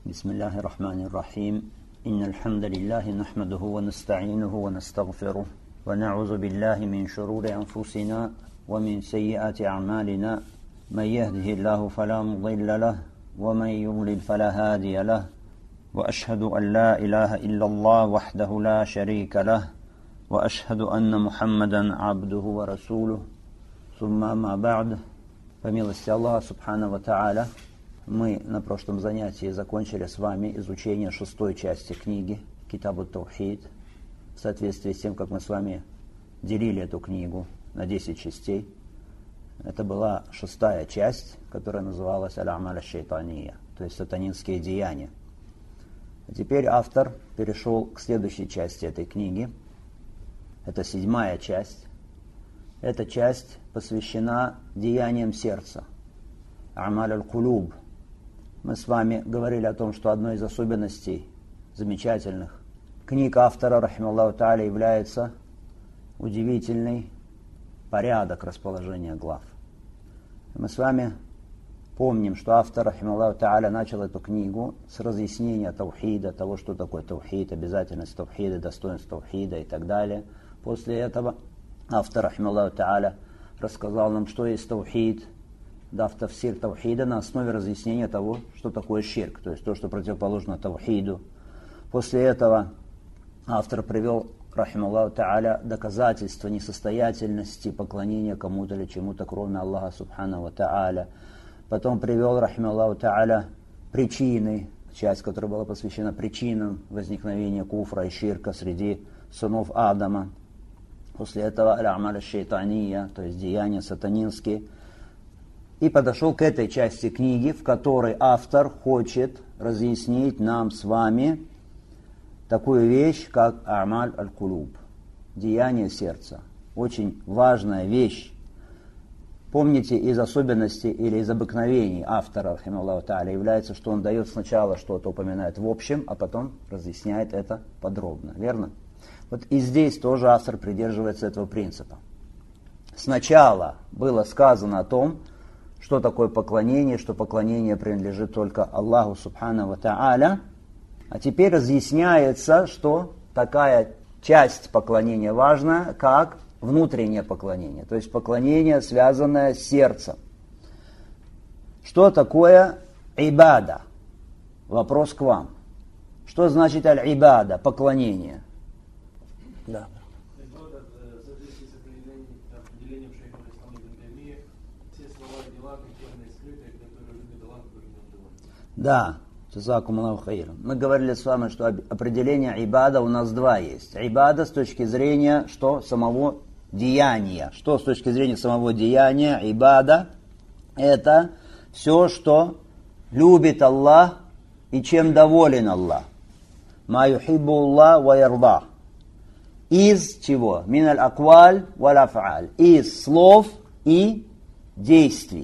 بسم الله الرحمن الرحيم إن الحمد لله نحمده ونستعينه ونستغفره ونعوذ بالله من شرور أنفسنا ومن سيئات أعمالنا من يهده الله فلا مضل له ومن يضلل فلا هادي له وأشهد أن لا إله إلا الله وحده لا شريك له وأشهد أن محمدا عبده ورسوله ثم ما بعد. По милости Аллаха Субхану ва Тааля, мы на прошлом занятии закончили с вами изучение 6 части книги Китаб ат-Таухид, в соответствии с тем, как мы с вами делили эту книгу на 10 частей. Это была 6 часть, которая называлась Аль-Амаль аш-Шайтания, то есть сатанинские деяния. А теперь автор перешел к следующей части этой книги. Это 7 часть. Эта часть посвящена деяниям сердца. Амаль аль-Кулуб. Мы с вами говорили о том, что одной из особенностей замечательных книг автора, рахималлаху тааля, является удивительный порядок расположения глав. Мы с вами помним, что автор, рахималлаху тааля, начал эту книгу с разъяснения таухида, того, что такое таухид, обязательность таухида, достоинство таухида и так далее. После этого автор, рахималлаху тааля, рассказал нам, что есть таухид, дав тафсир таухида на основе разъяснения того, что такое ширк, то есть то, что противоположно таухиду. После этого автор привел, рахималлаху тааля, доказательства несостоятельности поклонения кому-то или чему-то, кроме Аллаха Субхану ва Тааля. Потом привел, рахималлаху тааля, причины, часть, которая была посвящена причинам возникновения куфра и ширка среди сынов Адама. После этого аль-Амаль аш-Шайтания, то есть деяния сатанинские. И подошел к этой части книги, в которой автор хочет разъяснить нам с вами такую вещь, как Амаль аль-Кулуб, деяние сердца. Очень важная вещь. Помните, из особенностей или из обыкновений автора, рахималлаху тааля, является, что он дает сначала что-то, упоминает в общем, а потом разъясняет это подробно. Верно? Вот и здесь тоже автор придерживается этого принципа. Сначала было сказано о том, что такое поклонение, что поклонение принадлежит только Аллаху Субхану ва Тааля. А теперь разъясняется, что такая часть поклонения важна, как внутреннее поклонение, то есть поклонение, связанное с сердцем. Что такое ибада? Вопрос к вам. Что значит аль-ибада, поклонение? Да. В соответствии с определением шейха ислама ибн Таймия, все слова и дела, конкретные и скрытые, которые любит Аллах, которые не желает. Да, джазакум Аллаху хайран. Мы говорили с вами, что определение ибада у нас 2 есть. Ибада с точки зрения что? Самого деяния. Что с точки зрения самого деяния? Ибада – это все, что любит Аллах и чем доволен Аллах. Ма юхиббу Аллах ва ярда. Из чего? Мин аль-акваль валь аф'аль. Из слов и действий.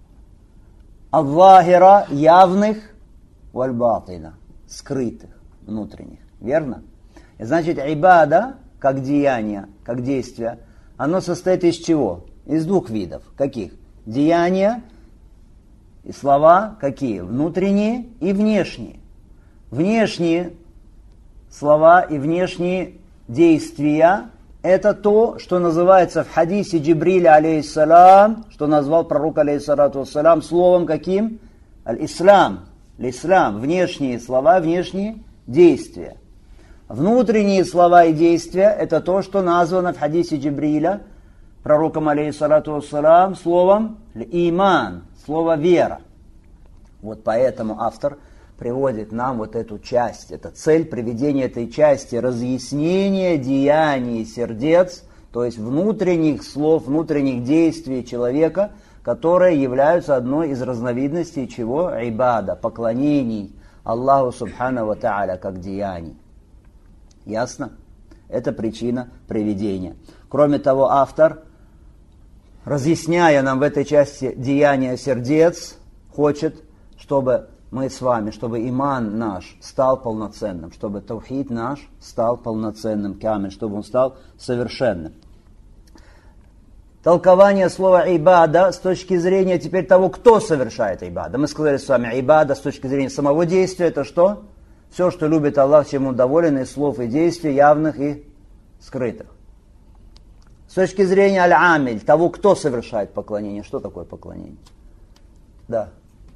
Аль-захира явных валь батина, скрытых, внутренних. Верно? И значит, ибада, как деяние, как действие, оно состоит из чего? Из 2 видов. Каких? Деяния и слова какие? Внутренние и внешние. Внешние слова и внешние действия – это то, что называется в хадисе Джибриля, алейхиссалам, что назвал пророк, алейхиссалату вассалам, словом каким? Аль-Ислам. L'Ислам. Внешние слова, внешние действия. Внутренние слова и действия – это то, что названо в хадисе Джибриля, пророком, алейхиссалату вассалам, словом «иман», слово «вера». Вот поэтому автор приводит нам вот эту часть, это цель приведения этой части, разъяснение деяний сердец, то есть внутренних слов, внутренних действий человека, которые являются одной из разновидностей чего? Ибада, поклонений Аллаху Субхану ва Тааля как деяний. Ясно? Это причина приведения. Кроме того, автор, разъясняя нам в этой части деяния сердец, хочет, чтобы мы с вами, чтобы иман наш стал полноценным, чтобы таухид наш стал полноценным, камиль, чтобы он стал совершенным. толкование слова «ибада» с точки зрения теперь того, кто совершает ибада. Мы сказали с вами, ибада с точки зрения самого действия, это что? Все, что любит Аллах, чем он доволен, из слов и действий, явных и скрытых. С точки зрения аль-амиль, того, кто совершает поклонение. Что такое поклонение? Да.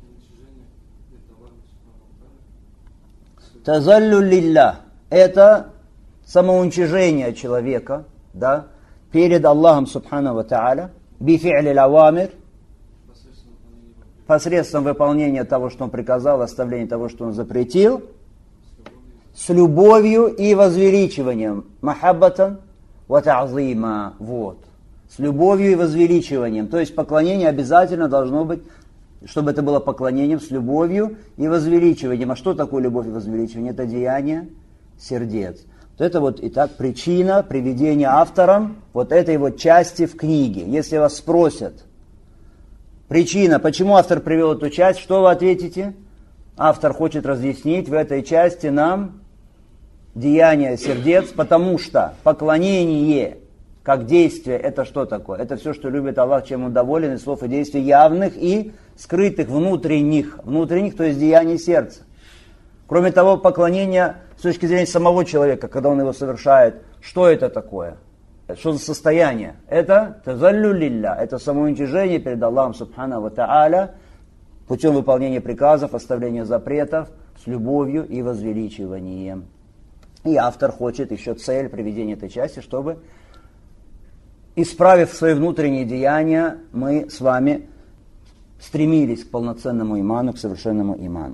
Тазаллю лилля. Это самоуничижение человека, да, перед Аллахом Субхану ва Тааля, бифи'ли лавамир, посредством выполнения того, что он приказал, оставления того, что он запретил, с любовью и возвеличиванием. Махаббатан ва та'зима. Вот. С любовью и возвеличиванием. То есть поклонение обязательно должно быть, чтобы это было поклонением с любовью и возвеличиванием. А что такое любовь и возвеличивание? Это деяние сердец. Вот это вот, итак, причина приведения автором вот этой вот части в книге. Если вас спросят, причина, почему автор привел эту часть, что вы ответите? Автор хочет разъяснить в этой части нам деяние сердец, потому что поклонение как действие, это что такое? Это все, что любит Аллах, чем он доволен, из слов и действий явных и скрытых внутренних, то есть деяний сердца. Кроме того, поклонение с точки зрения самого человека, когда он его совершает, что это такое? Что за состояние? Это тазаллю лилля, это самоуничижение перед Аллахом Субхану ва Тааля путем выполнения приказов, оставления запретов, с любовью и возвеличиванием. И автор хочет еще цель приведения этой части, чтобы, исправив свои внутренние деяния, мы с вами стремились к полноценному иману, к совершенному иману.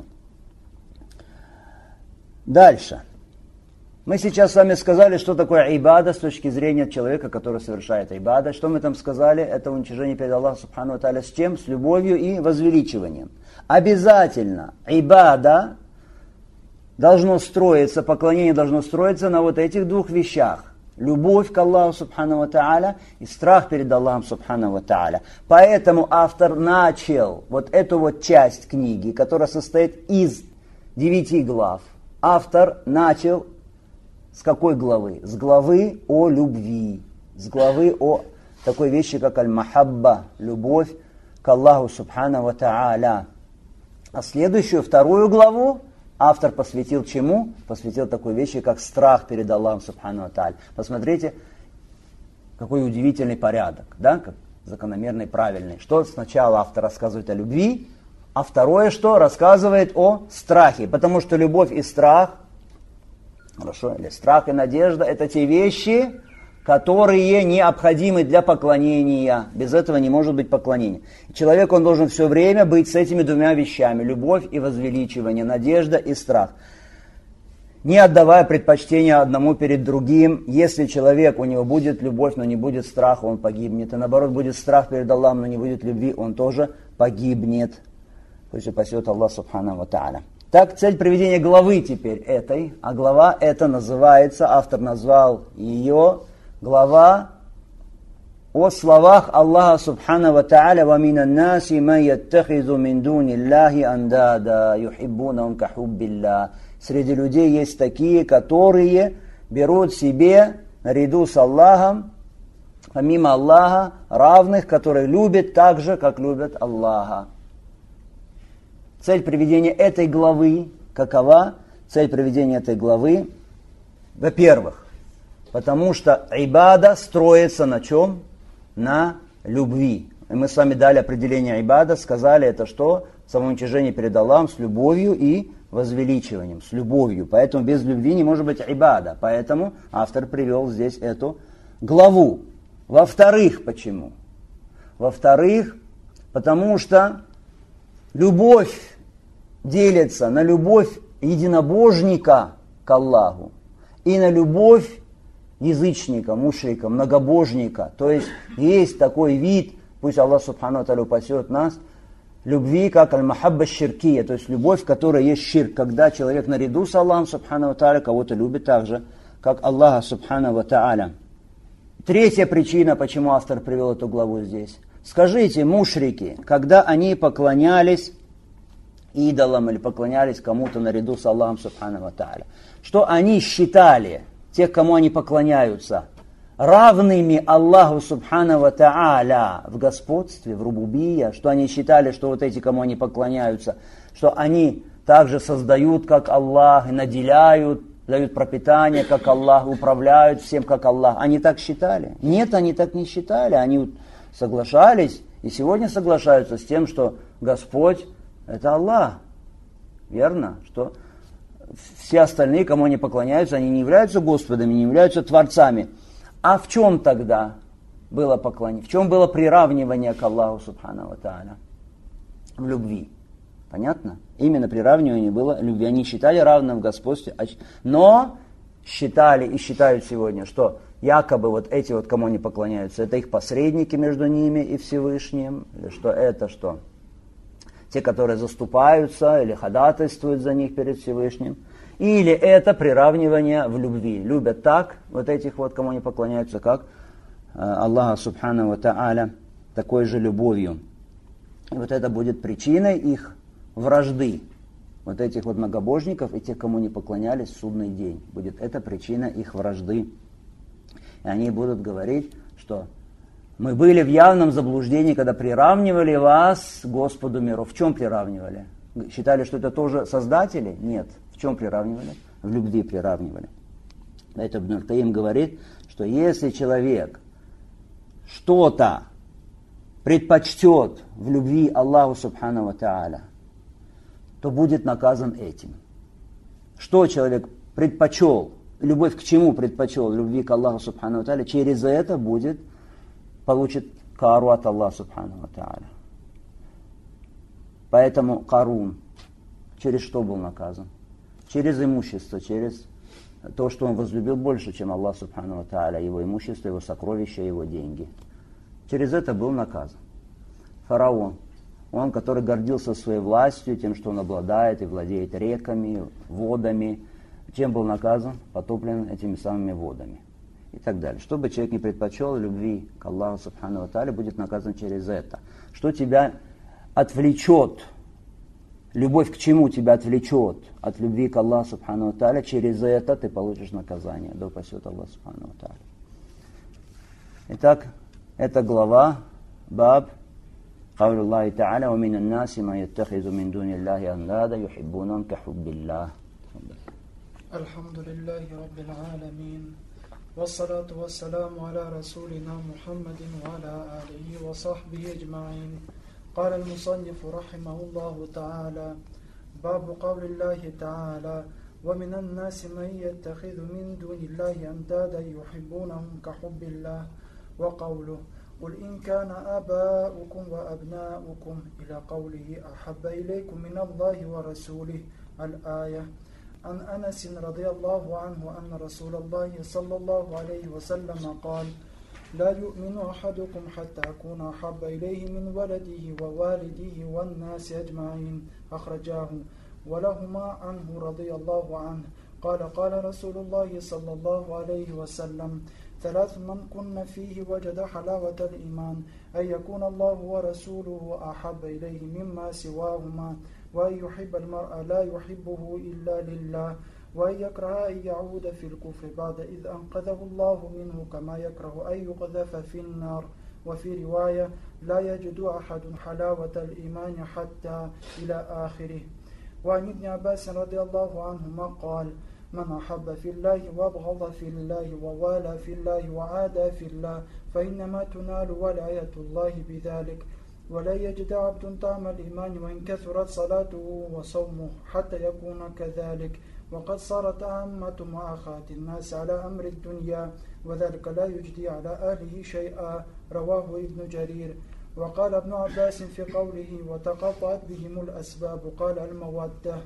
Дальше. Мы сейчас с вами сказали, что такое ибада с точки зрения человека, который совершает ибада. Что мы там сказали? Это уничижение перед Аллахом Субхану ва Тааля с чем? С любовью и возвеличиванием. Обязательно ибада должно строиться, поклонение должно строиться на вот этих двух вещах. Любовь к Аллаху Субхану ва Тааля и страх перед Аллахом Субхану ва Тааля. Поэтому автор начал вот эту вот часть книги, которая состоит из 9 глав. Автор начал с какой главы? С главы о любви. С главы о такой вещи, как аль-махабба, любовь к Аллаху Субхану ва Тааля. А следующую, вторую главу, автор посвятил чему? Посвятил такой вещи, как страх перед Аллахом Субхану ва Тааля. Посмотрите, какой удивительный порядок, да? Как закономерный, правильный. Что сначала автор рассказывает о любви, а второе что? Рассказывает о страхе. Потому что любовь и страх, хорошо, или страх и надежда, это те вещи, которые необходимы для поклонения. Без этого не может быть поклонения. Человек, он должен все время быть с этими двумя вещами. Любовь и возвеличивание, надежда и страх. Не отдавая предпочтения одному перед другим. Если человек, у него будет любовь, но не будет страха, он погибнет. И наоборот, будет страх перед Аллахом, но не будет любви, он тоже погибнет. Пусть упасет Аллах Субхану ва Тааля. Так, цель приведения главы теперь этой, а глава эта называется, автор назвал ее, глава о словах Аллаха Субхану ва Тааля: «Ва минан наси ман яттахизу мин дуниллахи андада, юхиббунахум ка хуббиллах». Среди людей есть такие, которые берут себе наряду с Аллахом, помимо Аллаха, равных, которые любят так же, как любят Аллаха. Цель приведения этой главы какова? Цель приведения этой главы, во-первых, потому что ибада строится на чем? На любви. И мы с вами дали определение ибада, сказали это что? Самоуничижение перед Аллахом с любовью и возвеличиванием, с любовью. Поэтому без любви не может быть ибада. Поэтому автор привел здесь эту главу. Во-вторых, почему? Во-вторых, потому что любовь делится на любовь единобожника к Аллаху и на любовь язычника, мушрика, многобожника. То есть есть такой вид, пусть Аллах Субхану ва Тааля упасет нас, любви, как аль-махабба ширкия, то есть любовь, в которой есть ширк, когда человек наряду с Аллахом Субхану ва Тааля кого-то любит так же, как Аллаха Субхану ва Тааля. Третья причина, почему автор привел эту главу здесь. Скажите, мушрики, когда они поклонялись идолам или поклонялись кому-то наряду с Аллахом Субхану ва Тааля, что они считали, тех, кому они поклоняются, равными Аллаху Субхану ва Тааля в господстве, в рубубия, что они считали, что вот эти, кому они поклоняются, что они также создают, как Аллах, и наделяют, дают пропитание, как Аллах, управляют всем, как Аллах. Они так считали? Нет, они так не считали. Они соглашались и сегодня соглашаются с тем, что Господь – это Аллах. Верно? Что все остальные, кому они поклоняются, они не являются Господами, не являются Творцами. А в чем тогда было поклонение? В чем было приравнивание к Аллаху Субхану ва Тааля? В любви. Понятно? Именно приравнивание было любви. Они считали равным в господстве, но считали и считают сегодня, что якобы вот эти вот, кому они поклоняются, это их посредники между ними и Всевышним, или что это что? Те, которые заступаются или ходатайствуют за них перед Всевышним. Или это приравнивание в любви. Любят так вот этих вот, кому они поклоняются, как Аллаха Субхану ва Тааля, такой же любовью. И вот это будет причиной их вражды. Вот этих вот многобожников и тех, кому не поклонялись в судный день. Будет это причина их вражды. И они будут говорить, что мы были в явном заблуждении, когда приравнивали вас к Господу миров. В чем приравнивали? Считали, что это тоже создатели? Нет. В чем приравнивали? В любви приравнивали. Поэтому Ибн аль-Каим говорит, что если человек что-то предпочтет в любви Аллаху Субхану ва Тааля, то будет наказан этим. Что человек предпочел, любовь к чему предпочел, любви к Аллаху Субхану ва Тааля, через это получит кару от Аллаха Субхану ва Тааля. Поэтому Карун через что был наказан? Через имущество, через то, что он возлюбил больше, чем Аллах Субхану ва Тааля, его имущество, его сокровища, его деньги. Через это был наказан. Фараон, он, который гордился своей властью, тем, что он обладает и владеет реками, водами, чем был наказан? Потоплен этими самыми водами. И так далее. Что бы человек не предпочел, любви к Аллаху Субхану ва Тааля, будет наказан через это. Что тебя отвлечет, любовь к чему тебя отвлечет от любви к Аллаху Субхану ва Тааля, через это ты получишь наказание. Да упасет Аллах Субхану ва Тааля. Итак, это глава Баб قول الله تعالى ومن الناس ما يتخذ من دون الله أندادا يحبونهم كحب الله. الحمد لله رب العالمين والصلاة والسلام على رسولنا محمد وعلى آله وصحبه أجمعين. قال المصنف رحمه الله تعالى باب قول الله تعالى ومن الناس من يتخذ من دون الله أندادا يحبونهم كحب الله وقوله قل إن كان آباؤكم وأبناؤكم إلى قوله أحب إليكم من الله ورسوله الآية. عن أنس رضي الله عنه أن رسول الله صلى الله عليه وسلم قال لا يؤمن أحدكم حتى أكون أحب إليه من ولده ووالده والناس أجمعين أخرجاه. ولهما عنه رضي الله عنه قال قال رسول الله صلى الله عليه وسلم ثلاث من كن فيه وجد حلاوة الإيمان أن يكون الله ورسوله أحب إليه مما سواهما وأن يحب المرء لا يحبه إلا لله وأن يكره أن يعود في الكفر بعد إذ أنقذه الله منه كما يكره أن يقذف في النار. وفي رواية لا يجد أحد حلاوة الإيمان حتى إلى آخره. وعن ابن عباس رضي الله عنهما قال من أحب في الله وأبغض في الله ووالى في الله وعادى في الله فإنما تنال ولاية الله بذلك. ولا يجد عبد طعم الإيمان وإن كثرت صلاته وصومه حتى يكون كذلك. وقد صارت عامة مؤاخاة الناس على أمر الدنيا وذلك لا يجدي على أهله شيئا. رواه ابن جرير. وقال ابن عباس في قوله وتقطعت بهم الأسباب قال المودة.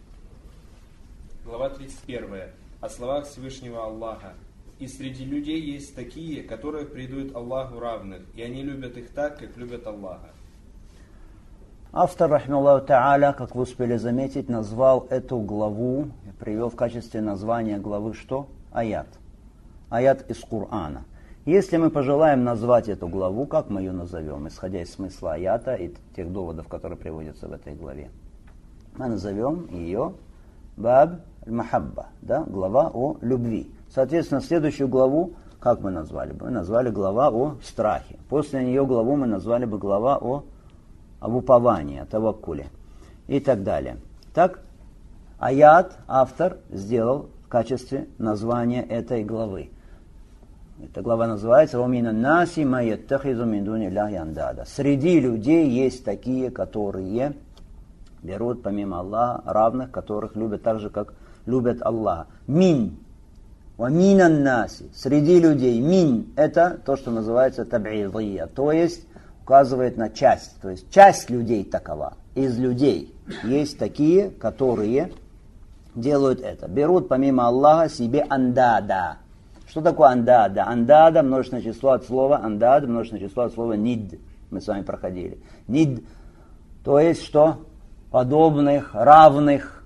Глава 31. О словах Всевышнего Аллаха. И среди людей есть такие, которые придают Аллаху равных, и они любят их так, как любят Аллаха. Автор, рахмаллаху та'аля, как вы успели заметить, назвал эту главу, привел в качестве названия главы что? Аят. Аят из Корана. Если мы пожелаем назвать эту главу, как мы ее назовем, исходя из смысла аята и тех доводов, которые приводятся в этой главе? Мы назовем ее Баб аль-Махабба, да, глава о любви. Соответственно, следующую главу, как мы назвали бы? Мы назвали глава о страхе. После нее главу мы назвали бы глава об уповании, о таваккуле и так далее. Так, аят автор сделал в качестве названия этой главы. Эта глава называется «Вамина наси ма яттахизу мин дуни ляхи андада». Среди людей есть такие, которые берут помимо Аллаха равных, которых любят так же, как любят Аллаха. Мин. «Вамина наси». Среди людей. Мин – это то, что называется таб'идия, то есть указывает на часть. То есть часть людей такова. Из людей есть такие, которые делают это. Берут помимо Аллаха себе андада. Что такое андада? Андада – множественное число от слова андад, множественное число от слова нид. Мы с вами проходили. Нид, то есть что? Подобных, равных.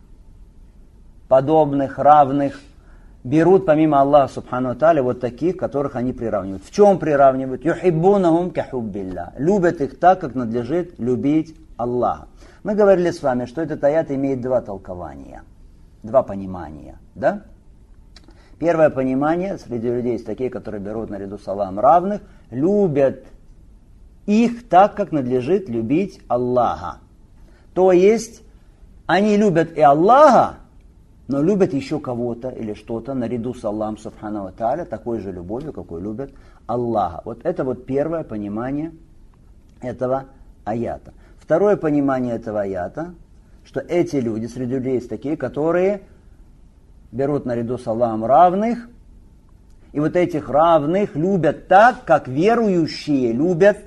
Берут помимо Аллаха субхану ва тааля вот таких, которых они приравнивают. В чем приравнивают? Юхиббунахум ка хуббилля. Любят их так, как надлежит любить Аллаха. Мы говорили с вами, что этот аят имеет два толкования, два понимания. Да? Первое понимание, среди людей есть такие, которые берут наряду с Аллахом равных, любят их так, как надлежит любить Аллаха. То есть, они любят и Аллаха, но любят еще кого-то или что-то наряду с Аллахом субхану ва тааля, такой же любовью, какой любят Аллаха. Вот это вот первое понимание этого аята. Второе понимание этого аята, что эти люди, среди людей есть такие, которые берут наряду с Аллахом равных, и вот этих равных любят так, как верующие любят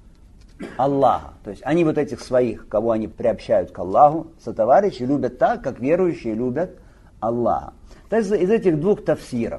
Аллаха. То есть они вот этих своих, кого они приобщают к Аллаху, сотоварищи, любят так, как верующие любят Аллаха. То есть из этих двух тафсиров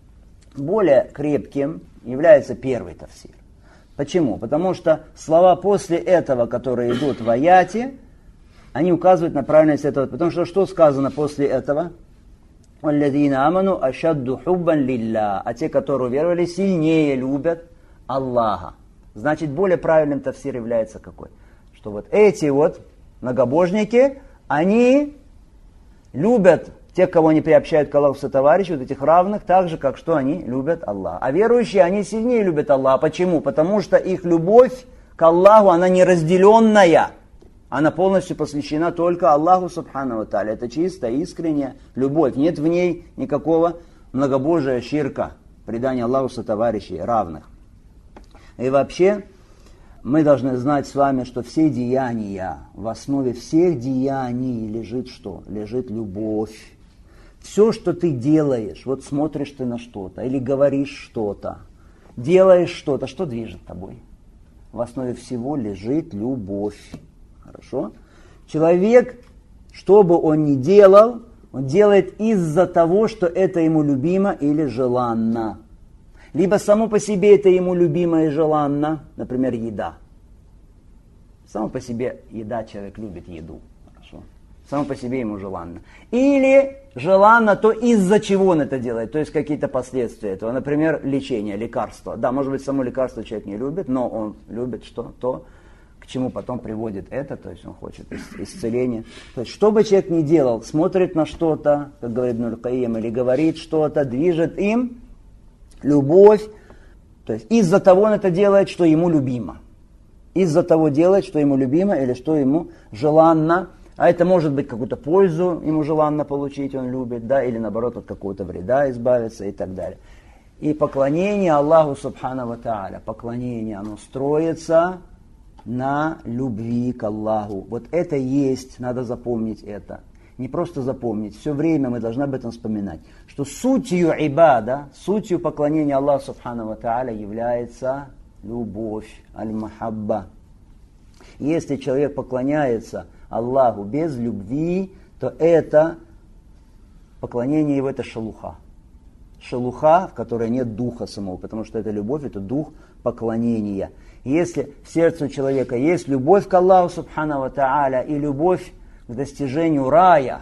более крепким является первый тафсир. Почему? Потому что слова после этого, которые идут в аяте, они указывают на правильность этого. Потому что сказано после этого? «Валладзина аману ашадду хуббан лилля». А те, которые уверовали, сильнее любят Аллаха. Значит, более правильным тафсир является какой? Что вот эти вот многобожники, они любят тех, кого они приобщают к Аллаху сотоварищей, вот этих равных, так же, как что они любят Аллаха. А верующие, они сильнее любят Аллаха. Почему? Потому что их любовь к Аллаху, она неразделенная. Она полностью посвящена только Аллаху субхану ва тааля. Это чистая, искренняя любовь. Нет в ней никакого многобожия, ширка, предания Аллаху сотоварищей, равных. И вообще, мы должны знать с вами, что все деяния, в основе всех деяний лежит что? Лежит любовь. Все, что ты делаешь, вот смотришь ты на что-то, или говоришь что-то, делаешь что-то, что движет тобой? В основе всего лежит любовь. Хорошо? Человек, что бы он ни делал, он делает из-за того, что это ему любимо или желанно. Либо само по себе это ему любимо и желанно, например, еда. Само по себе еда, человек любит еду. Хорошо? Само по себе ему желанно. Или желанно то, из-за чего он это делает, то есть какие-то последствия этого. Например, лечение, лекарство. Да, может быть, само лекарство человек не любит, но он любит что? То, к чему потом приводит это, то есть он хочет исцеления. То есть, что бы человек ни делал, смотрит на что-то, как говорит Ибн аль-Кайим, или говорит что-то, движет им любовь. То есть, из-за того он это делает, что ему любимо. Из-за того делает, что ему любимо или что ему желанно. А это может быть какую-то пользу ему желанно получить, он любит, да, или наоборот от какого-то вреда избавиться и так далее. И поклонение Аллаху субхану ва тааля, поклонение, оно строится на любви к Аллаху. Вот это есть, надо запомнить это. Не просто запомнить, все время мы должны об этом вспоминать, что сутью ибада, сутью поклонения Аллаху субхану ва тааля является любовь, аль-махабба. Если человек поклоняется Аллаху без любви, то это поклонение его, это шелуха. Шелуха, в которой нет духа самого, потому что это любовь, это дух поклонения. Если в сердце у человека есть любовь к Аллаху субхану ва тааля и любовь к достижению рая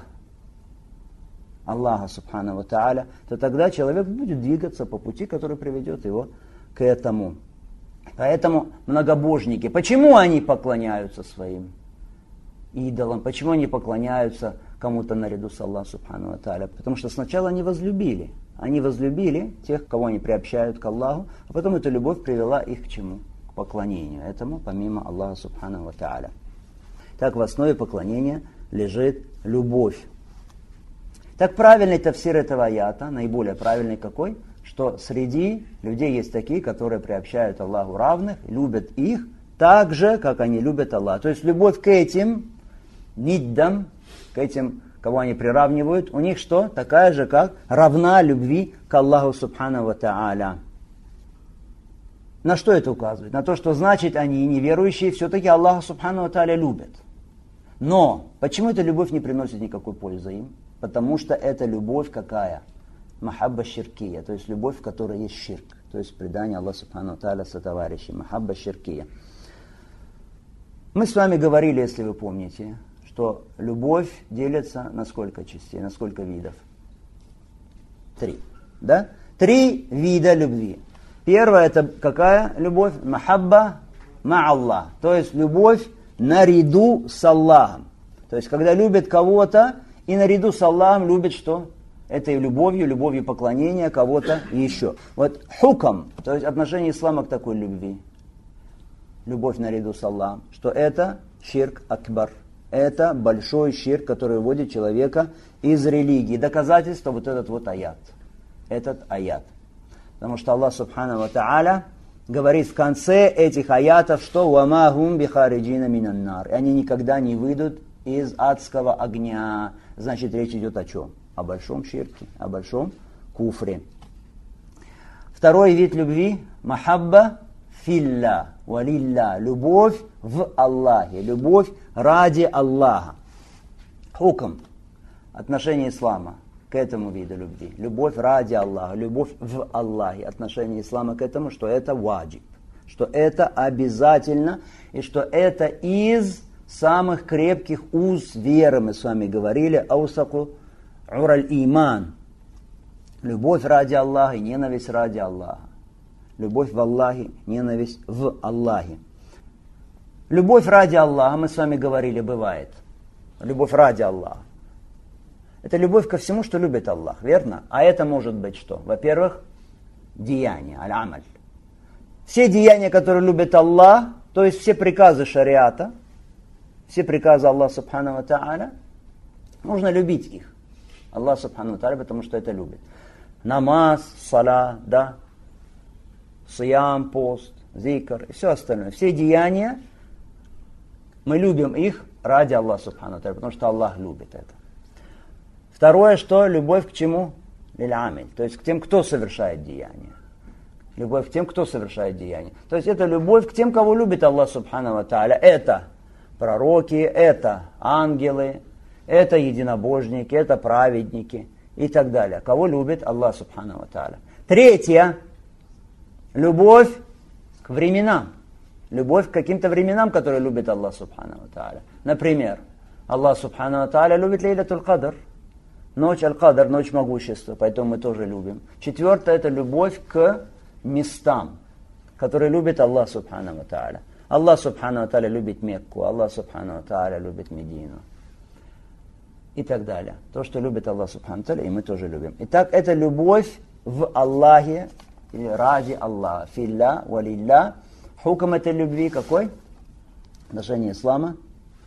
Аллаха субхану ва тааля, то тогда человек будет двигаться по пути, который приведет его к этому. Поэтому многобожники, почему они поклоняются своим идолам, почему они поклоняются кому-то наряду с Аллахом субхану ва тааля? Потому что сначала они возлюбили. Они возлюбили тех, кого они приобщают к Аллаху, а потом эта любовь привела их к чему? К поклонению этому, помимо Аллаха Субхану ва Тааля. Так в основе поклонения лежит любовь. Так правильный тафсир этого аята, наиболее правильный какой? Что среди людей есть такие, которые приобщают Аллаху равных, любят их так же, как они любят Аллаха. То есть любовь к этим ниддам, к этим, кого они приравнивают, у них что? Такая же, как равна любви к Аллаху Субхану ва Тааля. На что это указывает? На то, что значит они, неверующие, все-таки Аллаха Субхану ва Тааля любят. Но почему эта любовь не приносит никакой пользы им? Потому что эта любовь какая? Махабба ширкия, то есть любовь, в которой есть ширк, то есть предание Аллаха Субхану ва Тааля сотоварищей. Махабба ширкия. Мы с вами говорили, если вы помните, что любовь делится на сколько частей, на сколько видов? 3. Да? 3 вида любви. Первая это какая любовь? Махабба ма Аллах, то есть любовь наряду с Аллахом. То есть когда любит кого-то и наряду с Аллахом любит что? Этой любовью поклонения кого-то еще. Вот хукам, то есть отношение ислама к такой любви. Любовь наряду с Аллахом. Что это ширк акбар. Это большой ширк, который выводит человека из религии. Доказательство вот этот вот аят. Этот аят. Потому что Аллах Субхану ва Тааля говорит в конце этих аятов, что «Вама гум бихариджина минан нар». И они никогда не выйдут из адского огня. Значит, речь идет о чем? О большом ширке, о большом куфре. Второй вид любви – махабба филля, валилля. Любовь в Аллахе, любовь ради Аллаха. Хукм, отношение ислама к этому виду любви. Любовь ради Аллаха, любовь в Аллахе. Отношение ислама к этому, что это ваджиб, что это обязательно, и что это из самых крепких уз веры, мы с вами говорили, аусаку ураль иман. Любовь ради Аллаха и ненависть ради Аллаха. Любовь в Аллахе, ненависть в Аллахе. Любовь ради Аллаха, мы с вами говорили, бывает. Любовь ради Аллаха. Это любовь ко всему, что любит Аллах, верно? А это может быть что? Во-первых, деяние, аль-амаль. Все деяния, которые любит Аллах, то есть все приказы шариата, все приказы Аллаха Субхану ва Тааля, нужно любить их. Аллах Субхану ва Тааля, потому что это любит. Намаз, сала, да, сиям, пост, зикр и все остальное. Все деяния, мы любим их ради Аллаха Субхану ва Тааля, потому что Аллах любит это. Второе, что любовь к чему? Лиль-амиль, то есть к тем, кто совершает деяния. Любовь к тем, кто совершает деяния. То есть это любовь к тем, кого любит Аллах Субхану ва Тааля. Это пророки, это ангелы, это единобожники, это праведники и так далее. Кого любит Аллах Субхану ва Тааля. Третье. Любовь к временам. Любовь к каким-то временам, которые любит Аллах Субхану ва Тааля. Например, Аллах Субхану ва Тааля любит Лейлатуль Кадр. Ночь Аль-Кадр, ночь могущества, поэтому мы тоже любим. Четвертое, это любовь к местам, которые любит Аллах Субхану ва Тааля. Аллах Субхану ва Тааля любит Мекку, Аллах Субхану ва Тааля любит Медину. И так далее. То, что любит Аллах Субхану ва Тааля, и мы тоже любим. Итак, это любовь в Аллахе, или ради Аллаха. Филля, валилля. Хукм этой любви какой? Отношение ислама?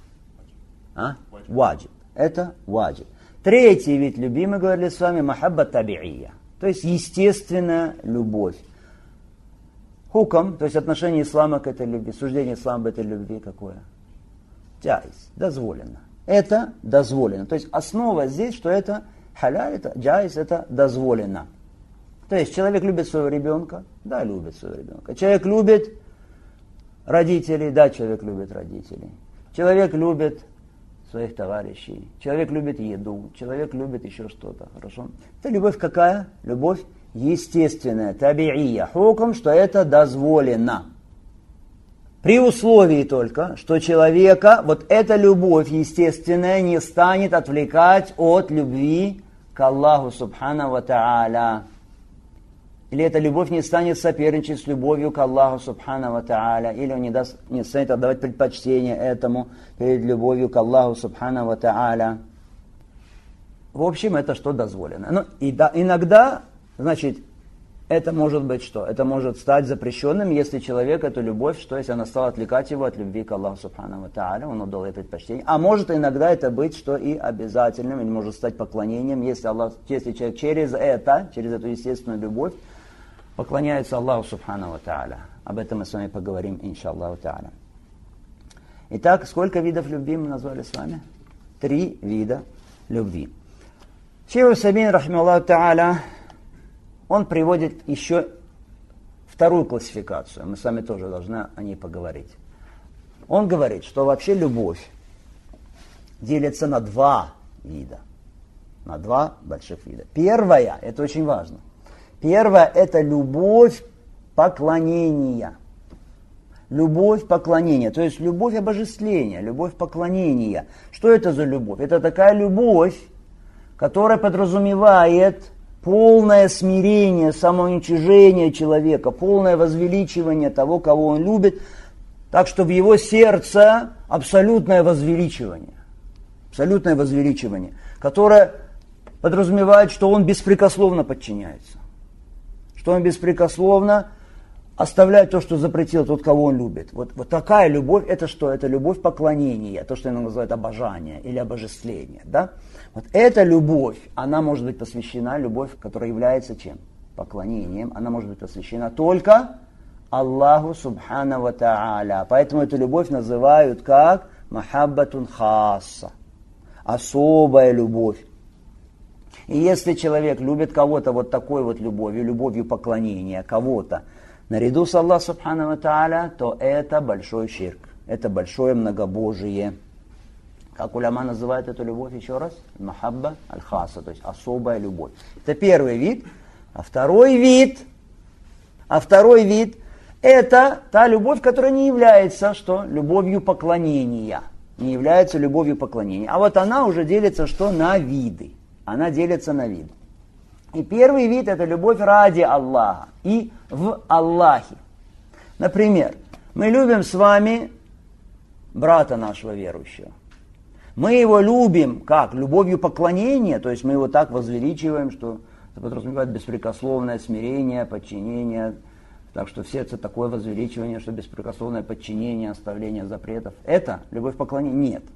Ваджиб. Это ваджиб. Третий вид любви, мы говорили с вами, махабба таби'ия, то есть естественная любовь. Хукм, то есть отношение ислама к этой любви, суждение ислама к этой любви какое? Джайз, дозволено. Это дозволено. То есть основа здесь, что это халяль, это джайз, это дозволено. То есть человек любит своего ребенка? Да, любит своего ребенка. Человек любит родителей? Да, человек любит родителей. Человек любит своих товарищей. Человек любит еду, человек любит еще что-то. Хорошо? Это любовь какая? Любовь естественная, таби'ия. Хукм, что это дозволено. При условии только, что человека вот эта любовь естественная не станет отвлекать от любви к Аллаху Субхану ва Тааля. Или эта любовь не станет соперничать с любовью к Аллаху Субхану ва Тааля, или он не станет отдавать предпочтение этому перед любовью к Аллаху Субхану ва Тааля. В общем, это что дозволено. Ну, и да, иногда Значит, это может быть что? Это может стать запрещенным, если человек эту любовь, что если она стала отвлекать его от любви к Аллаху Субхану ва Тааля, он отдал ей предпочтение. А может иногда это быть, что и обязательным, или может стать поклонением, если человек через эту естественную любовь поклоняется Аллаху Субхану ва Тааля. Об этом мы с вами поговорим, иншаллаху Тааля. Итак, сколько видов любви мы назвали с вами? 3 вида любви. Шейх Усаймин, рахимахуллаху Тааля, он приводит еще вторую классификацию. Мы с вами тоже должны о ней поговорить. Он говорит, что вообще любовь делится на 2 вида. На 2 больших вида. Первая, это очень важно. Первая – это любовь поклонения. Любовь поклонения, то есть любовь обожествления, любовь поклонения. Что это за любовь? Это такая любовь, которая подразумевает полное смирение, самоуничижение человека, полное возвеличивание того, кого он любит, так что в его сердце абсолютное возвеличивание, которое подразумевает, что он беспрекословно подчиняется, что он беспрекословно оставляет то, что запретил тот, кого он любит. Вот такая любовь, это что? Это любовь поклонения, то, что иногда называют обожание или обожествление, да? Вот эта любовь, она может быть посвящена, любовь, которая является чем? Поклонением. Она может быть посвящена только Аллаху Субхану ва Тааля. Поэтому эту любовь называют как махаббатун хасса. Особая любовь. И если человек любит кого-то вот такой вот любовью, любовью поклонения, кого-то, наряду с Аллахом Субхану ва Тааля, то это большой ширк. Это большое многобожие. Как уляма называют эту любовь еще раз? Махабба аль-хаса, то есть особая любовь. Это первый вид. А второй вид это та любовь, которая не является что? Любовью поклонения. Не является любовью поклонения. А вот она уже делится что? На виды. Она делится на виды. И первый вид это любовь ради Аллаха и в Аллахе. Например, мы любим с вами брата нашего верующего. Мы его любим как? Любовью поклонения, то есть мы его так возвеличиваем, что это подразумевает беспрекословное смирение, подчинение, так что в сердце такое возвеличивание, что беспрекословное подчинение, оставление запретов. Это любовь поклонения? Нет.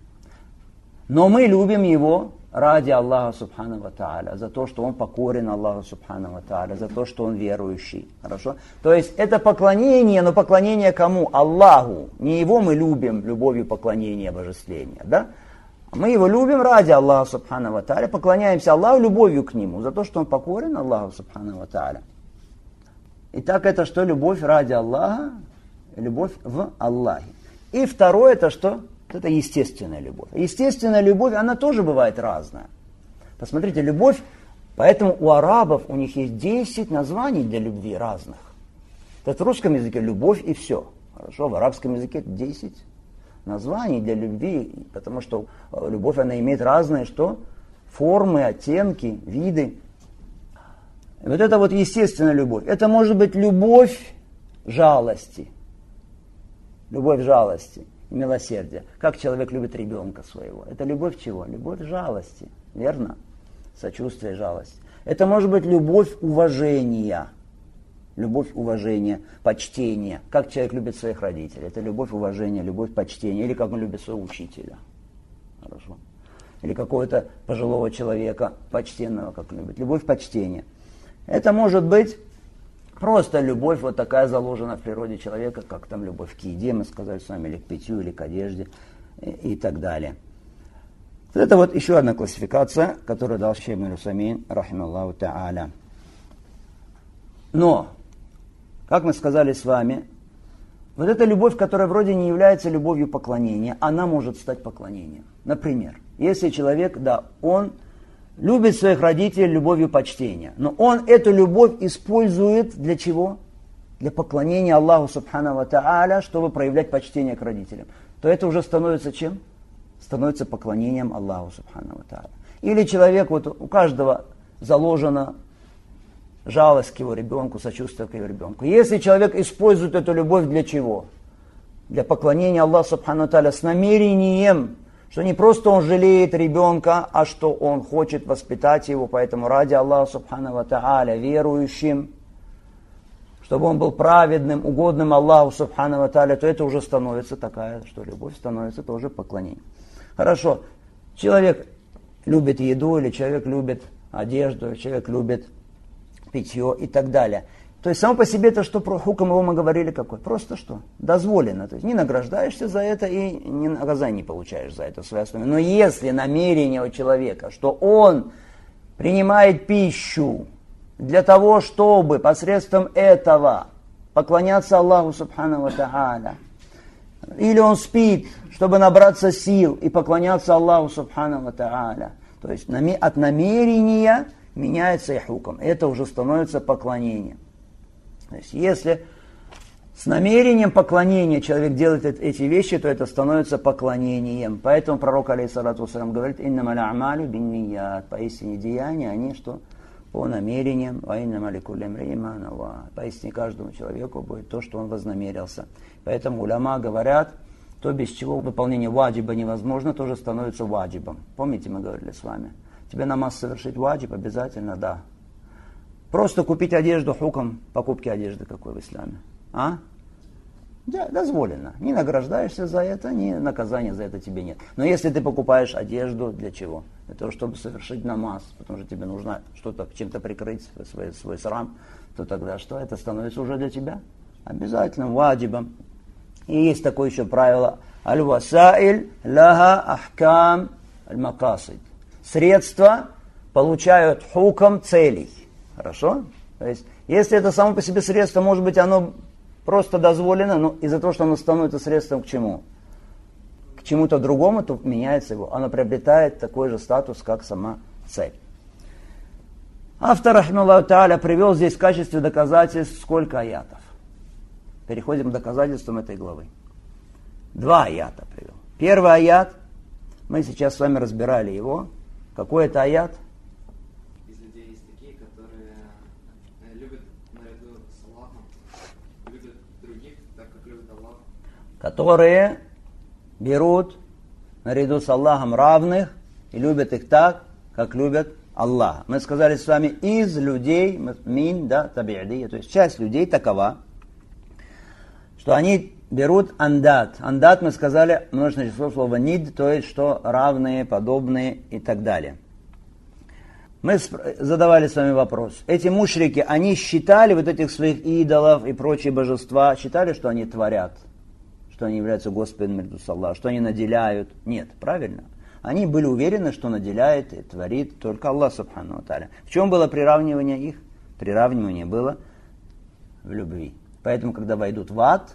Но мы любим его ради Аллаха Субхану ва Тааля, за то, что он покорен Аллаху Субхану ва Тааля, за то, что он верующий. Хорошо? То есть это поклонение, но поклонение кому? Аллаху. Не его мы любим любовью поклонения, обожествления. Да? Мы его любим ради Аллаха Субхану ва Тааля, поклоняемся Аллаху любовью к нему, за то, что он покорен Аллаху Субхану ва Тааля. Итак, это что? Любовь ради Аллаха, любовь в Аллахе. И второе, это что? Это естественная любовь. Естественная любовь, она тоже бывает разная. Посмотрите, любовь, поэтому у арабов, у них есть 10 названий для любви разных. Это в русском языке любовь и все. Хорошо, в арабском языке 10 названий для любви, потому что любовь, она имеет разные что? Формы, оттенки, виды. И вот это вот естественная любовь. Это может быть любовь жалости. Любовь жалости. Милосердие. Как человек любит ребенка своего. Это любовь чего? Любовь жалости. Верно? Сочувствие, жалость. Это может быть любовь уважения. Любовь уважения, почтения. Как человек любит своих родителей. Это любовь уважения, любовь почтения. Или как он любит своего учителя. Хорошо. Или какого-то пожилого человека, почтенного, как он любит. Любовь почтения. Это может быть просто любовь вот такая заложена в природе человека, как там любовь к еде, мы сказали с вами, или к питью, или к одежде, и так далее. Это вот еще одна классификация, которую дал шейх Ибн Усаймин, рахималлаху та'аля. Но, как мы сказали с вами, вот эта любовь, которая вроде не является любовью поклонения, она может стать поклонением. Например, если человек, он любит своих родителей любовью почтения, но он эту любовь использует для чего? Для поклонения Аллаху Субхану ва Тааля, чтобы проявлять почтение к родителям. То это уже становится чем? Становится поклонением Аллаху Субхану ва Тааля. Или человек, вот у каждого заложена жалость к его ребенку, сочувствие к его ребенку. Если человек использует эту любовь для чего? Для поклонения Аллаху Субхану ва Тааля с намерением, Что не просто он жалеет ребенка, а что он хочет воспитать его, поэтому ради Аллаха Субхану ва Тааля, верующим, чтобы он был праведным, угодным Аллаху Субхану ва Тааля, то это уже становится такая, что любовь становится тоже поклонением. Хорошо, человек любит еду, или человек любит одежду, или человек любит питье и так далее. То есть само по себе это, что про хуком его мы говорили какой? Просто что? Дозволено. То есть не награждаешься за это и ни наказания не получаешь за это в своей основе. Но если намерение у человека, что он принимает пищу для того, чтобы посредством этого поклоняться Аллаху Субхану ва Тааля, или он спит, чтобы набраться сил и поклоняться Аллаху Субхану ва Тааля, то есть от намерения меняется и хуком. Это уже становится поклонением. То есть если с намерением поклонения человек делает эти вещи, то это становится поклонением. Поэтому пророк, алейхиссалату вассалям, говорит: «Иннамаль а'малю бинният». Поистине деяния, они что? По намерениям. «Ва иннама ликулли имриин ма нава». Поистине каждому человеку будет то, что он вознамерился. Поэтому уляма говорят, то, без чего выполнение ваджиба невозможно, тоже становится ваджибом. Помните, мы говорили с вами? Тебе намаз совершить ваджиб обязательно, да. Просто купить одежду, хуком покупки одежды какой в исламе? А? Да, дозволено. Не награждаешься за это, ни наказания за это тебе нет. Но если ты покупаешь одежду, для чего? Для того, чтобы совершить намаз, потому что тебе нужно что-то, чем-то прикрыть свой срам, то тогда что? Это становится уже для тебя обязательным ваджибом. И есть такое еще правило: аль-васаиль ляха ахкам аль-макасид. Средства получают хуком целей. Хорошо? То есть, если это само по себе средство, может быть, оно просто дозволено, но из-за того, что оно становится средством к чему? К чему-то другому, то меняется его. Оно приобретает такой же статус, как сама цель. Автор, рахималлаху тааля, привел здесь в качестве доказательств сколько аятов? Переходим к доказательствам этой главы. 2 аята привел. Первый аят, мы сейчас с вами разбирали его. Какой это аят? Из людей есть такие, которые любят наряду с Аллахом, любят других, так как любят Аллах. Которые берут наряду с Аллахом равных и любят их так, как любят Аллаха. Мы сказали с вами из людей, мин, да, таби'дия, то есть часть людей такова, что они берут андат. Андат, мы сказали, множественное число слова нид, то есть что равные, подобные и так далее. Мы задавали с вами вопрос. Эти мушрики, они считали вот этих своих идолов и прочие божества, считали, что они творят, что они являются Господом между Аллахом, что они наделяют? Нет, правильно? Они были уверены, что наделяет и творит только Аллах Субхану ва Тааля. В чем было приравнивание их? Приравнивание было в любви. Поэтому, когда войдут в ад,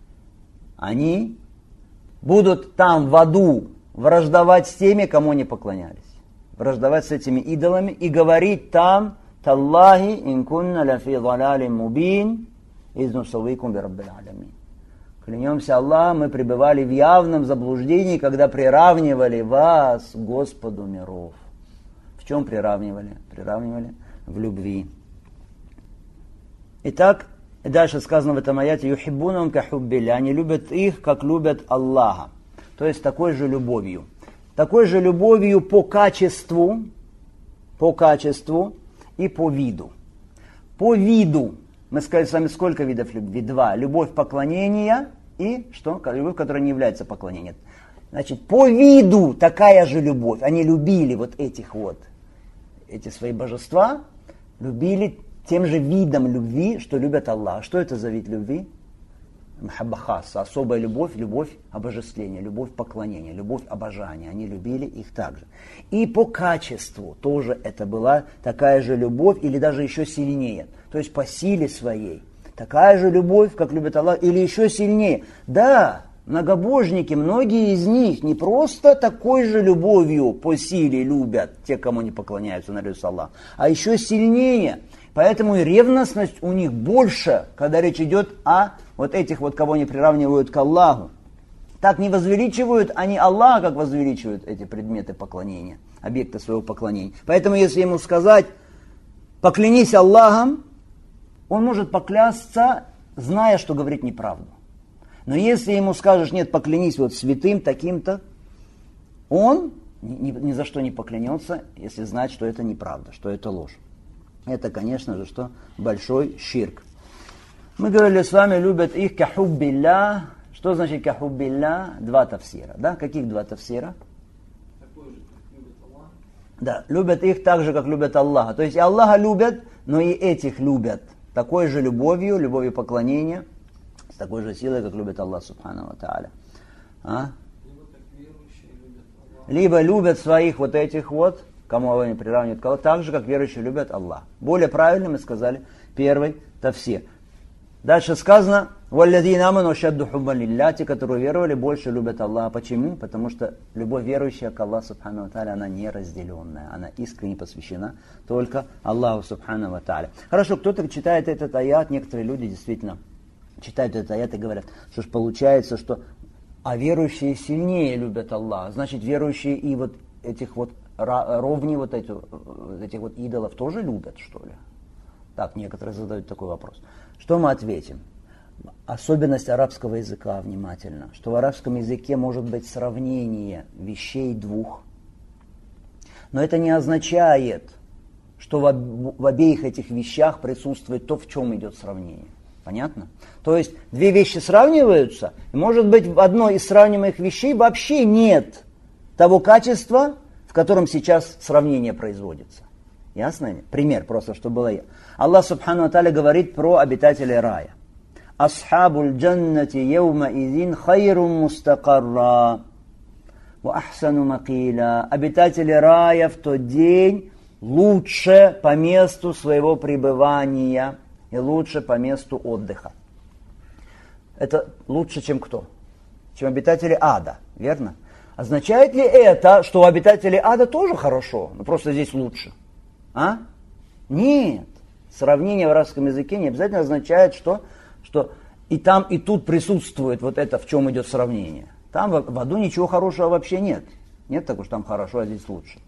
они будут там в аду враждовать с теми, кому они поклонялись. Враждовать с этими идолами и говорить там: «Таллахи инкунна лафи далалин мубин, изну саввикум би раббил алямин». Клянемся Аллахом, мы пребывали в явном заблуждении, когда приравнивали вас к Господу миров. В чем приравнивали? Приравнивали в любви. Итак, и дальше сказано в этом аяте: «Юхиббунахум ка хуббилля». Они любят их, как любят Аллаха. То есть такой же любовью. Такой же любовью по качеству и по виду. По виду. Мы сказали с вами, сколько видов любви? 2. Любовь поклонения и что? Любовь, которая не является поклонением. Значит, по виду такая же любовь. Они любили вот эти свои божества, любили тем же видом любви, что любят Аллах. Что это за вид любви? Махаббахас, особая любовь, любовь обожествления, любовь поклонения, любовь обожания. Они любили их также. И по качеству тоже это была такая же любовь, или даже еще сильнее. То есть по силе своей. Такая же любовь, как любит Аллах, или еще сильнее. Да, многобожники, многие из них не просто такой же любовью по силе любят те, кому не поклоняются наряду с Аллахом, а еще сильнее. Поэтому и ревностность у них больше, когда речь идет о вот этих вот, кого они приравнивают к Аллаху. Так не возвеличивают они Аллаха, как возвеличивают эти предметы поклонения, объекты своего поклонения. Поэтому если ему сказать: поклянись Аллахом, он может поклясться, зная, что говорит неправду. Но если ему скажешь: нет, поклянись вот святым таким-то, он ни за что не поклянется, если знает, что это неправда, что это ложь. Это, конечно же, что большой ширк. Мы говорили с вами, любят их кахуббилля. Что значит кахуббилля? Два тафсира. Да? Каких два тафсира? Такой же, как любит Аллах. Да, любят их так же, как любят Аллаха. То есть и Аллаха любят, но и этих любят. Такой же любовью поклонения, с такой же силой, как любит Аллах субхану ва тааля. А? Либо как верующие любят Аллаха. Либо любят своих вот этих вот, кому они приравнивают к Аллаху, так же, как верующие любят Аллах. Более правильно мы сказали первый тафсир. Дальше сказано, «Валладзина аману ашадду хуббан лилля», те, которые веровали, больше любят Аллаха. Почему? Потому что любовь верующая к Аллаху субхану ва тааля, она неразделенная, она искренне посвящена только Аллаху субхану ва тааля. Хорошо, кто-то читает этот аят, некоторые люди действительно читают этот аят и говорят, что ж получается, что верующие сильнее любят Аллаха, значит верующие и вот этих вот ровни вот этих вот идолов тоже любят, что ли? Так, некоторые задают такой вопрос. Что мы ответим? Особенность арабского языка, внимательно, что в арабском языке может быть сравнение вещей двух. Но это не означает, что в обеих этих вещах присутствует то, в чем идет сравнение. Понятно? То есть две вещи сравниваются, и может быть в одной из сравниваемых вещей вообще нет того качества, в котором сейчас сравнение производится. Ясно? Пример просто, что было я. Аллах субхану ва тааля говорит про обитателей рая. Асхабуль джаннати яума изин хайрум мустакарра ва ахсану макиля. Обитатели рая в тот день лучше по месту своего пребывания и лучше по месту отдыха. Это лучше, чем кто? Чем обитатели ада, верно? Означает ли это, что у обитателей ада тоже хорошо, но просто здесь лучше? А? Нет. Сравнение в арабском языке не обязательно означает, что и там, и тут присутствует вот это, в чем идет сравнение. Там в аду ничего хорошего вообще нет. Нет такого, что там хорошо, а здесь лучше.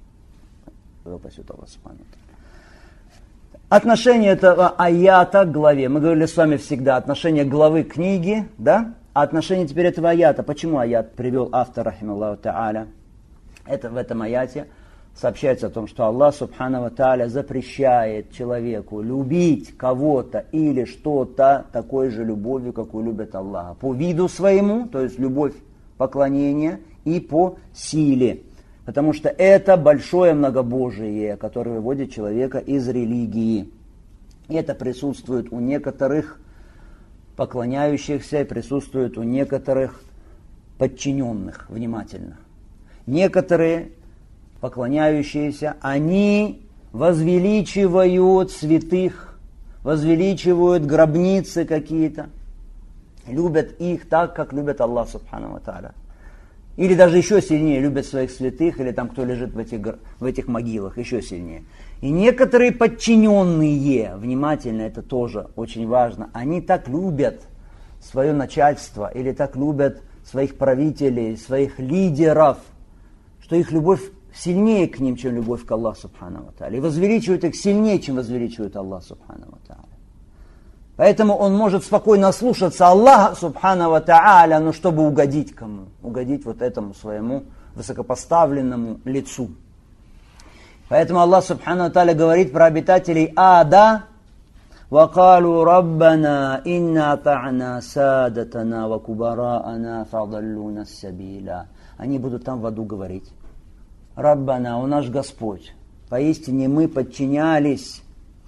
Отношение этого аята к главе. Мы говорили с вами всегда, отношение главы к книге, да? А отношение теперь этого аята. Почему аят привел автор, рахималлаху тааля? Это в этом аяте сообщается о том, что Аллах субхану ва тааля запрещает человеку любить кого-то или что-то такой же любовью, какую любит Аллах. По виду своему, то есть любовь поклонения, и по силе. Потому что это большое многобожие, которое выводит человека из религии. И это присутствует у некоторых поклоняющихся, и присутствует у некоторых подчиненных. Внимательно. Некоторые поклоняющиеся, они возвеличивают святых, возвеличивают гробницы какие-то, любят их так, как любят Аллах субхану ва тааля. Или даже еще сильнее любят своих святых, или там кто лежит в этих могилах, еще сильнее. И некоторые подчиненные, внимательно, это тоже очень важно, они так любят свое начальство, или так любят своих правителей, своих лидеров, что их любовь сильнее к ним, чем любовь к Аллаху субхану ва тааля. И возвеличивают их сильнее, чем возвеличивает Аллах субхану ва тааля. Поэтому он может спокойно слушаться Аллаха субхану ва тааля, но чтобы угодить кому? Угодить вот этому своему высокопоставленному лицу. Поэтому Аллах субхану ва тааля говорит про обитателей ада: وَقَالُوا رَبَّنَا إِنَّا طَعْنَا سَادَتَنَا وَكُبَرَاءَنَا فَضَلُّونَا السَّبِيلَ. Они будут там в аду говорить: Раббана, о наш Господь, поистине мы подчинялись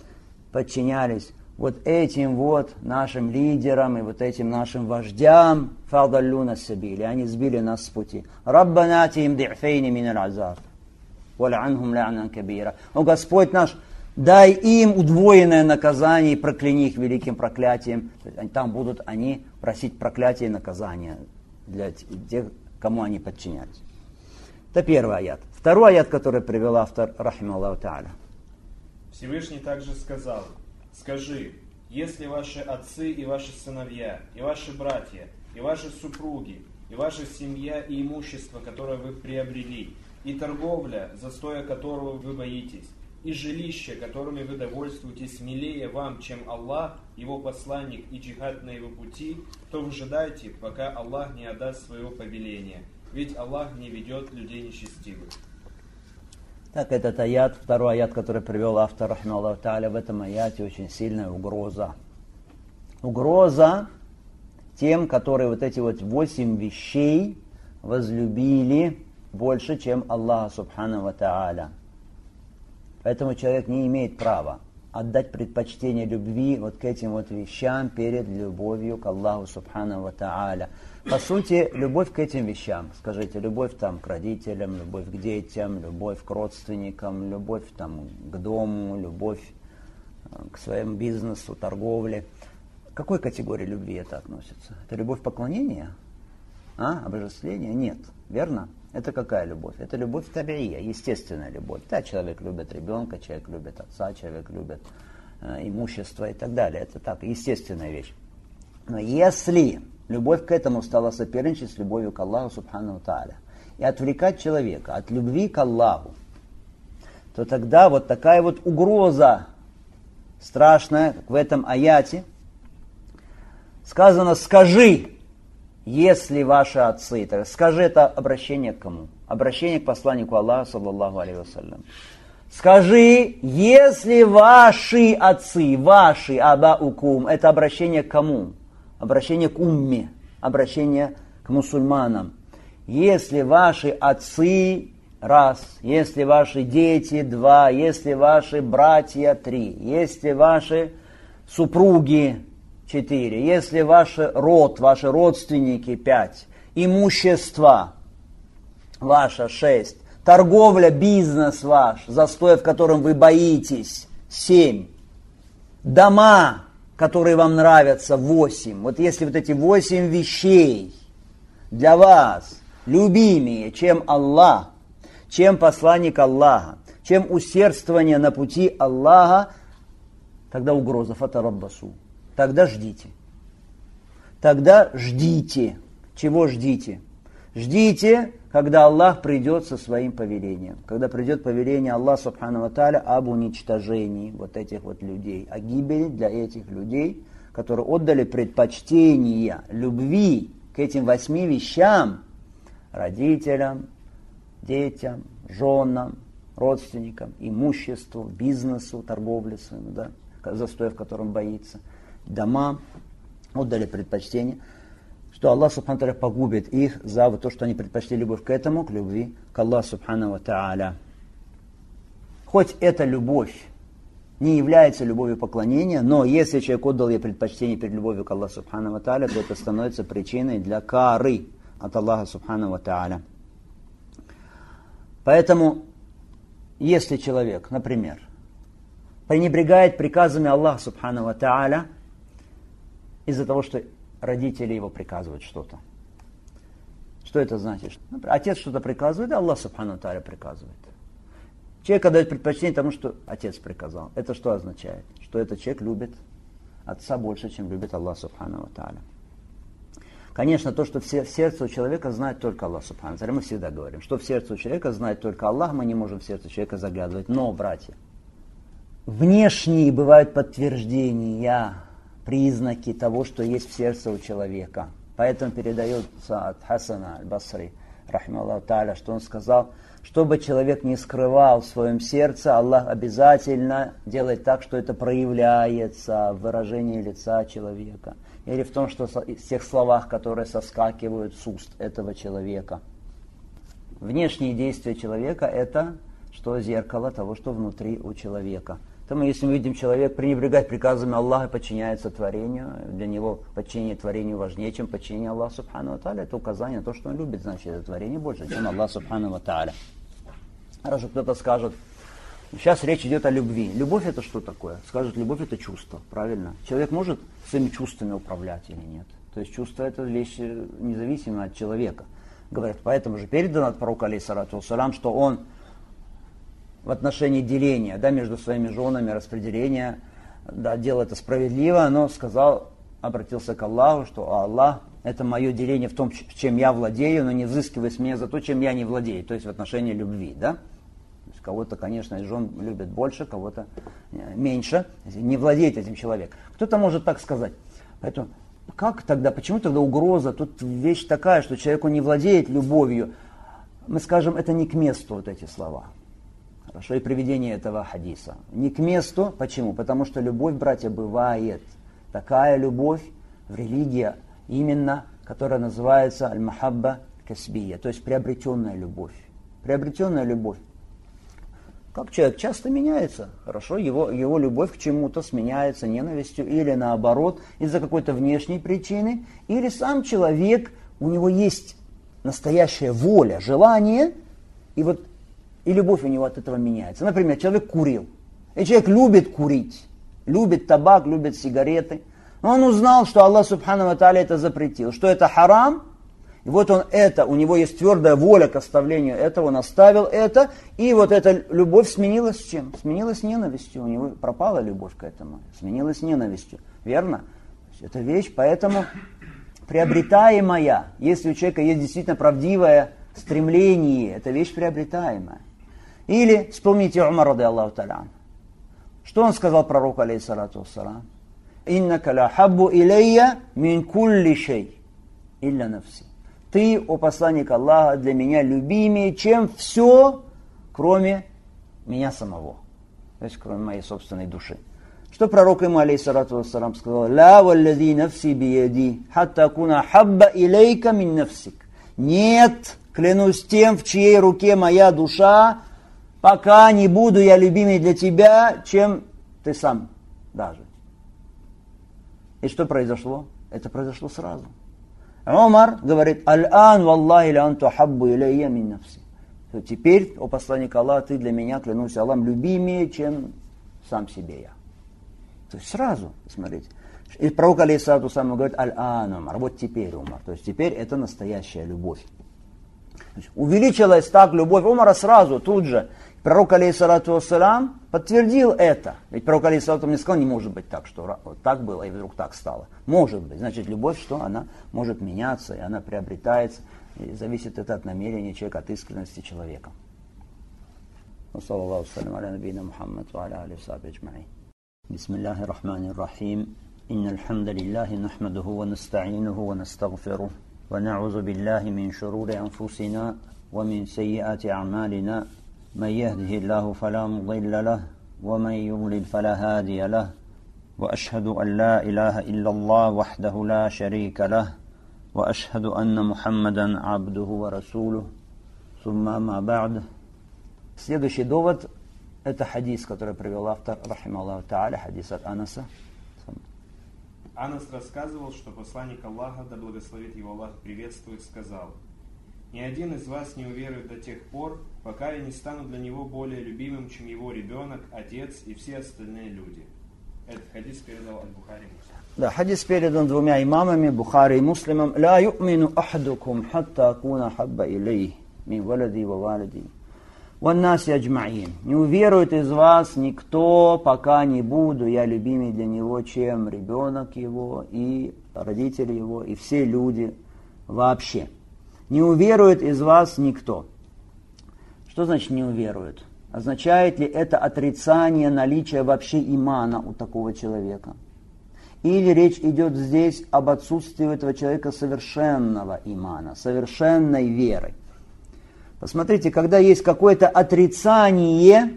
вот этим вот нашим лидерам и вот этим нашим вождям, фадаллуна сабили, они сбили нас с пути. Раббана атихим ди'фейни миналь азаб, вал'анхум ла'нан кабира. О Господь наш, дай им удвоенное наказание и прокляни их великим проклятием. Там будут они просить проклятия и наказания для тех, кому они подчинялись. Это первый аят. Второй аят, который привел автор, рахималлаху тааля. Всевышний также сказал: скажи, если ваши отцы и ваши сыновья, и ваши братья, и ваши супруги, и ваша семья и имущество, которое вы приобрели, и торговля, застоя которого вы боитесь, и жилища, которыми вы довольствуетесь, милее вам, чем Аллах, Его посланник и джихад на Его пути, то выжидайте, пока Аллах не отдаст своего повеления. ведь Аллах не ведет людей нечестивых. Так, этот аят, второй аят, который привел автор, рахмаллаху тааля, в этом аяте очень сильная угроза. Угроза тем, которые вот эти вот 8 вещей возлюбили больше, чем Аллаха субхану ва тааля. Поэтому человек не имеет права отдать предпочтение любви вот к этим вот вещам перед любовью к Аллаху субхану ва тааля. По сути, любовь к этим вещам, скажите, любовь там к родителям, любовь к детям, любовь к родственникам, любовь там к дому, любовь к своему бизнесу, торговле. К какой категории любви это относится? Это любовь поклонения? Обожествления? Нет. Верно? Это какая любовь? Это любовь табиия, естественная любовь. Да, человек любит ребенка, человек любит отца, человек любит имущество и так далее. Это так, естественная вещь. Но если любовь к этому стала соперничать с любовью к Аллаху субхану тааля и отвлекать человека от любви к Аллаху, то тогда вот такая вот угроза страшная, как в этом аяте, сказано: скажи, если ваши отцы, скажи, это обращение к кому? Обращение к посланнику Аллаха, саллаллаху алейхи вассалям. Скажи, если ваши отцы, ваши абаукум, это обращение к кому? Обращение к умме, обращение к мусульманам. Если ваши отцы, раз, если ваши дети, два, если ваши братья, три, если ваши супруги, 4. Если ваш род, ваши родственники, 5. Имущество ваше, 6. Торговля, бизнес ваш, застой, в котором вы боитесь, 7. Дома, которые вам нравятся, 8. Вот если вот эти 8 вещей для вас любимее, чем Аллах, чем посланник Аллаха, чем усердствование на пути Аллаха, тогда угроза фатараббасу. Тогда ждите. Тогда ждите. Чего ждите? Ждите, когда Аллах придет со своим повелением. Когда придет повеление Аллаха субхану ва тааля об уничтожении вот этих вот людей. О гибели для этих людей, которые отдали предпочтение любви к этим 8 вещам. Родителям, детям, женам, родственникам, имуществу, бизнесу, торговле своему, да, застой, в котором боится. Дома, отдали предпочтение, что Аллах субхану тааля погубит их за вот то, что они предпочли любовь к этому, к любви к Аллаху субхану ва тааля. Хоть эта любовь не является любовью поклонения, но если человек отдал ей предпочтение перед любовью к Аллаху субхану ва тааля, то это становится причиной для кары от Аллаха субхану ва тааля. Поэтому, если человек, например, пренебрегает приказами Аллаха субхану ва тааля из-за того, что родители его приказывают что-то. Что это значит? Например, отец что-то приказывает, а Аллах субхану ва тааля приказывает. Человек отдает предпочтение тому, что отец приказал. Это что означает? Что этот человек любит отца больше, чем любит Аллах субхану ва тааля. Конечно, то, что в сердце у человека знает только Аллах субхану ва тааля. Мы всегда говорим, что в сердце у человека знает только Аллах, мы не можем в сердце человека заглядывать. Но, братья, внешние бывают подтверждения, признаки того, что есть в сердце у человека. Поэтому передается от Хасана аль-Басри, рахималлаху тааля, что он сказал, чтобы человек не скрывал в своем сердце, Аллах обязательно делает так, что это проявляется в выражении лица человека. Или в том, что в тех словах, которые соскакивают с уст этого человека. Внешние действия человека – это что зеркало того, что внутри у человека. Поэтому, если мы видим, человек пренебрегает приказами Аллаха и подчиняется творению, для него подчинение творению важнее, чем подчинение Аллаху субхану ва тааля, это указание на то, что он любит, значит, это творение больше, чем Аллах субхану ва тааля. Хорошо, кто-то скажет, сейчас речь идет о любви. Любовь это что такое? Скажет, любовь это чувство, правильно? Человек может своими чувствами управлять или нет? То есть чувство это вещь независимая от человека. Говорят, поэтому же передано от пророка алейхиссалату вассалям, что он в отношении деления, да, между своими женами, распределения, да, дело это справедливо, но сказал, обратился к Аллаху, что Аллах, это мое деление в том, чем я владею, но не взыскивай с меня за то, чем я не владею, то есть в отношении любви, да. То есть кого-то, конечно, жен любит больше, кого-то меньше, не владеет этим человек. Кто-то может так сказать. Поэтому как тогда, почему тогда угроза? Тут вещь такая, что человеку не владеет любовью. Мы скажем, это не к месту вот эти слова. Хорошо, и приведение этого хадиса. Не к месту. Почему? Потому что любовь, братья, бывает. Такая любовь в религии именно, которая называется аль-махабба касбия, то есть приобретенная любовь. Приобретенная любовь. Как человек часто меняется, хорошо, его любовь к чему-то сменяется ненавистью или наоборот, из-за какой-то внешней причины, или сам человек, у него есть настоящая воля, желание, и любовь у него от этого меняется. Например, человек курил, и человек любит курить, любит табак, любит сигареты, но он узнал, что Аллах Субхану ва Тааля это запретил, что это харам. И вот у него есть твердая воля к оставлению этого, он оставил это, и вот эта любовь сменилась чем? Сменилась ненавистью, у него пропала любовь к этому, сменилась ненавистью, верно? Это вещь, поэтому приобретаемая, если у человека есть действительно правдивое стремление, это вещь приобретаемая. Или вспомните Умар, ради Аллаху та'аля. Что он сказал пророку, алейхиссалату вассалам? «Иннака ла хаббу илейя мин кулли шей, илля нафси». Ты, о посланник Аллаха, для меня любимее, чем все, кроме меня самого. То есть, кроме моей собственной души. Что пророк ему, алейхиссалату вассалам, сказал? «Ла валлади нафси бияди, хатта куна хабба илейка мин нафсик». Нет, клянусь тем, в чьей руке моя душа, пока не буду я любимей для тебя, чем ты сам даже. И что произошло? Это произошло сразу. Умар говорит: «Аль-ан валлахи ля анту хаббу илейя мин нафси». Теперь, о посланник Аллаха, ты для меня, клянусь Аллахом, любимее, чем сам себе я. То есть сразу, смотрите. И пророк, алейхиссалату вассалам, говорит: «Аль-ан, Умар». Вот теперь, Умар. То есть теперь это настоящая любовь. Увеличилась так любовь Умара сразу, тут же. Пророк, алейхиссалату вассалам, подтвердил это. Ведь пророк, алейхиссалату вассалам, не сказал, не может быть так, что вот так было и вдруг так стало. Может быть. Значит, любовь, что она может меняться, и она приобретается. И зависит это от намерения человека, от искренности человека. Саллаллаху аля набийна Мухаммад ва аля алихи ва сахбихи аджмаин. Бисмиллахир рахманир рахим. Иннал хамдалиллахи нахмадуху ва наста'инуху ва настагфирух. Ва на'удзу биллахи мин шурури анфусина ва мин саййиати а'малина. من يهده الله فلا مضل له ومن يضلل فلا هادي له وأشهد أن لا إله إلا الله وحده لا شريك له وأشهد أن محمدا عبده ورسوله ثم ما بعد. Следующий довод – это хадис, который привел автор, рахималлаху та'аля, хадис от Анаса. Анас рассказывал, что посланник Аллаха, да благословит его Аллах, приветствует, сказал: «Ни один из вас не уверует до тех пор, пока я не стану для него более любимым, чем его ребенок, отец и все остальные люди». Этот хадис передал Аль-Бухари и Муслим. Да, хадис передан двумя имамами, Бухари и Муслимом. «Ла ю'мину ахадукум хатта акуна хабба илейх мин валади ва валиди ва наси аджмаин». Не уверует из вас никто, пока не буду я любимей для него, чем ребенок его и родители его и все люди вообще. Не уверует из вас никто. Что значит не уверует? Означает ли это отрицание наличия вообще имана у такого человека? Или речь идет здесь об отсутствии у этого человека совершенного имана, совершенной веры? Посмотрите, когда есть какое-то отрицание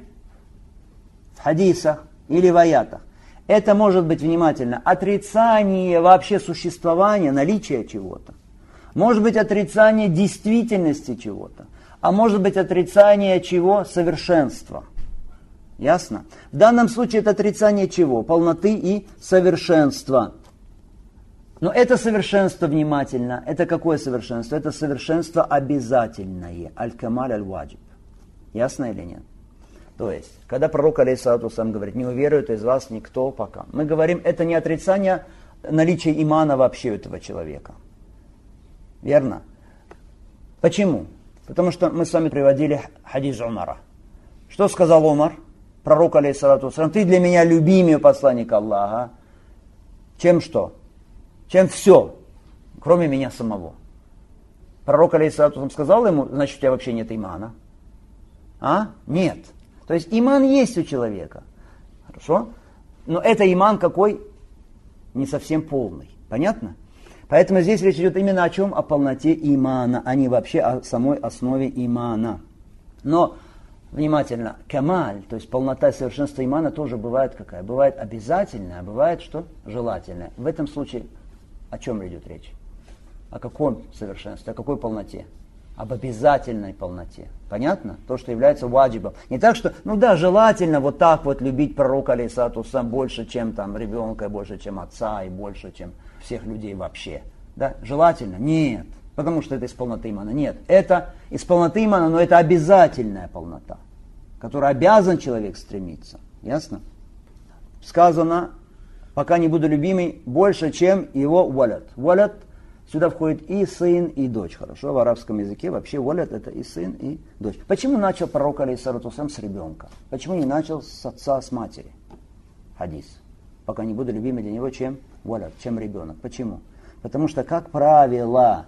в хадисах или в аятах, это может быть, внимательно, отрицание вообще существования, наличия чего-то. Может быть отрицание действительности чего-то, а может быть отрицание чего? Совершенства. Ясно? В данном случае это отрицание чего? Полноты и совершенства. Но это совершенство, внимательно, это какое совершенство? Это совершенство обязательное. Аль-камаль аль-ваджиб. Ясно или нет? То есть, когда пророк, алейхиссалату вассалам, говорит: не уверует из вас никто пока. Мы говорим, это не отрицание наличия имана вообще у этого человека. Верно? Почему? Потому что мы с вами приводили хадис Умара. Что сказал Умар? Пророк, алейхиссалату вассалам: ты для меня любимый посланник Аллаха. Чем что? Чем все, кроме меня самого. Пророк, алейхиссалату вассалам, сказал ему: значит, у тебя вообще нет имана. А? Нет. То есть иман есть у человека. Хорошо? Но это иман какой? Не совсем полный. Понятно? Поэтому здесь речь идет именно о чем? О полноте имана, а не вообще о самой основе имана. Но, внимательно, камаль, то есть полнота и совершенство имана тоже бывает какая? Бывает обязательная, а бывает что? Желательная. В этом случае о чем идет речь? О каком совершенстве, о какой полноте? Об обязательной полноте. Понятно? То, что является ваджибом. Не так, что, желательно вот так вот любить пророка алейхиссалату вассалам больше, чем там ребенка, больше, чем отца и больше, чем всех людей вообще. Да? Желательно? Нет. Потому что это из полноты имана. Нет. Это из полноты имана, но это обязательная полнота, к которой обязан человек стремиться. Ясно? Сказано, пока не буду любимый больше, чем его валят. Валят, сюда входит и сын, и дочь. Хорошо, в арабском языке вообще валят это и сын, и дочь. Почему начал пророк алейхиссалату вассалам с ребенка? Почему не начал с отца, с матери? Хадис. Пока не буду любимый для него, чем валят, чем ребенок. Почему? Потому что, как правило,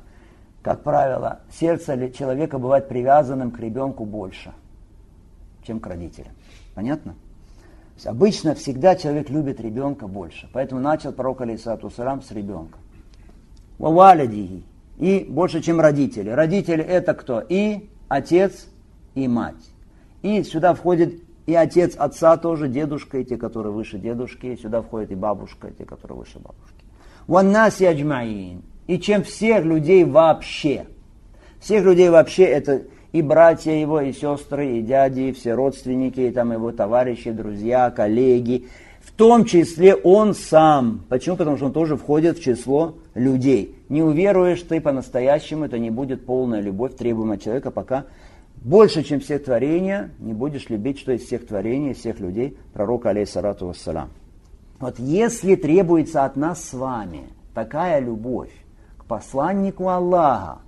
сердце человека бывает привязанным к ребенку больше, чем к родителям. Понятно? То есть обычно всегда человек любит ребенка больше. Поэтому начал пророк алейхиссалату вассалам с ребенка. Вавалядихи. И больше, чем родители. Родители это кто? И отец, и мать. И сюда входит и отец отца тоже, дедушка, и те, которые выше дедушки. И сюда входит и бабушка, и те, которые выше бабушки. Ваннаси аджмаин. И чем всех людей вообще. Всех людей вообще это и братья его, и сестры, и дяди, и все родственники, и там его товарищи, друзья, коллеги. В том числе он сам. Почему? Потому что он тоже входит в число людей. Не уверуешь ты по-настоящему, это не будет полная любовь, требуемая человека, пока больше, чем всех творения, не будешь любить, что из всех творений, из всех людей, пророка алейхиссалату вассалам. Вот если требуется от нас с вами такая любовь к посланнику Аллаха,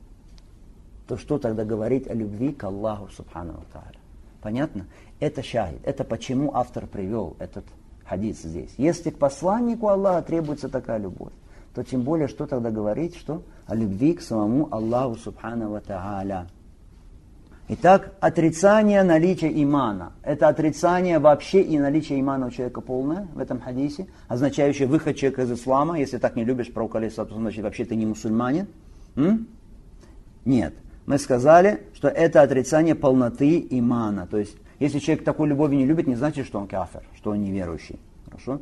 то что тогда говорить о любви к Аллаху субхану ва тааля? Понятно? Это шахид. Это почему автор привел этот хадис здесь. Если к посланнику Аллаха требуется такая любовь, то тем более, что тогда говорить, что о любви к самому Аллаху субхану ва тааля. Итак, отрицание наличия имана. Это отрицание вообще и наличия имана у человека полное в этом хадисе, означающее выход человека из ислама. Если так не любишь пророка алейхиссалату, значит вообще ты не мусульманин. Нет. Мы сказали, что это отрицание полноты имана. То есть, если человек такой любовью не любит, не значит, что он кафир, что он неверующий. Хорошо?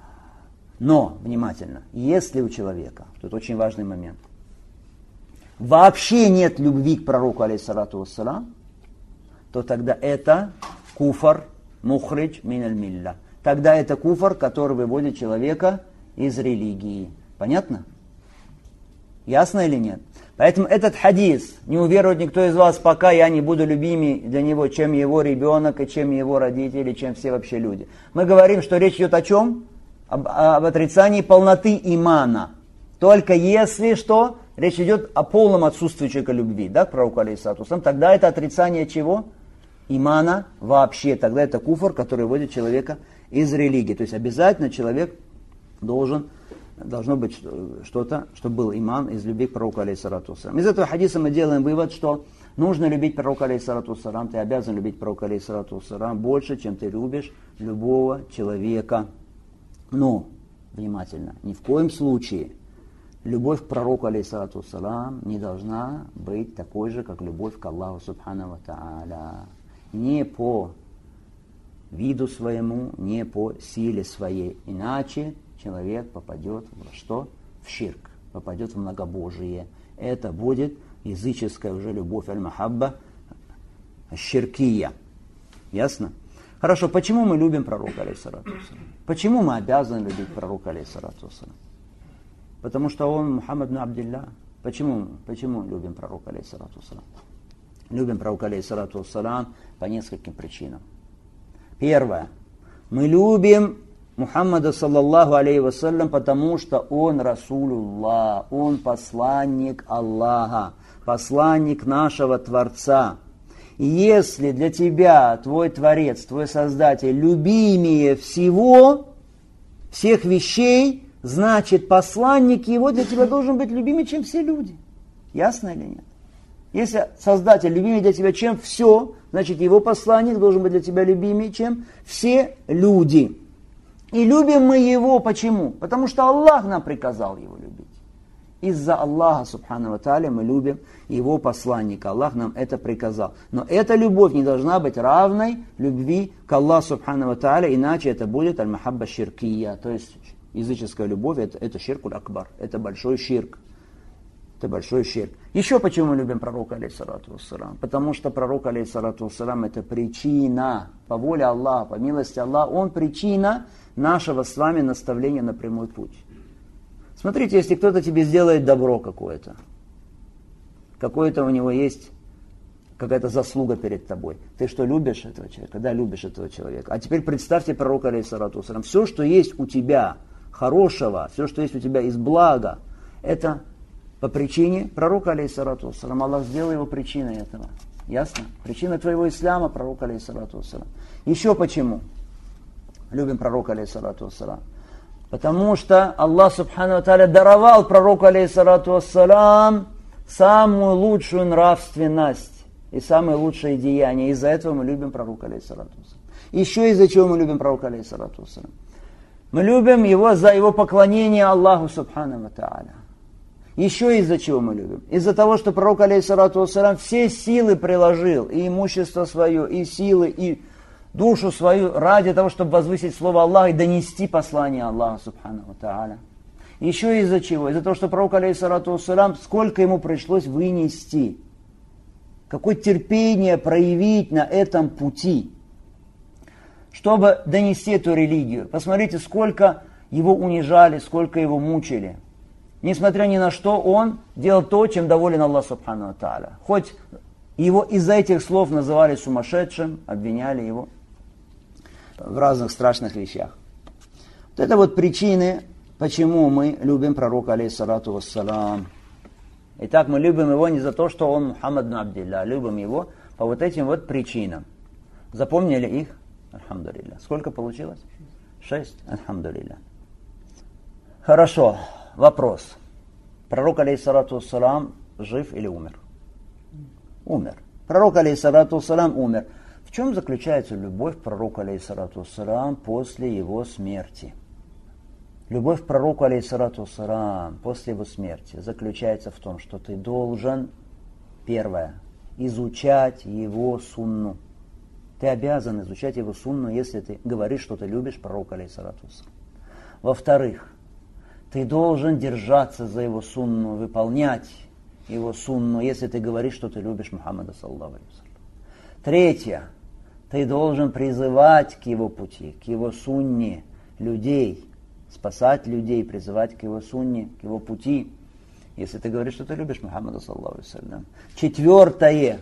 Но, внимательно, если у человека, это очень важный момент, вообще нет любви к пророку, алейхиссалату вассалам, то тогда это куфр, мухридж мин аль-милля. Тогда это куфр, который выводит человека из религии. Понятно? Ясно или нет? Поэтому этот хадис, не уверует никто из вас, пока я не буду любимей для него, чем его ребенок, и чем его родители, чем все вообще люди. Мы говорим, что речь идет о чем? Об отрицании полноты имана. Только если что, речь идет о полном отсутствии человека любви, да, к пророку алейхиссалату вассалам, тогда это отрицание чего? Имана вообще. Тогда это куфр, который выводит человека из религии. То есть обязательно человек должно быть что-то, чтобы был иман из любви к пророку алейхиссалату вассалам. Из этого хадиса мы делаем вывод, что нужно любить пророка алейхиссалату вассалам, ты обязан любить пророка алейхиссалату вассалам больше, чем ты любишь любого человека. Но, внимательно, ни в коем случае любовь к пророку алейхиссалату вассалам не должна быть такой же, как любовь к Аллаху субхану ва тааля. Не по виду своему, не по силе своей. Иначе человек попадет в что? В ширк, попадет в многобожие. Это будет языческая уже любовь, аль-махабба, ширкия. Ясно? Хорошо, почему мы любим пророка, алейхиссалату вассалам? Почему мы обязаны любить пророка, алейхиссалату вассалам? Потому что он Мухаммад ибн Абдилля. Почему любим пророка, алейхиссалату вассалам? Любим пророка, алейхиссалату вассалам по нескольким причинам. Первое. Мы любим Мухаммада, саллаллаху алейхи вассалям, потому что он Расулуллах, он посланник Аллаха, посланник нашего Творца. И если для тебя твой Творец, твой Создатель любимее всех вещей, значит посланник его для тебя должен быть любимее, чем все люди. Ясно или нет? Если Создатель любимее для тебя, чем все, значит его посланник должен быть для тебя любимее, чем все люди. И любим мы его почему? Потому что Аллах нам приказал его любить. Из-за Аллаха, субхану ва тааля, мы любим Его посланника. Аллах нам это приказал. Но эта любовь не должна быть равной любви к Аллаху, субхану ва тааля, иначе это будет аль-махабба ширкия. То есть языческая любовь это ширкуль акбар. Это большой ширк. Это большой ширк. Еще почему мы любим пророка, алейхиссалату вассалам? Потому что пророк, алейхиссалату вассалам, это причина, по воле Аллаха, по милости Аллаха, он причина нашего с вами наставления на прямой путь. Смотрите, если кто-то тебе сделает добро какое-то у него есть какая-то заслуга перед тобой. Ты что, любишь этого человека? Да, любишь этого человека. А теперь представьте пророка, алейхиссалату вассалам. Все, что есть у тебя хорошего, все, что есть у тебя из блага, это по причине пророка, алейхиссалату вассалам. Аллах сделал его причиной этого. Ясно? Причина твоего ислама, пророк, алейхиссалату вассалам. Еще почему любим пророка, алейхиссалату вассалам? Потому что Аллах, субхану ва тааля, даровал пророку, алейхиссалату вассалам, самую лучшую нравственность и самые лучшие деяния. Из-за этого мы любим пророка, алейхиссалату вассалам. Еще из-за чего мы любим пророка, алейхиссалату вассалам? Мы любим его за его поклонение Аллаху, субхану ва тааля. Еще из-за чего мы любим? Из-за того, что пророк, алейхиссалату вассалам, все силы приложил, и имущество свое, и силы, и душу свою ради того, чтобы возвысить слово Аллаха и донести послание Аллаха, субхану ва тааля. Еще из-за чего? Из-за того, что пророк, алейхиссалату вассалам, сколько ему пришлось вынести, какое терпение проявить на этом пути, чтобы донести эту религию. Посмотрите, сколько его унижали, сколько его мучили. Несмотря ни на что, он делал то, чем доволен Аллах, субхану ва тааля. Хоть его из-за этих слов называли сумасшедшим, обвиняли его в разных страшных вещах. Вот это вот причины, почему мы любим пророка, алейхиссалату вассалам. Итак, мы любим его не за то, что он Мухаммад бин Абдилля, любим его по вот этим вот причинам. Запомнили их? Альхамдулилля. Сколько получилось? 6. Альхамдулилля. Хорошо. Вопрос. Пророк, алейхиссалату вассалам, жив или умер? Умер. Пророк, алейхиссалату вассалам, умер. В чем заключается любовь к пророку, алейхиссалату вассалам, после его смерти? Любовь к пророку, алейхиссалату вассалам, после его смерти заключается в том, что ты должен, первое, изучать его сунну. Ты обязан изучать его сунну, если ты говоришь, что ты любишь пророка, алейхиссалату вассалам. Во-вторых, ты должен держаться за его сунну, выполнять его сунну, если ты говоришь, что ты любишь Мухаммада, саллаллаху алейхи ва саллям. Третье. Ты должен призывать к его пути, к его сунне людей, спасать людей, призывать к его сунне, к его пути, если ты говоришь, что ты любишь Мухаммада, саллаллаху алейхи ва саллям. Четвертое.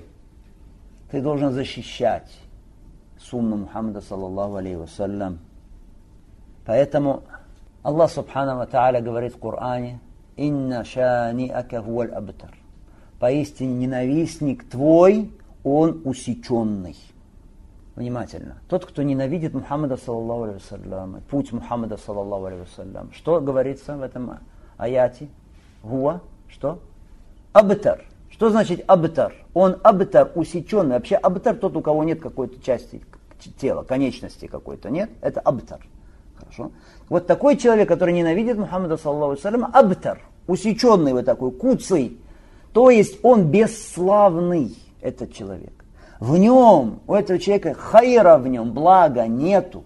Ты должен защищать сунну Мухаммада, саллаллаху алейхи ва саллям. Поэтому Аллах, субхану ва тааля, говорит в Коране: «Инна шани'ака хуаль абтар». Поистине ненавистник твой, он усеченный. Внимательно. Тот, кто ненавидит Мухаммада, саллаллаху алейхи ва саллям, путь Мухаммада, саллаллаху алейхи ва саллям, что говорится в этом аяте? Хуа, что? Абтар. Что значит абтар? Он абтар, усеченный. Вообще абтар тот, у кого нет какой-то части тела, конечности какой-то, нет? Это абтар. Хорошо. Вот такой человек, который ненавидит Мухаммада, саллаллаху алейхи ва саллям, абтар, усеченный вот такой, куцый. То есть он бесславный, этот человек. В нем, у этого человека хайра в нем, блага нету.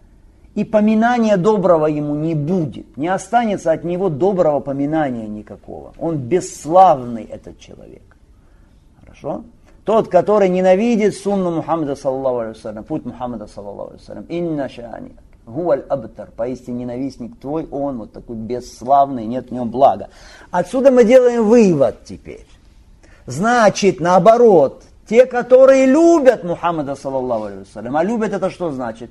И поминания доброго ему не будет. Не останется от него доброго поминания никакого. Он бесславный, этот человек. Хорошо? Тот, который ненавидит сунну Мухаммада, саллаллаху алейхи ва саллям, путь Мухаммада, саллаллаху алейхи ва саллям, инна шаани хуаль абтар, поистине ненавистник твой, он вот такой бесславный, нет в нем блага. Отсюда мы делаем вывод теперь. Значит, наоборот, те, которые любят Мухаммада, саллаллаху алейхи ва саллям, а любят это что значит?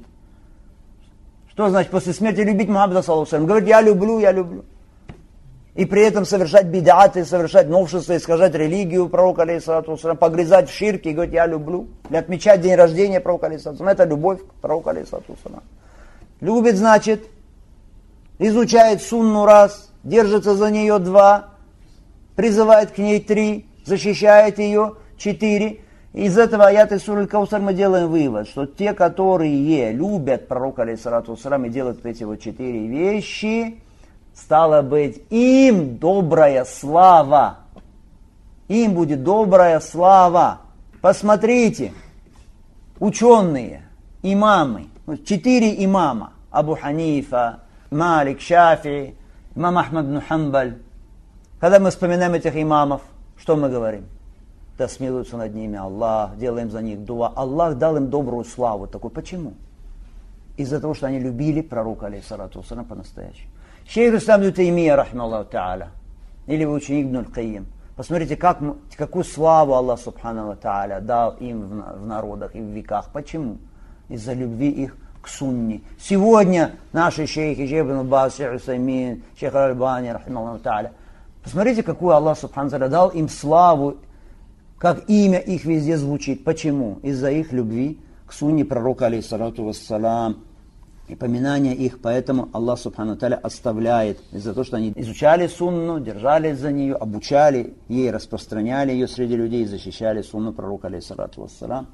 Что значит после смерти любить Мухаммада, саллаллаху алейхи ва саллям? Говорит, я люблю, я люблю. И при этом совершать бид'аты, совершать новшества, искажать религию пророка, алейхиссалату вассалям, погрязать в ширке и говорить, я люблю. Или отмечать день рождения пророка, алейхиссалату вассалям. Это любовь к пророку, алейхиссалату вассалям. Любит, значит, изучает сунну раз, держится за нее 2, призывает к ней 3, защищает ее 4. Из этого аята из суры Аль-Каусар мы делаем вывод, что те, которые любят пророка, алейхиссалату вассалям, и делают эти вот 4 вещи, стало быть, им добрая слава. Им будет добрая слава. Посмотрите, ученые, имамы, 4 имама, Абу Ханифа, Малик, Шафи, имам Ахмад бин Хамбаль. Когда мы вспоминаем этих имамов, что мы говорим? Да смилуется над ними Аллах, делаем за них дуа. Аллах дал им добрую славу. Такой, почему? Из-за того, что они любили пророка, алейхиссалату вассалям, по-настоящему. Шейх Ислам ибн Таймия, рахмаллаху та'аля, или ученик Ибн аль-Кайим. Посмотрите, какую славу Аллах субхану ва та'аля дал им в народах и в веках. Почему? Из-за любви их к сунне. Сегодня наши шейхи, шейх Ибн Баз, шейх Усаймин, шейх Аль-Альбани, рахмаллаху та'аля. Посмотрите, какую Аллах субхану ва та'аля дал им славу, как имя их везде звучит. Почему? Из-за их любви к сунне пророка, алейхиссалату вассалам, и поминания их. Поэтому Аллах субхану ва та'аля оставляет из-за того, что они изучали сунну, держались за нее, обучали ей, распространяли ее среди людей, защищали сунну пророка, алейхиссалату вассалам.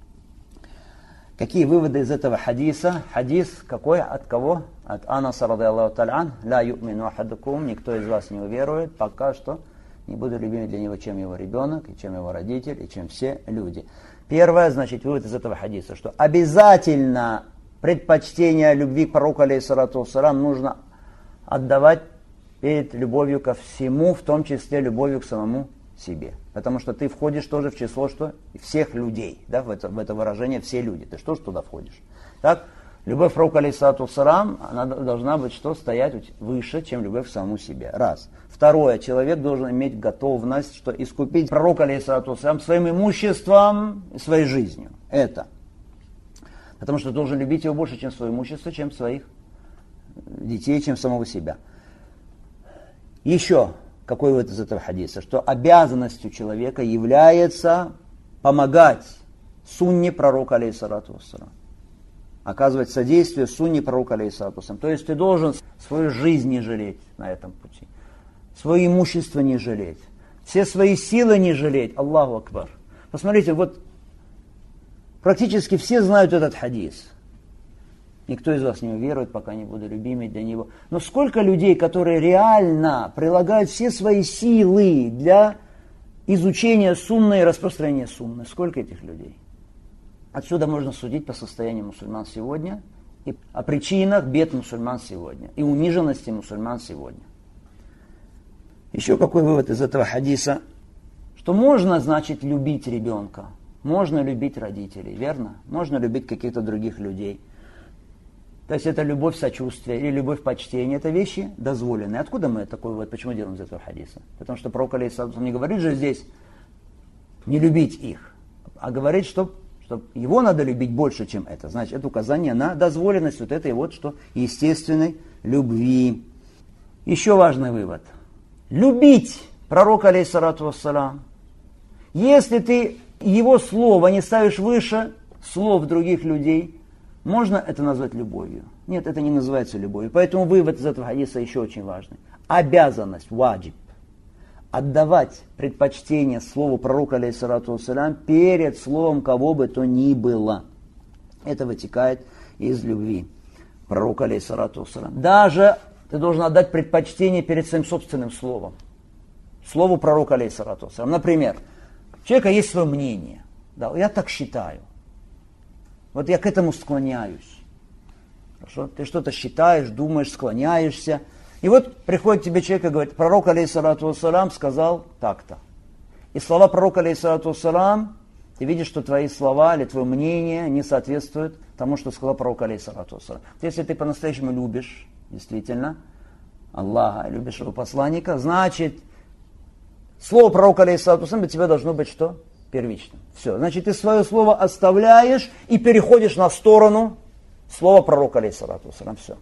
Какие выводы из этого хадиса? Хадис какой? От кого? От Анаса радийаллаху та'аля ан. Ла ю'мину ахадукум. Никто из вас не уверует, пока что не буду любимым для него, чем его ребенок, и чем его родитель, и чем все люди. Первое, значит, вывод из этого хадиса, что обязательно предпочтение любви к пророку, алейхиссалату вассалам, нужно отдавать перед любовью ко всему, в том числе любовью к самому себе. Потому что ты входишь тоже в число что? Всех людей. Да, в это выражение все люди. Ты что ж туда входишь? Так, любовь к пророку, алейхиссалату вассалам, она должна быть что? Стоять выше, чем любовь к самому себе. Раз. Второе, человек должен иметь готовность, что искупить пророка, алейхиссалату вассалам, своим имуществом и своей жизнью. Это. Потому что должен любить его больше, чем свое имущество, чем своих детей, чем самого себя. Еще, какой вывод из этого хадиса? Что обязанностью человека является помогать сунне пророка, алейхиссалату вассалам. Оказывать содействие сунне пророка, алейхиссалату вассалам. То есть ты должен свою жизнь не жалеть на этом пути. Свое имущество не жалеть. Все свои силы не жалеть. Аллаху акбар. Посмотрите, вот практически все знают этот хадис. Никто из вас не уверует, пока не буду любимым для него. Но сколько людей, которые реально прилагают все свои силы для изучения сунны и распространения сунны? Сколько этих людей? Отсюда можно судить по состоянию мусульман сегодня и о причинах бед мусульман сегодня и униженности мусульман сегодня. Еще какой вывод из этого хадиса? Что можно, значит, любить ребенка. Можно любить родителей, верно? Можно любить каких-то других людей. То есть это любовь сочувствия или любовь почтения. Это вещи дозволенные. Откуда мы такой вывод? Почему делаем из этого хадиса? Потому что пророк, алейхиссалату вассалам, не говорит же здесь не любить их, а говорит, что его надо любить больше, чем это. Значит, это указание на дозволенность вот этой вот, что естественной любви. Еще важный вывод. Любить пророка, алейхиссалату вассалам. Если ты его слово не ставишь выше слов других людей, можно это назвать любовью? Нет, это не называется любовью. Поэтому вывод из этого хадиса еще очень важный. Обязанность, ваджиб, отдавать предпочтение слову пророка, алейхиссалату вассалям, перед словом кого бы то ни было. Это вытекает из любви пророка, алейхиссалату вассалям. Даже ты должен отдать предпочтение перед своим собственным словом. Слову пророка, алейхиссалату вассалям. Например, у человека есть свое мнение. Да, я так считаю. Вот я к этому склоняюсь. Хорошо? Ты что-то считаешь, думаешь, склоняешься. И вот приходит к тебе человек и говорит, пророк, алейхиссалату вассалам, сказал так-то. И слова пророка, алейхиссалату вассалам, ты видишь, что твои слова или твое мнение не соответствуют тому, что сказал пророк, алейхиссалату вассалам. Если ты по-настоящему любишь, действительно, Аллаха, любишь его посланника, значит, слово пророка, алейхиссалату вассалам, для тебя должно быть что? Первичным. Все. Значит, ты свое слово оставляешь и переходишь на сторону слова пророка, алейхиссалату вассалам. Все.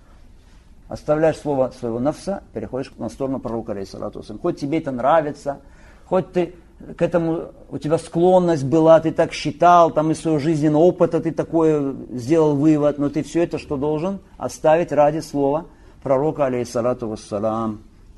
Оставляешь слово своего нафса, переходишь на сторону пророка, алейхиссалату вассалам. Хоть тебе это нравится, хоть ты к этому, у тебя склонность была, ты так считал, там из своего жизненного опыта ты такое сделал вывод, но ты все это что должен? Оставить ради слова пророка, алейхиссалату вассалам.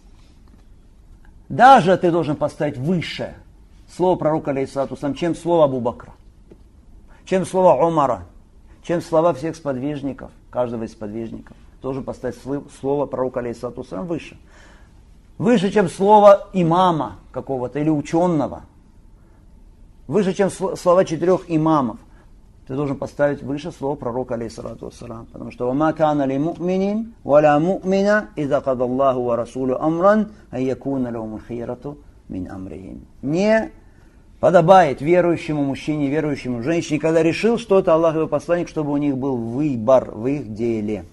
Даже ты должен поставить выше слово пророка, алейхиссалату вассалам, чем слово Абу Бакра, чем слово Умара, чем слова всех сподвижников, каждого из сподвижников. Тоже поставить слово пророка алейхиссалату вассалам выше. Выше, чем слово имама какого-то или ученого. Выше, чем слова 4 имамов. Ты должен поставить выше слово пророка алейхиссалату вассалам. Потому что «Вама кана ли му'минин, валя му'мина, иза кадаллаху ва расулю амран, а якуна лаумул хирату мин амрихим». Не подобает верующему мужчине, верующему женщине, когда решил что-то Аллах и его посланник, чтобы у них был выбор в их деле.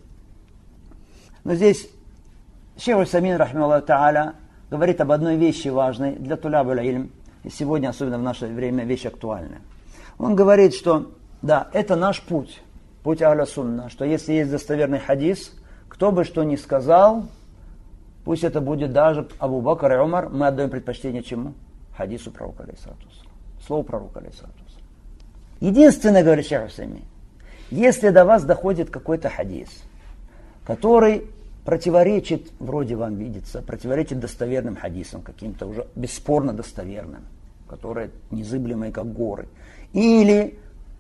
Но здесь Шейх Усаймин, рахмехуллаху та'аля, говорит об одной вещи важной для туляб аль-илм, и сегодня, особенно в наше время, вещь актуальная. Он говорит, что да, это наш путь, путь ахля сунна, что если есть достоверный хадис, кто бы что ни сказал, пусть это будет даже Абу Бакр и Умар, мы отдаем предпочтение чему? Хадису пророка алейхиссалату вассалам. Слову пророка алейхиссалату вассалам. Единственное, говорит Шейх Усаймин, если до вас доходит какой-то хадис, который противоречит, вроде вам видится, противоречит достоверным хадисам, каким-то уже бесспорно достоверным, которые незыблемые, как горы. Или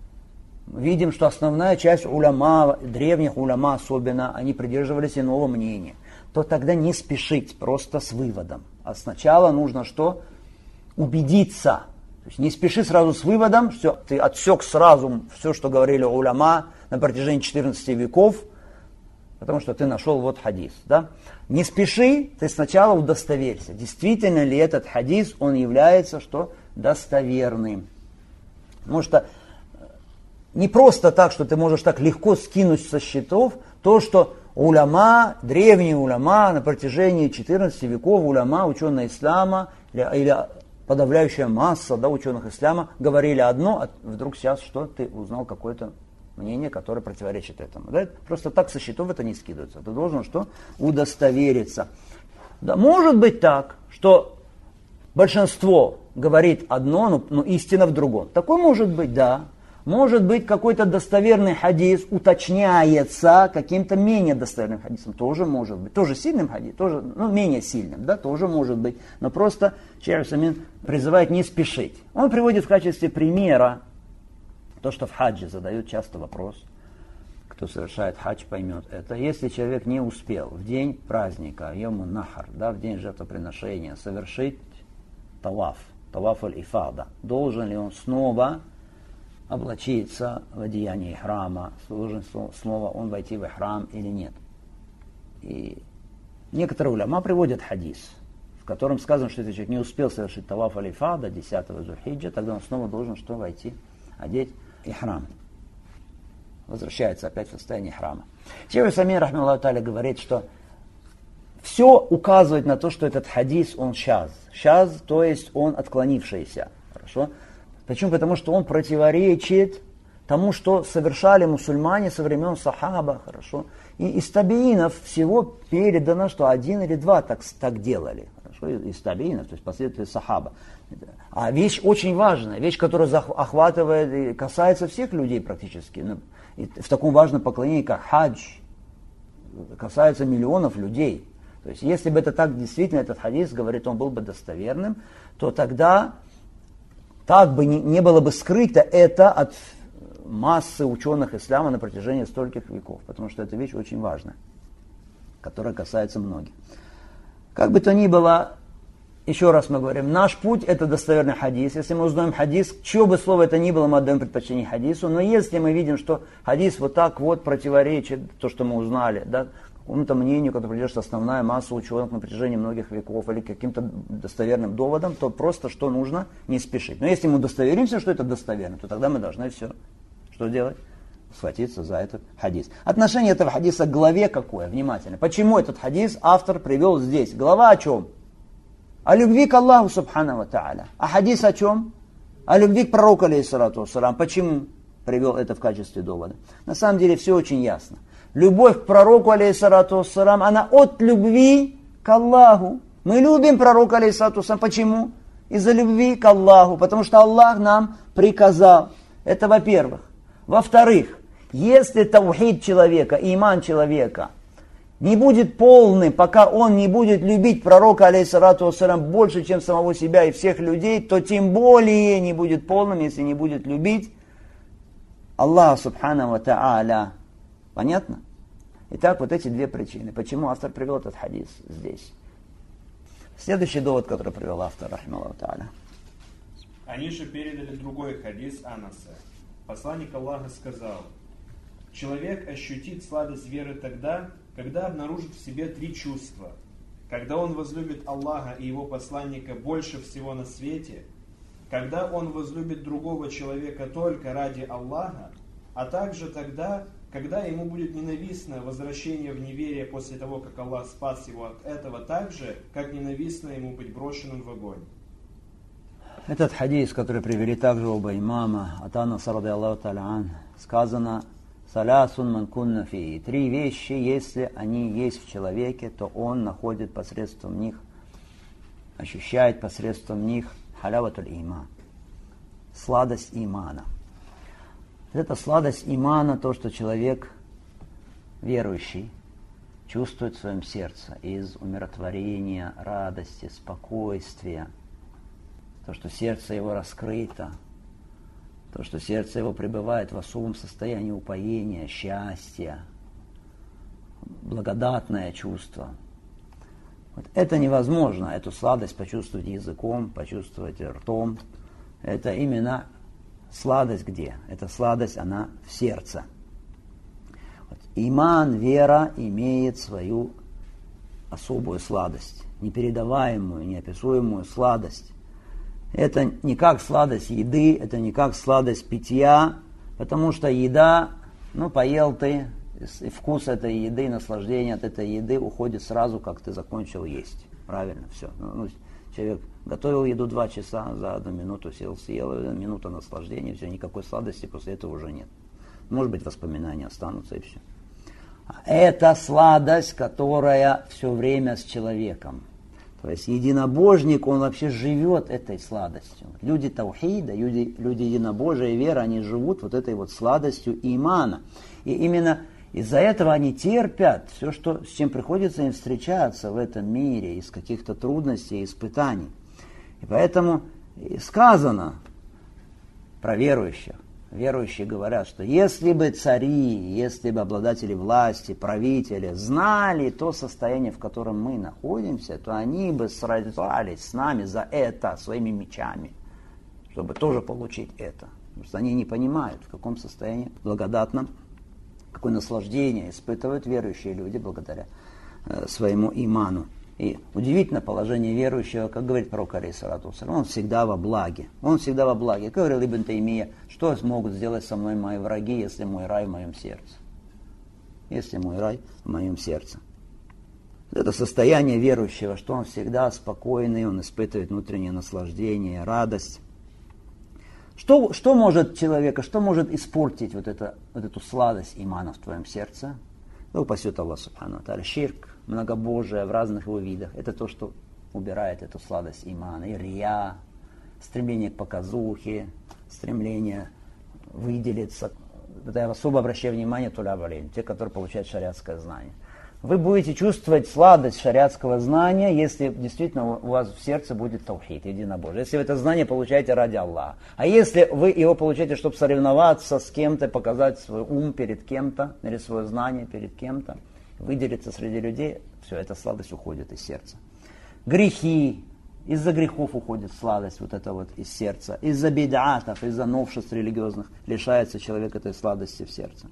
видим, что основная часть уляма, древних уляма особенно, они придерживались иного мнения, то тогда не спешить просто с выводом. А сначала нужно что? Убедиться. То есть не спеши сразу с выводом, что ты отсек сразу все, что говорили уляма на протяжении 14 веков, потому что ты нашел вот хадис. Да? Не спеши, ты сначала удостоверься, действительно ли этот хадис, он является что? Достоверным. Потому что не просто так, что ты можешь так легко скинуть со счетов то, что уляма, древние уляма на протяжении 14 веков, уляма, ученые ислама или подавляющая масса ученых ислама говорили одно, а вдруг сейчас что? Ты узнал какое-то мнение, которое противоречит этому. Да? Просто так со счетов это не скидывается. Ты должен что? Удостовериться. Да, может быть так, что большинство говорит одно, но истина в другом. Такое может быть, да. Может быть, какой-то достоверный хадис уточняется каким-то менее достоверным хадисом. Тоже может быть. Тоже сильным хадисом, тоже, менее сильным, да, тоже может быть. Но просто Шейх Усаймин призывает не спешить. Он приводит в качестве примера то, что в хаджи задают часто вопрос. Кто совершает хадж, поймет это. Если человек не успел в день праздника, йому нахар, да, в день жертвоприношения, совершить таваф аль-ифада, должен ли он снова облачиться в одеяние храма, должен снова он войти в храм или нет. И некоторые уляма приводят хадис, в котором сказано, что если человек не успел совершить таваф аль-ифада 10-го Зульхиджа, тогда он снова должен что? Войти, одеть ихрам. Возвращается опять в состояние храма. Шейх Усаймин, рахмехуллаху та'аля, говорит, что все указывает на то, что этот хадис, он шаз. Шаз, то есть он отклонившийся. Хорошо? Почему? Потому что он противоречит тому, что совершали мусульмане со времен сахаба. Хорошо? И из табиинов всего передано, что 1 или 2 так делали. Хорошо? Из табиинов, то есть последователи сахаба. А вещь очень важная, вещь, которая охватывает и касается всех людей практически. И в таком важном поклонении, как хадж, касается миллионов людей. То есть, если бы это так действительно, этот хадис, говорит, он был бы достоверным, то тогда так бы не было бы скрыто это от массы ученых ислама на протяжении стольких веков. Потому что эта вещь очень важная, которая касается многих. Как бы то ни было, еще раз мы говорим, наш путь это достоверный хадис. Если мы узнаем хадис, чье бы слово это ни было, мы отдаем предпочтение хадису. Но если мы видим, что хадис вот так вот противоречит то, что мы узнали, да, какому-то мнению, которое придерживается основная масса ученых на протяжении многих веков, или каким-то достоверным доводом, то просто что нужно? Не спешить. Но если мы удостоверимся, что это достоверно, то тогда мы должны все, что делать? Схватиться за этот хадис. Отношение этого хадиса к главе какое? Внимательно. Почему этот хадис автор привел здесь? Глава о чем? О любви к Аллаху субхану ва та'аля. А хадис о чем? О любви к пророку алейхиссалату вассалам. Почему привел это в качестве довода? На самом деле все очень ясно. Любовь к пророку алейхиссалату вассалам, она от любви к Аллаху. Мы любим пророка алейхиссалату вассалам. Почему? Из-за любви к Аллаху. Потому что Аллах нам приказал. Это во-первых. Во-вторых, если таухид человека, иман человека не будет полным, пока он не будет любить пророка алейхиссалату вассалам больше, чем самого себя и всех людей, то тем более не будет полным, если не будет любить Аллаха субхану ва тааля. Понятно? Итак, вот эти две причины. Почему автор привел этот хадис здесь? Следующий довод, который привел автор, рахималлаху тааля. Они же передали другой хадис Анаса. Посланник Аллаха сказал: человек ощутит сладость веры тогда, когда обнаружит в себе 3 чувства. Когда он возлюбит Аллаха и его посланника больше всего на свете, когда он возлюбит другого человека только ради Аллаха, а также тогда, когда ему будет ненавистно возвращение в неверие после того, как Аллах спас его от этого, так же, как ненавистно ему быть брошенным в огонь. Этот хадис, который привели также оба имама, от Анаса радиаллаху та'аля ан, сказано: «Салясун ман кунна фии». 3 вещи, если они есть в человеке, то он находит посредством них, ощущает посредством них халяватуль иман, сладость имана. Это сладость имана, то, что человек верующий чувствует в своем сердце из умиротворения, радости, спокойствия, то, что сердце его раскрыто, то, что сердце его пребывает в особом состоянии упоения, счастья, благодатное чувство. Вот это невозможно, эту сладость почувствовать языком, почувствовать ртом. Это именно сладость где? Эта сладость, она в сердце. Вот. Иман, вера имеет свою особую сладость, непередаваемую, неописуемую сладость. Это не как сладость еды, это не как сладость питья, потому что еда, поел ты, и вкус этой еды, наслаждение от этой еды уходит сразу, как ты закончил есть. Правильно, все. Человек готовил еду 2 часа, за 1 минуту сел, съел, 1 минута наслаждения, все, никакой сладости после этого уже нет. Может быть, воспоминания останутся и все. Это сладость, которая все время с человеком. То есть единобожник, он вообще живет этой сладостью. Люди таухида, люди единобожия и веры, они живут вот этой вот сладостью имана. И именно из-за этого они терпят все, с чем приходится им встречаться в этом мире, из каких-то трудностей, испытаний. И поэтому сказано про верующих. Верующие говорят, что если бы цари, если бы обладатели власти, правители знали то состояние, в котором мы находимся, то они бы сражались с нами за это своими мечами, чтобы тоже получить это. Потому что они не понимают, в каком состоянии благодатном, какое наслаждение испытывают верующие люди благодаря своему иману. И удивительно положение верующего, как говорит пророк алейхиссалату вассалям, он всегда во благе. Он всегда во благе. Как говорил Ибн Таймия, что смогут сделать со мной мои враги, если мой рай в моем сердце? Если мой рай в моем сердце. Это состояние верующего, что он всегда спокойный, он испытывает внутреннее наслаждение, радость. Что может человека, что может испортить вот эту сладость имана в твоем сердце? Да упасет Аллах субхану ва тааля. Ширк, многобожие в разных его видах. Это то, что убирает эту сладость имана. И рия, стремление к показухе, стремление выделиться. Это я особо обращаю внимание те, которые получают шариатское знание. Вы будете чувствовать сладость шариатского знания, если действительно у вас в сердце будет таухид, единобожие. Если вы это знание получаете ради Аллаха. А если вы его получаете, чтобы соревноваться с кем-то, показать свой ум перед кем-то, или свое знание перед кем-то, выделиться среди людей, все, эта сладость уходит из сердца. Грехи, из-за грехов уходит сладость вот эта вот из сердца. Из-за бид'атов, из-за новшеств религиозных лишается человек этой сладости в сердце.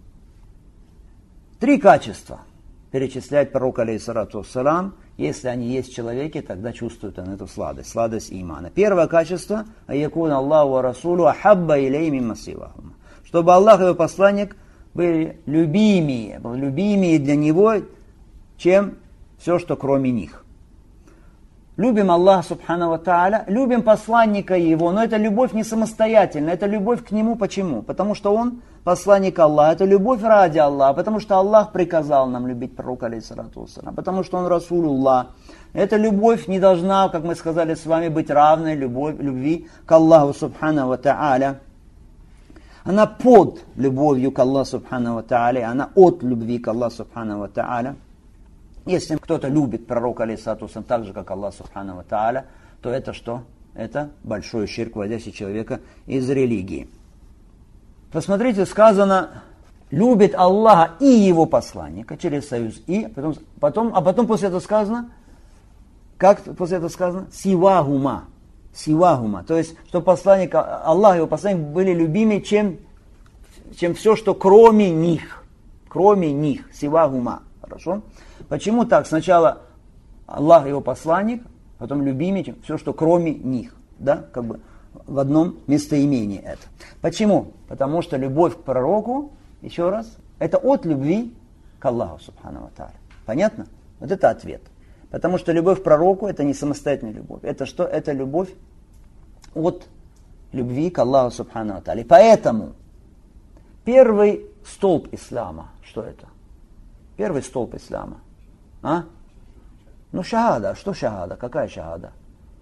3 качества перечисляет пророк алейхиссалату вассалам. Если они есть в человеке, тогда чувствует он эту сладость, сладость имана. Первое качество, аякун Аллаху ва расулу ахабба илей мимма сивахум. Чтобы Аллах и его посланник были любимее для него, чем все, что кроме них. Любим Аллаха субхану ва тааля, любим посланника его, но это любовь не самостоятельная, это любовь к нему. Почему? Потому что он посланник Аллаха, это любовь ради Аллаха, потому что Аллах приказал нам любить пророка алейхиссалату вассалам, потому что он Расулуллах. Эта любовь не должна, как мы сказали с вами, быть равной любви к Аллаху субхану ва тааля. Она под любовью к Аллаху субхану ва тааля, она от любви к Аллаху субхану ва тааля. Если кто-то любит пророка алейхиссалату вассалам так же, как Аллах субхану ва тааля, то это что? Это большой ширк, вводящий человека из религии. Посмотрите, сказано, любит Аллаха и его посланника через союз и, потом после этого сказано, как после этого сказано? Сивагума. Сивагума. То есть, что посланник Аллах и его посланник были любимы, чем все, что кроме них. Кроме них. Сивагума. Хорошо? Почему так? Сначала Аллах и его посланник, потом любимый, чем все, что кроме них. Да? Как бы в одном местоимении это. Почему? Потому что любовь к пророку, еще раз, это от любви к Аллаху Субхану ва Тааля. Понятно? Вот это ответ. Потому что любовь к пророку это не самостоятельная любовь. Это что? Это любовь от любви к Аллаху Субхану ва Тааля. И поэтому первый столб ислама, что это? Первый столб ислама. А? Ну шахада. Что шахада? Какая шахада?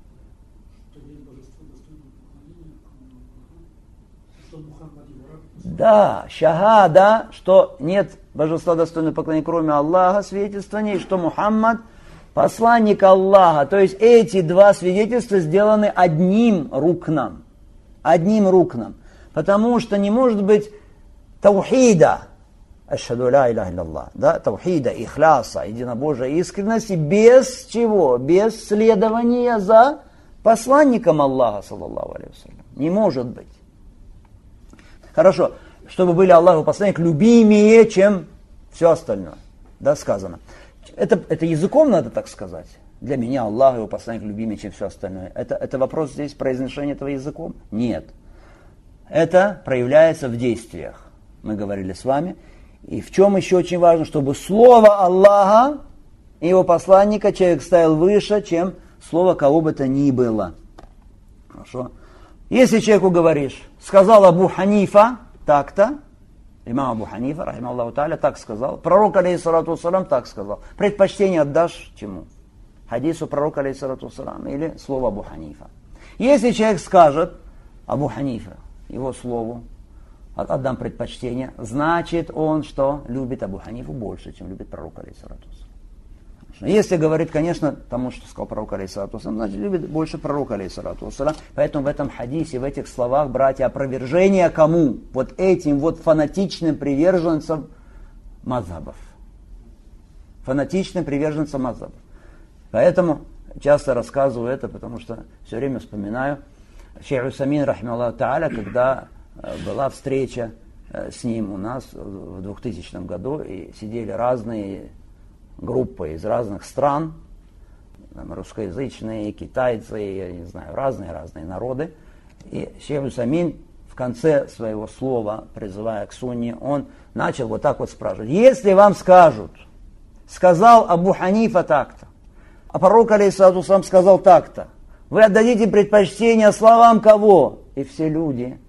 Да, шахада, что нет божества достойного поклонения, кроме Аллаха, свидетельствование, что Мухаммад посланник Аллаха. То есть эти два свидетельства сделаны одним рукном. Одним рукном. Потому что не может быть таухида, ашхаду ля иляха илlallah, да, таухида, ихляса, единобожия, искренности, без чего? Без следования за посланником Аллаха, саллаллаху алейхи вассалям. Не может быть. Хорошо, чтобы были Аллаху посланник любимее, чем все остальное. Да, сказано. Это языком надо так сказать. Для меня Аллах и его посланник любимее, чем все остальное. Это вопрос здесь произношения этого языком? Нет. Это проявляется в действиях. Мы говорили с вами. И в чем еще очень важно, чтобы слово Аллаха и его посланника человек ставил выше, чем слово кого бы то ни было. Хорошо. Если человеку говоришь, сказал Абу Ханифа так-то, имам Абу Ханифа, рахимахуллаху тааля, так сказал, пророк, алейхиссалату вассалам, так сказал, предпочтение отдашь чему? Хадису пророка, алейхиссалату вассалам, или слову Абу Ханифа. Если человек скажет Абу Ханифа, его слову, отдам предпочтение, значит он что? Любит Абу Ханифу больше, чем любит пророка, алейхиссалату вассалам. Если говорит, конечно, тому, что сказал пророк, алейхиссалату вассалам, значит любит больше пророка, алейхиссалату вассалам. Поэтому в этом хадисе, в этих словах, братья, опровержение кому? Вот этим вот фанатичным приверженцам мазхабов. Фанатичным приверженцам мазхабов. Поэтому часто рассказываю это, потому что все время вспоминаю шейх Усамин, рахимахуллаху тааля, когда была встреча с ним у нас в 2000 году, и сидели разные группы из разных стран, там, русскоязычные, китайцы, я не знаю, разные народы. И шейх Усамин в конце своего слова, призывая к сунне, он начал вот так вот спрашивать. Если вам скажут, сказал Абу Ханифа так-то, а пророк, алейхиссалату вассалам, сказал так-то, вы отдадите предпочтение словам кого? И все люди,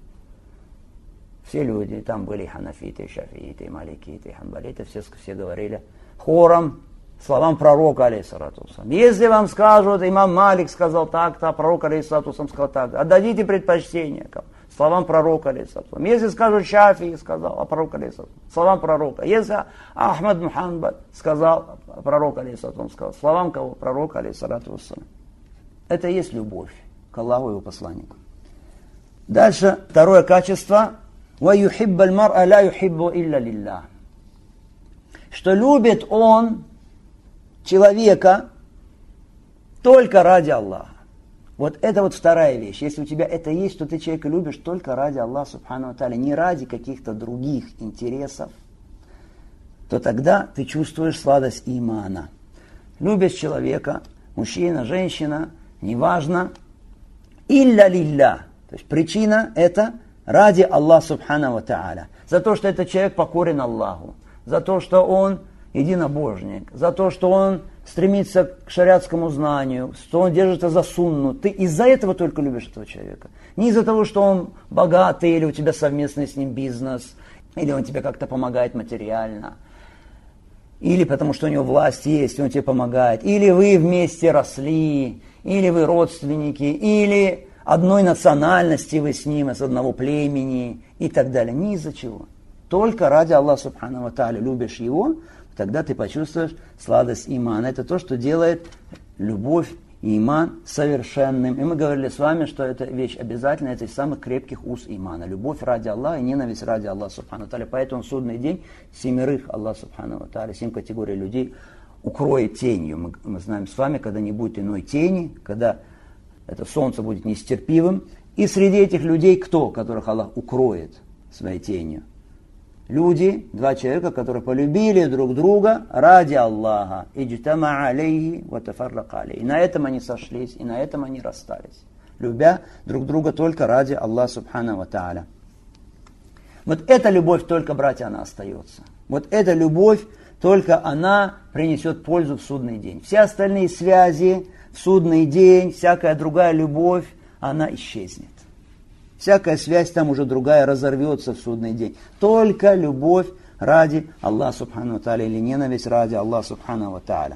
там были ханафиты, шафииты, маликиты, ханбалиты, все говорили хором словам пророка, алейхиссалату вассалам. Если вам скажут, имам Малик сказал так-то, а пророк, алейхиссалату вассалам, сказал так-то, отдадите предпочтение словам пророка, алейхиссалату вассалам. Если скажут Шафии, сказал, а пророк, алейхиссалату вассалам, словам пророка. Если Ахмад Мухаммад сказал, а пророк, алейхиссалату вассалам, сказал, словам кого? Пророка, алейхиссалату вассалам. Это и есть любовь к Аллаху и его посланнику. Дальше, второе качество. وَيُحِبَّ الْمَرْءَ لَا يُحِبُّ إِلَّا لِلَّهِ. Что любит он человека только ради Аллаха. Вот это вот вторая вещь. Если у тебя это есть, то ты человека любишь только ради Аллаха Субхану ва Тааля, не ради каких-то других интересов, то тогда ты чувствуешь сладость имана. Любишь человека, мужчина, женщина, неважно, илля лилля. То есть причина это ради Аллаха Субхану ва Тааля. За то, что этот человек покорен Аллаху. За то, что он единобожник. За то, что он стремится к шариатскому знанию. Что он держится за сунну. Ты из-за этого только любишь этого человека. Не из-за того, что он богатый, или у тебя совместный с ним бизнес, или он тебе как-то помогает материально. Или потому, что у него власть есть, и он тебе помогает. Или вы вместе росли, или вы родственники, или одной национальности вы с ним, из одного племени и так далее. Ни из-за чего. Только ради Аллаха Субхану ва Тааля любишь его, тогда ты почувствуешь сладость имана. Это то, что делает любовь иман совершенным. И мы говорили с вами, что эта вещь обязательно, это из самых крепких уз имана. Любовь ради Аллаха и ненависть ради Аллаха субхану ва тааля. Поэтому в судный день 7 Аллах субхану ва тааля, 7 категорий людей укроет тенью. Мы знаем с вами, когда не будет иной тени, когда это солнце будет нестерпимым. И среди этих людей кто, которых Аллах укроет своей тенью? Люди, 2 человека, которые полюбили друг друга ради Аллаха. Иджтама алейхи ва тафаррака алейхи. И на этом они сошлись, и на этом они расстались. Любя друг друга только ради Аллаха субхану ва тааля. Вот эта любовь только, братья, она остается. Вот эта любовь только она принесет пользу в судный день. Все остальные связи в судный день, всякая другая любовь, она исчезнет. Всякая связь там уже другая разорвется в судный день. Только любовь ради Аллаха субхану ва тааля или ненависть ради Аллаха субхану ва тааля.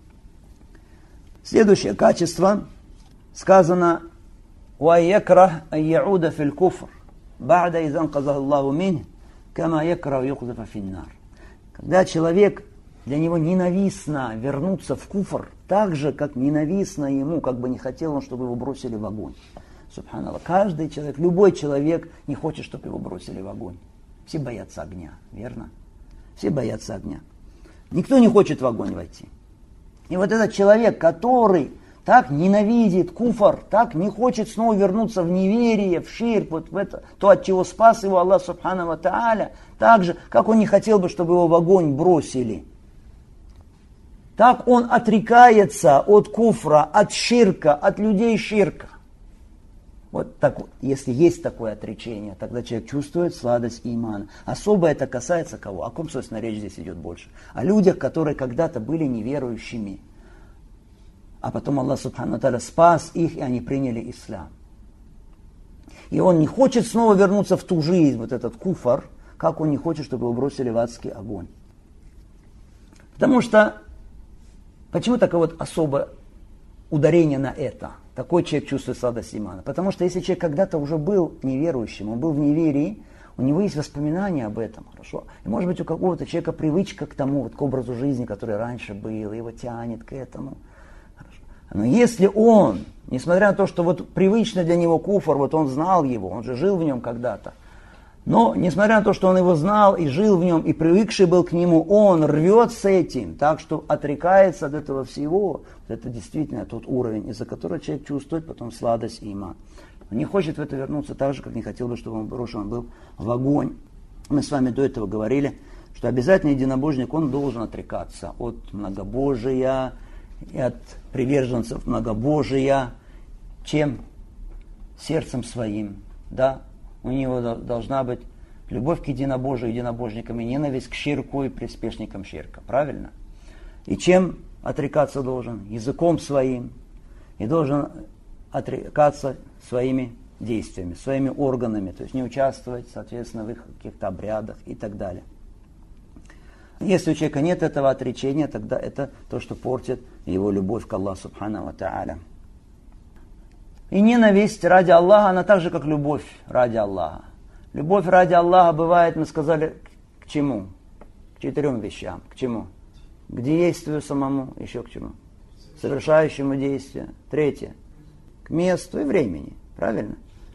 Следующее качество сказано: «Ва якрах ан яуда фил куфр, ба'да иза анқазаху Аллаху минх, кама якрах юқзафа фин-нар». Когда человек, для него ненавистно вернуться в куфр, так же, как ненавистно ему, как бы не хотел он, чтобы его бросили в огонь. Субханаллах. Каждый человек, любой человек не хочет, чтобы его бросили в огонь. Все боятся огня, верно? Все боятся огня. Никто не хочет в огонь войти. И вот этот человек, который так ненавидит куфр, так не хочет снова вернуться в неверие, в ширк, вот в это, то, от чего спас его Аллах субхану ва тааля, так же, как он не хотел бы, чтобы его в огонь бросили. Так он отрекается от куфра, от ширка, от людей ширка. Вот так вот, если есть такое отречение, тогда человек чувствует сладость имана. Особо это касается кого? О ком, собственно, речь здесь идет больше? О людях, которые когда-то были неверующими. А потом Аллах субхану ва тааля спас их, и они приняли ислам. И он не хочет снова вернуться в ту жизнь, вот этот куфр, как он не хочет, чтобы его бросили в адский огонь. Потому что, почему такое вот особое ударение на это? Такой человек чувствует сладость имана. Потому что если человек когда-то уже был неверующим, он был в неверии, у него есть воспоминания об этом, хорошо? И может быть у какого-то человека привычка к тому, вот, к образу жизни, который раньше был, его тянет к этому. Хорошо? Но если он, несмотря на то, что вот привычно для него куфр, вот он знал его, он же жил в нем когда-то, но, несмотря на то, что он его знал и жил в нем, и привыкший был к нему, он рвет с этим, так что отрекается от этого всего. Это действительно тот уровень, из-за которого человек чувствует потом сладость имана. Он не хочет в это вернуться так же, как не хотел бы, чтобы он брошен был в огонь. Мы с вами до этого говорили, что обязательно единобожник, он должен отрекаться от многобожия и от приверженцев многобожия, чем сердцем своим, да. У него должна быть любовь к единобожию, единобожникам, и ненависть к ширку и приспешникам ширка. Правильно? И чем отрекаться должен? Языком своим. И должен отрекаться своими действиями, своими органами. То есть не участвовать, соответственно, в их каких-то обрядах и так далее. Если у человека нет этого отречения, тогда это то, что портит его любовь к Аллаху субхану ва тааля. И ненависть ради Аллаха, она так же, как любовь ради Аллаха. Любовь ради Аллаха бывает, мы сказали, к чему? К 4 вещам. К чему? К действию самому, еще к чему? Совершающему действие. 3. К месту и времени. Правильно?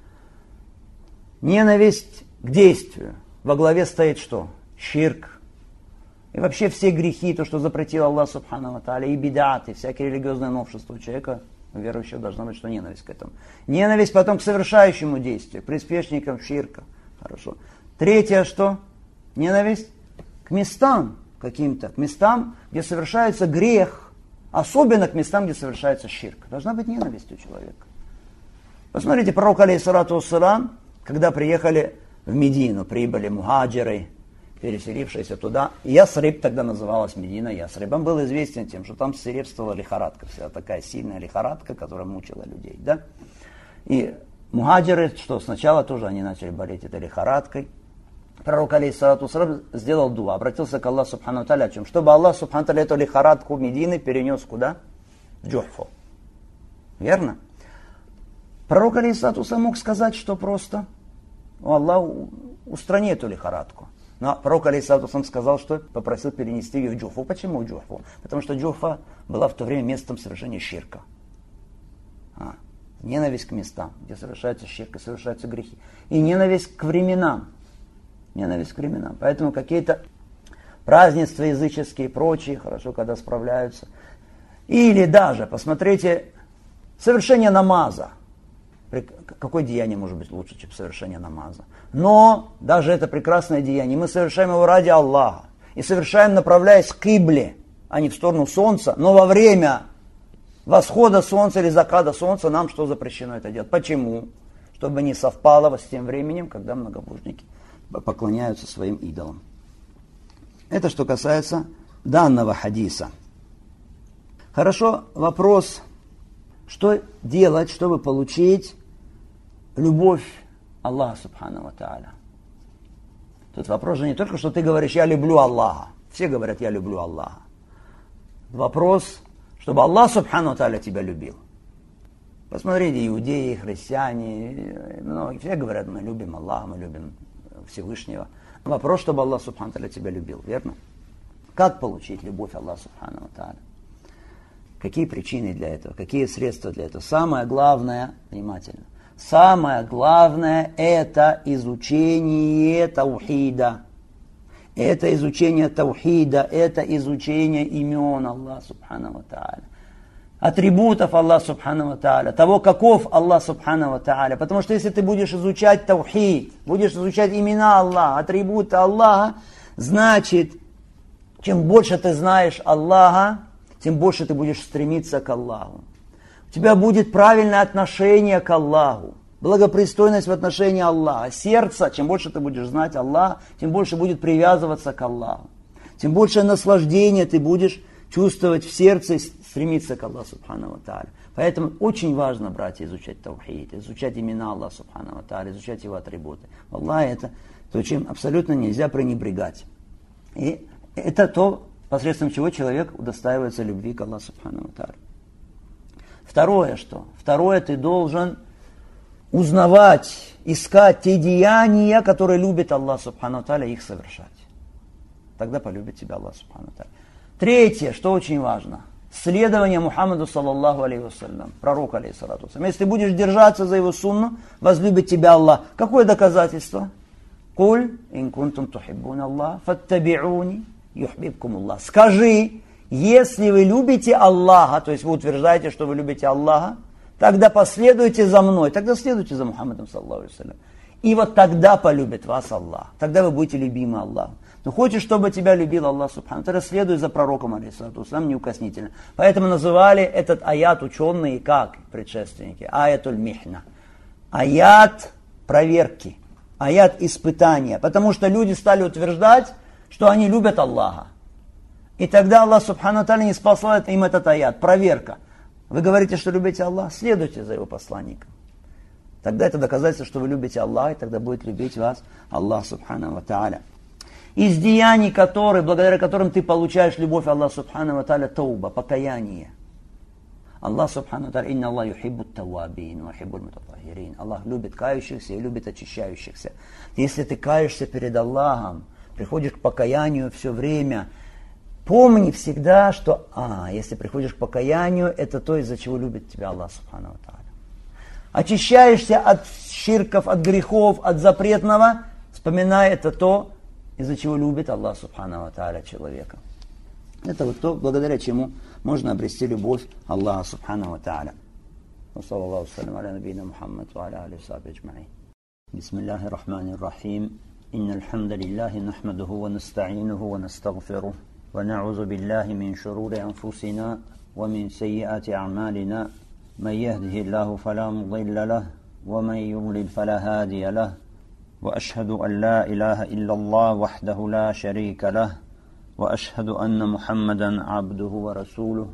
Ненависть к действию. Во главе стоит что? Ширк. И вообще все грехи, то, что запретил Аллах субхану ва тааля, и бидаты, всякие религиозные новшества у человека, у верующего должна быть что? Ненависть к этому. Ненависть потом к совершающему действию, к приспешникам ширка. Хорошо. 3 что? Ненависть к местам каким-то, к местам, где совершается грех, особенно к местам, где совершается ширк. Должна быть ненависть у человека. Посмотрите, пророк алейхиссалату вассалам, когда приехали в Медину, прибыли мухаджиры, переселившиеся туда. Ясриб тогда называлась Медина Ясриб. Он был известен тем, что там свирепствовала лихорадка. Вся такая сильная лихорадка, которая мучила людей. Да? И мухаджиры, что сначала тоже они начали болеть этой лихорадкой. Пророк алейхиссалату вассалам сделал дуа, обратился к Аллаху субхану ва тааля, о чем? Чтобы Аллах субхану ва тааля эту лихорадку Медины перенес куда? В Джухфу. Верно? Пророк алейхиссалату вассалам мог сказать, что просто Аллах устрани эту лихорадку. Но пророк алейхиссалату вассалам сказал, что попросил перенести ее в Джухфу. Почему в Джухфу? Потому что Джухфа была в то время местом совершения ширка. Ненависть к местам, где совершаются ширк и совершаются грехи. И ненависть к временам. Ненависть к временам. Поэтому какие-то празднества языческие и прочие, хорошо, когда справляются. Или даже, посмотрите, совершение намаза. Какое деяние может быть лучше, чем совершение намаза? Но даже это прекрасное деяние, мы совершаем его ради Аллаха. И совершаем, направляясь к кибле, а не в сторону солнца. Но во время восхода солнца или заката солнца нам что запрещено это делать? Почему? Чтобы не совпало с тем временем, когда многобожники поклоняются своим идолам. Это что касается данного хадиса. Хорошо, вопрос, что делать, чтобы получить любовь Аллаха Субхану ва Тааля. Тут вопрос же не только, что ты говоришь, я люблю Аллаха. Все говорят, я люблю Аллаха. Вопрос, чтобы Аллах Субхану ва Тааля тебя любил. Посмотрите, иудеи, христиане, многие, все говорят, мы любим Аллаха, мы любим Всевышнего. Вопрос, чтобы Аллах Субхану ва Тааля тебя любил, верно? Как получить любовь Аллаха Субхану ва Тааля? Какие причины для этого? Какие средства для этого? Самое главное, внимательно, самое главное это изучение таухида. Это изучение таухида, это изучение имен Аллаха Субхану ва Тааля. Атрибутов Аллаха Субхану ва Тааля, того, каков Аллах Субхану ва Тааля. Потому что если ты будешь изучать таухид, будешь изучать имена Аллаха, атрибуты Аллаха, значит, чем больше ты знаешь Аллаха, тем больше ты будешь стремиться к Аллаху. У тебя будет правильное отношение к Аллаху, благопристойность в отношении Аллаха. Сердце, чем больше ты будешь знать Аллаха, тем больше будет привязываться к Аллаху. Тем больше наслаждения ты будешь чувствовать в сердце и стремиться к Аллаху Субхану ва Тааля. Поэтому очень важно, братья, изучать таухид, изучать имена Аллаха Субхану ва Тааля, изучать его атрибуты. Аллах это то, чем абсолютно нельзя пренебрегать. И это то, посредством чего человек удостаивается любви к Аллаху Субхану ва Тааля. Второе что? Второе, ты должен узнавать, искать те деяния, которые любит Аллах Субхану ва Тааля, их совершать. Тогда полюбит тебя Аллах Субхану ва Тааля. Третье, что очень важно, следование Мухаммаду саллаллаху алейхи вассалям, пророку алейхиссалату вассалям. Если ты будешь держаться за его сунну, возлюбит тебя Аллах. Какое доказательство? Куль ин кунтум тухиббун Аллах, фаттаби'уни юхбибкум Аллах. Скажи, если вы любите Аллаха, то есть вы утверждаете, что вы любите Аллаха, тогда последуйте за мной, тогда следуйте за Мухаммадом саллаллаху алейхи вассалям. И вот тогда полюбит вас Аллах, тогда вы будете любимы Аллахом. Но хочешь, чтобы тебя любил Аллах Субхану, тогда следуй за пророком алейхиссалату вассалям неукоснительно. Поэтому называли этот аят ученые как предшественники? Аятуль михна. Аят проверки, аят испытания. Потому что люди стали утверждать, что они любят Аллаха. И тогда Аллах Субхану ва Тааля не спасает им этот аят, проверка. Вы говорите, что любите Аллаха, следуйте за его посланником. Тогда это доказательство, что вы любите Аллаха, и тогда будет любить вас Аллах Субхану ва Тааля. Из деяний, благодаря которым ты получаешь любовь Аллаха Субхану ва Тааля, тауба, покаяние. Аллах Субхану ва Тааля, инна Аллах юхиббут тавабин ва юхиббуль мутатаххирин. Аллах любит кающихся и любит очищающихся. Если ты каешься перед Аллахом, приходишь к покаянию все время, помни всегда, что если приходишь к покаянию, это то, из-за чего любит тебя Аллах Субхану ва Тааля. Очищаешься от ширков, от грехов, от запретного, вспоминай, это то, из-за чего любит Аллах Субхану ва Тааля человека. Это вот то, благодаря чему можно обрести любовь Аллаха Субхану ва Тааля. Саллаллаху салям аля набийна Мухаммад ва аля алейхи ва сахбихи аджмаин. Бисмиллахир рахманир рахим. Иннал хамдалиллахи нахмадуху ва наста'инуху ва настагфирух. Ва на'удзу биллахи мин шурури анфусина ва мин сайyi'ати а'малина. من يهده الله فلا مضل له ومن يضلل فلا هادي له وأشهد أن لا إله إلا الله وحده لا شريك له وأشهد أن محمدا عبده ورسوله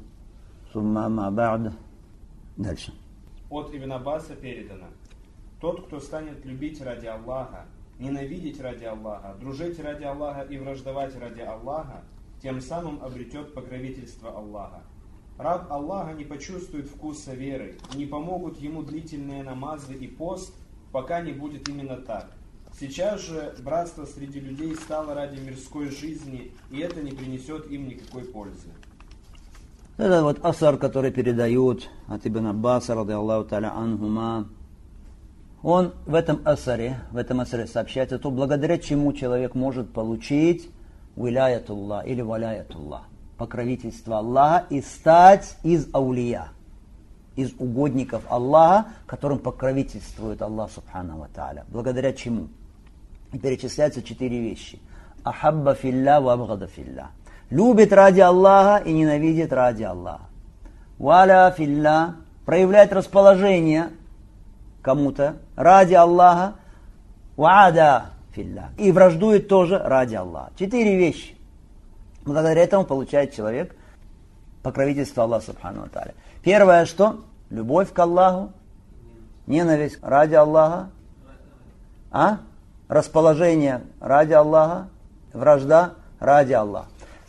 ثم ما بعد. Дальше. От Ибн Аббаса передано: тот, кто станет любить ради Аллаха, ненавидеть ради Аллаха, дружить ради Аллаха и враждовать ради Аллаха, тем самым обретет покровительство Аллаха. Раб Аллаха не почувствует вкуса веры, не помогут ему длительные намазы и пост, пока не будет именно так. Сейчас же братство среди людей стало ради мирской жизни, и это не принесет им никакой пользы. Это вот асар, который передают от Ибн Аббаса, ради Аллаху та'аля анхума. Он в этом асаре сообщает о том, благодаря чему человек может получить виляятуллах или валяятуллах, покровительство Аллаха, и стать из аулия, из угодников Аллаха, которым покровительствует Аллах субхану ва тааля. Благодаря чему? И перечисляются 4 вещи. Ахабба филля ва абгада филля. Любит ради Аллаха и ненавидит ради Аллаха. Валя филля. Проявляет расположение кому-то ради Аллаха. Ваада филля. И враждует тоже ради Аллаха. 4 вещи. Благодаря этому получает человек покровительство Аллаха субхану ва тааля. Первое, что? Любовь к Аллаху, ненависть ради Аллаха, расположение ради Аллаха, вражда ради Аллаха.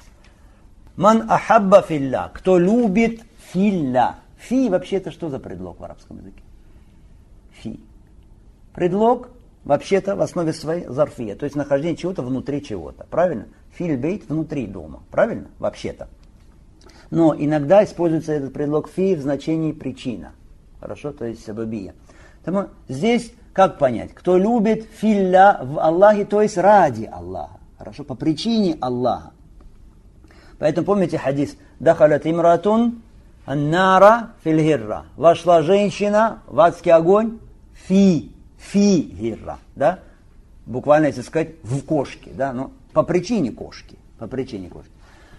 Ман ахабба филля, кто любит филля. Фи вообще это что за предлог в арабском языке? Фи. Предлог вообще-то в основе своей зарфия, то есть нахождение чего-то внутри чего-то. Правильно? Филь бейт внутри дома. Правильно? Вообще-то. Но иногда используется этот предлог фи в значении причина. Хорошо? То есть сабабия. Поэтому здесь как понять? Кто любит филля в Аллахе, то есть ради Аллаха. Хорошо? По причине Аллаха. Поэтому помните хадис «Дахалят имратун аннара фильгирра». Вошла женщина в адский огонь фи-гирра. Да? Буквально, если сказать, в кошке. Да? Но по причине кошки. По причине кошки.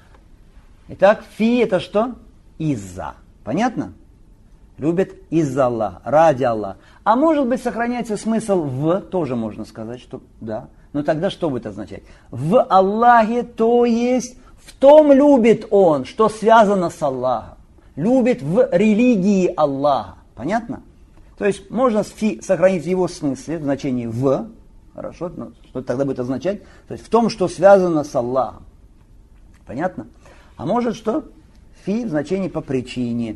Итак, фи это что? Из-за. Понятно? Любит из-за Аллаха, ради Аллаха. А может быть сохраняется смысл в, тоже можно сказать, что да. Но тогда что будет означать? В Аллахе, то есть в том любит он, что связано с Аллахом. Любит в религии Аллаха. Понятно? То есть можно фи сохранить в его смысле, в значении в. Хорошо? Но что тогда будет означать? То есть в том, что связано с Аллахом. Понятно? А может что? Фи в значении по причине.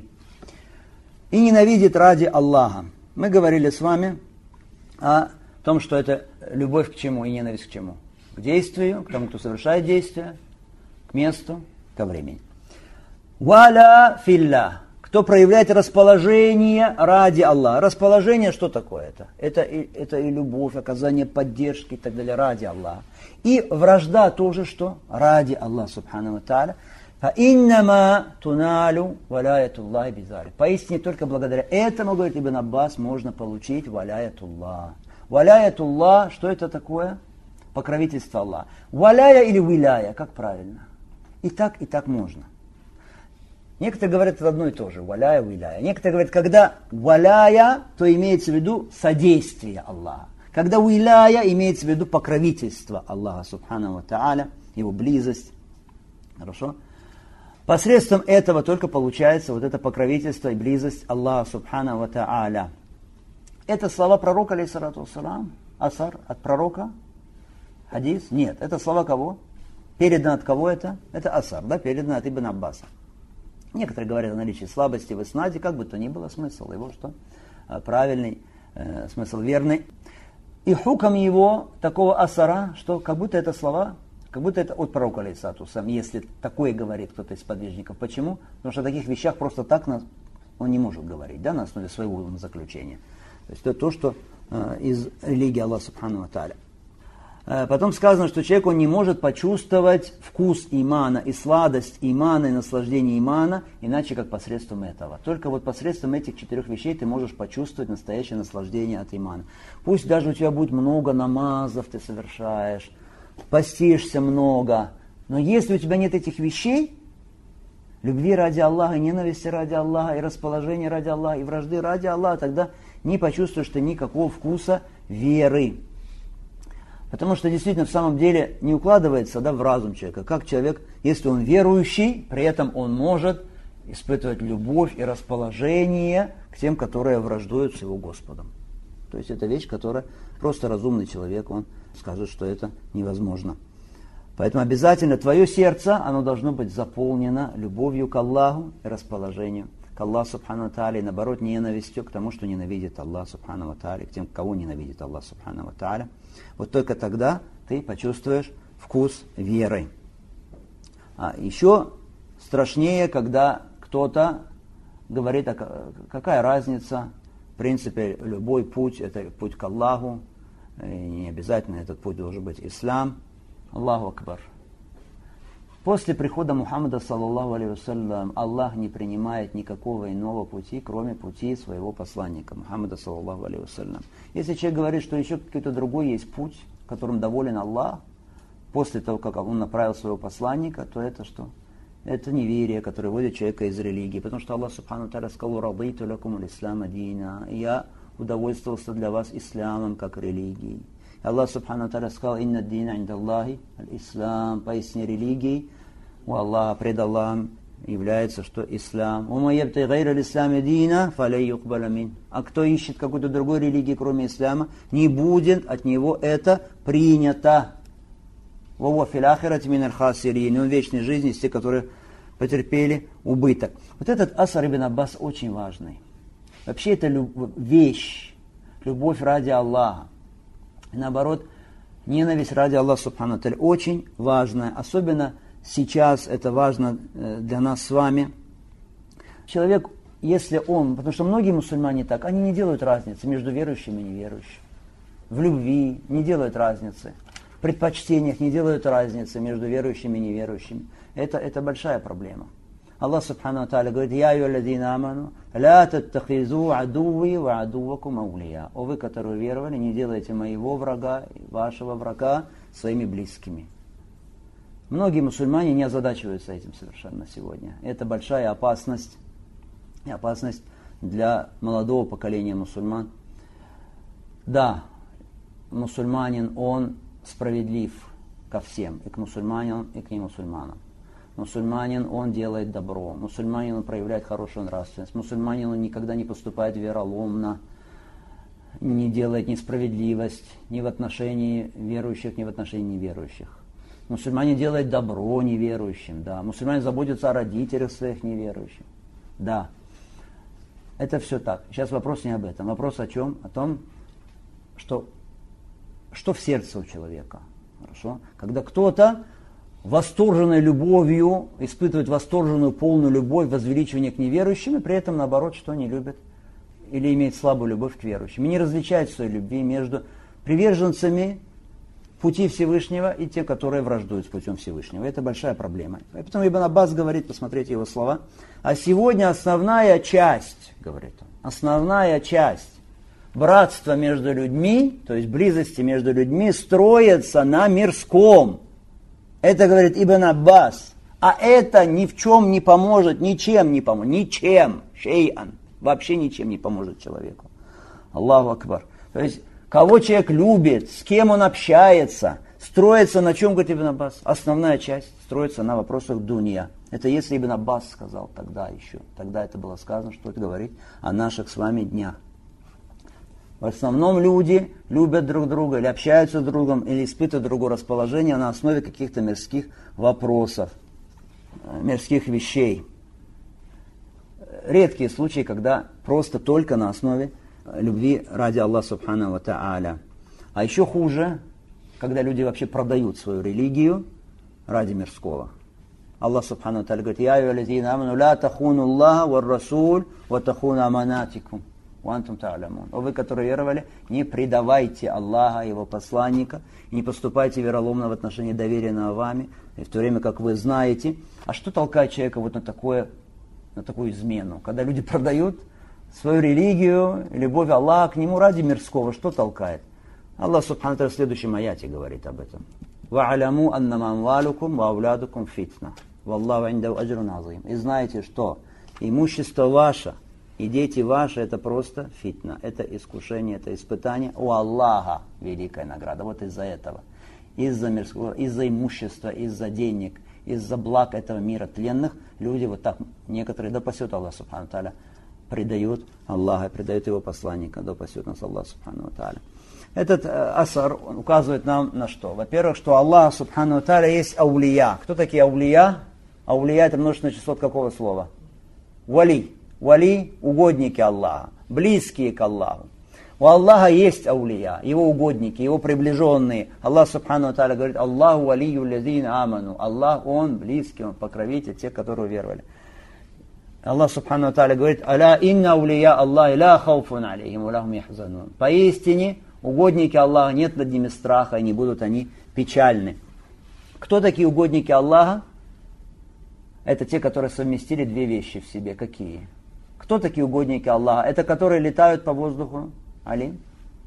И ненавидит ради Аллаха. Мы говорили с вами о том, что это любовь к чему и ненависть к чему? К действию, к тому, кто совершает действие, к месту, ко времени. Валя филля. Кто проявляет расположение ради Аллаха. Расположение что такое это? Это и любовь, оказание поддержки и так далее ради Аллаха. И вражда тоже что? Ради Аллаха субхану ва тааля. Фаиннама туналю валяятуллахи бизалик. Поистине только благодаря этому, говорит Ибн Аббас, можно получить валяятуллах. Валяятуллах, что это такое? Покровительство Аллаха. Валяя или виляя, как правильно? И так можно. Некоторые говорят это одно и то же, валяя, виляя. Некоторые говорят, когда валяя, то имеется в виду содействие Аллаха. Когда виляя, имеется в виду покровительство Аллаха субхану ва тааля, его близость. Хорошо? Посредством этого только получается вот это покровительство и близость Аллаха субхану ва тааля. Это слова пророка, алейхиссалату вассалам, асар от пророка, хадис? Нет, это слова кого? Передано от кого это? Это асар, да, передано от Ибн Аббаса. Некоторые говорят о наличии слабости в иснаде, как бы то ни было, смысл его, что правильный, смысл верный. И хукам его, такого асара, что как будто это слова, как будто это от пророка, алейхиссалату вассалам, если такое говорит кто-то из подвижников. Почему? Потому что о таких вещах просто так он не может говорить, да, на основе своего заключения. То есть это то, что из религии Аллаха субхану ва тааля. Потом сказано, что человек он не может почувствовать вкус имана и сладость имана и наслаждение имана, иначе как посредством этого. Только вот посредством этих 4 вещей ты можешь почувствовать настоящее наслаждение от имана. Пусть даже у тебя будет много намазов, ты совершаешь, постишься много, но если у тебя нет этих вещей, любви ради Аллаха, и ненависти ради Аллаха, и расположения ради Аллаха, и вражды ради Аллаха, тогда не почувствуешь ты никакого вкуса веры. Потому что действительно в самом деле не укладывается, да, в разум человека, как человек, если он верующий, при этом он может испытывать любовь и расположение к тем, которые враждуют с его Господом. То есть это вещь, которая просто разумный человек, он скажет, что это невозможно. Поэтому обязательно твое сердце, оно должно быть заполнено любовью к Аллаху и расположением к Аллаху субхану ва тааля, и наоборот ненавистью к тому, что ненавидит Аллах субхану ва тааля, к тем, кого ненавидит Аллах субхану ва тааля. Вот только тогда ты почувствуешь вкус веры. А еще страшнее, когда кто-то говорит, какая разница, в принципе, любой путь, это путь к Аллаху, и не обязательно этот путь должен быть ислам. Аллаху Акбар. После прихода Мухаммада, саллаллаху алейхи вассалям, Аллах не принимает никакого иного пути, кроме пути своего посланника, Мухаммада, саллаллаху алейхи вассалям. Если человек говорит, что еще какой-то другой есть путь, которым доволен Аллах, после того, как он направил своего посланника, то это что? Это неверие, которое вводит человека из религии. Потому что Аллах Субхану Тааля сказал: «Радайту лакум аль-ислама дина». Я удовольствовался для вас исламом как религией. И Аллах Субхану Тааля сказал: «Инна дина индаллахи аль-ислам». Поясни религии у Аллаха, пред Аллахом является, что ислам. «Ума ябтай гайра аль-ислами дина, фалей юкбаля мин». А кто ищет какой-то другой религии, кроме ислама, не будет от него это принято. «Вова фил ахирати мин аль-хасирин». Он в вечной жизни из тех, которые потерпели убыток. Вот этот асар ибн Аббас очень важный. Вообще это вещь, любовь ради Аллаха. И наоборот, ненависть ради Аллаха субхану тааля очень важная. Особенно сейчас это важно для нас с вами. Человек, если он, потому что многие мусульмане так, они не делают разницы между верующим и неверующим. В любви не делают разницы. В предпочтениях не делают разницы между верующими и неверующими. Это большая проблема. Аллах Субхану Тааля говорит: «Я айюхаллазина аману, ля таттахизу адуви ва адувакум аулия». О вы, которые веровали, не делайте моего врага и вашего врага своими близкими. Многие мусульмане не озадачиваются этим совершенно сегодня. Это большая опасность. И опасность для молодого поколения мусульман. Да, мусульманин, он справедлив ко всем, и к мусульманам, и к немусульманам. Мусульманин, он делает добро. Мусульманин, он проявляет хорошую нравственность. Мусульманин, он никогда не поступает вероломно, не делает несправедливость ни в отношении верующих, ни в отношении неверующих. Мусульманин делает добро неверующим, да. Мусульманин заботится о родителях своих неверующих, да. Это все так. Сейчас вопрос не об этом. Вопрос о чем? О том, что в сердце у человека. Хорошо? Когда кто-то восторженной любовью испытывает восторженную полную любовь, возвеличивание к неверующим, и при этом, наоборот, что не любит или имеет слабую любовь к верующим. И не различает в своей любви между приверженцами пути Всевышнего и те, которые враждуют с путем Всевышнего. Это большая проблема. И потом Ибн Аббас говорит, посмотрите его слова: «А сегодня основная часть, говорит он, основная часть братства между людьми, то есть близости между людьми, строится на мирском». Это говорит Ибн Аббас. А это ни в чем не поможет, ничем не поможет, ничем, шейан, вообще ничем не поможет человеку. Аллаху Акбар. То есть, кого человек любит, с кем он общается, строится на чем, говорит Ибн Аббас? Основная часть строится на вопросах дунья. Это если Ибн Аббас сказал тогда еще. Тогда это было сказано, что это говорит о наших с вами днях. В основном люди любят друг друга, или общаются с другом, или испытывают другое расположение на основе каких-то мирских вопросов, мирских вещей. Редкие случаи, когда просто только на основе любви ради Аллаха Субхану ва Тааля. А еще хуже, когда люди вообще продают свою религию ради мирского. Аллах Субхану ва Тааля говорит: «Я айюхаллазина аману, ля тахуну Аллаха ва расуль, ва тахуну аманатикум». О вы, которые веровали, не предавайте Аллаха, Его посланника, и не поступайте вероломно в отношении доверенного вами, и в то время как вы знаете. А что толкает человека вот на такую измену? Когда люди продают свою религию, любовь Аллаха к Нему ради мирского, что толкает? Аллах Субхану ва Тааля в следующем аяте говорит об этом. «Ва'аляму аннама амвалукум ва аулядукум фитна, валлаху индаху аджрун азим». И знаете, что имущество ваше и дети ваши — это просто фитна, это искушение, это испытание. У Аллаха великая награда. Вот из-за этого, из-за мирского, из-за имущества, из-за денег, из-за благ этого мира тленных, люди вот так, некоторые, да пасет Аллах Субхану Тааля, предают Аллаха, предают Его посланника, да пасет нас Аллах Субхану Тааля. Этот асар указывает нам на что? Во-первых, что Аллах Субхану Тааля есть аулия. Кто такие аулия? Аулия — это множественное число от какого слова? Вали. Вали – угодники Аллаха, близкие к Аллаху. У Аллаха есть аулия, Его угодники, Его приближенные. Аллах Субхану ва Тааля говорит: «Аллаху валию лазина аману». Аллах, Он близкий, Он покровитель тех, которые веровали. Аллах Субхану Тааля говорит: «Аля инна аулия Аллахи ла хауфун алейхим ва ла хум яхзанун». Поистине, угодники Аллаха, нет над ними страха, и не будут они печальны. Кто такие угодники Аллаха? Это те, которые совместили две вещи в себе. Какие? Кто такие угодники Аллаха? Это которые летают по воздуху? Алим?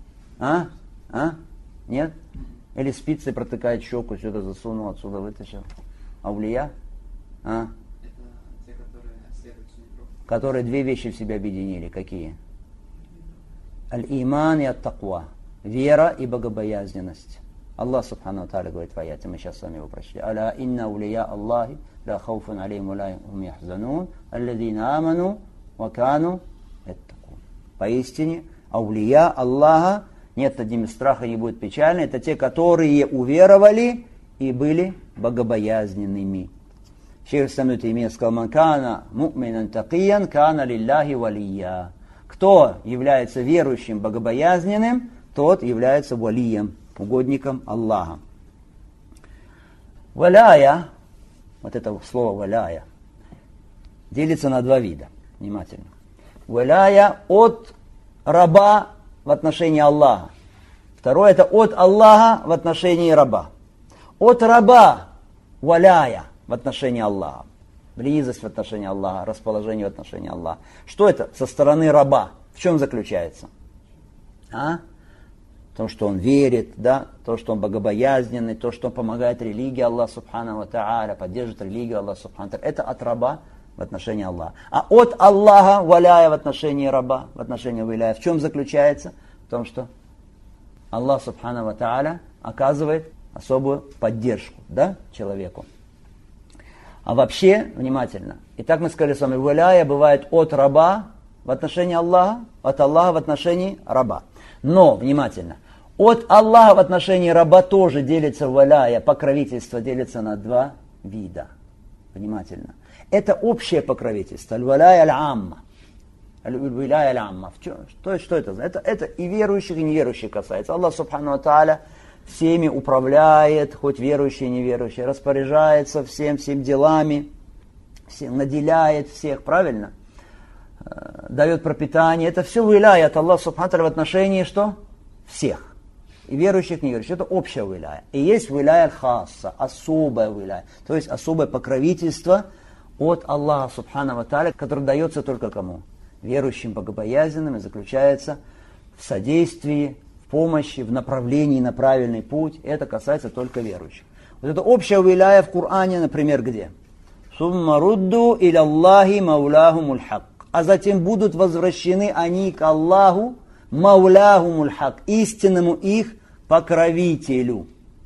Нет? Или спицей протыкает щеку, сюда засунул, отсюда вытащил? Аулия? Это те, которые следуют суnnату. Которые две вещи в себя объединили. Какие? Аль-иман и ат-таква. Вера и богобоязненность. Аллах Субхану Тааля говорит в аяте, мы сейчас с вами его прочли. «Аля инна аулия Аллахи ла хауфун алейхим ва ла хум яхзанун, алладзина аману ва кану яттакун». Поистине, аулия Аллаха, нет над ними страха, не будет печально. Это те, которые уверовали и были богобоязненными. Шейх Ислам ибн Таймия сказал: «Ман кана му'минан такиян, кана лилляхи валия». Кто является верующим, богобоязненным, тот является валием, угодником Аллаха. Валяя, вот это слово валяя, делится на два вида. Внимательно. Валяя от раба в отношении Аллаха. Второе — это от Аллаха в отношении раба. От раба валяя в отношении Аллаха. Близость в отношении Аллаха, расположение в отношении Аллаха. Что это со стороны раба? В чем заключается? То, что он верит, да? То, что он богобоязненный, то, что он помогает религии Аллаха Субхану ва Тааля, поддерживает религию Аллаха Субхану ва Тааля. Это от раба в отношении Аллаха. А от Аллаха валяя в отношении раба, в отношении валяя, в чем заключается? В том, что Аллах Субхану ва Тааля оказывает особую поддержку, да, человеку. А вообще, внимательно, итак мы сказали с вами, валяя бывает от раба в отношении Аллаха, от Аллаха в отношении раба. Но, внимательно, от Аллаха в отношении раба тоже делится валяя, покровительство делится на два вида. Внимательно. Это общее покровительство, аль-валяя аль-амма. Аль-валяя аль-амма. Что это? Это и верующих, и неверующих касается. Аллах Субхану ва Тааля всеми управляет, хоть верующие и неверующие, распоряжается всем делами, всем наделяет всех, правильно? Дает пропитание. Это все виляя от Аллаха Субхану ва Тааля в отношении что? Всех. И верующих, и неверующих. Это общая виляя. И есть виляя аль-хасса, особая виляя. То есть особое покровительство от Аллаха Субхану ва Тааля, которое дается только кому? Верующим, богобоязненным, и заключается в содействии, в помощи, в направлении на правильный путь. Это касается только верующих. Вот это общая виляя в Коране, например, где? «Сумма рудду иля Аллахи мауляхумуль хак». А затем будут возвращены они к Аллаху, мауляхумуль хак, истинному их покровителю.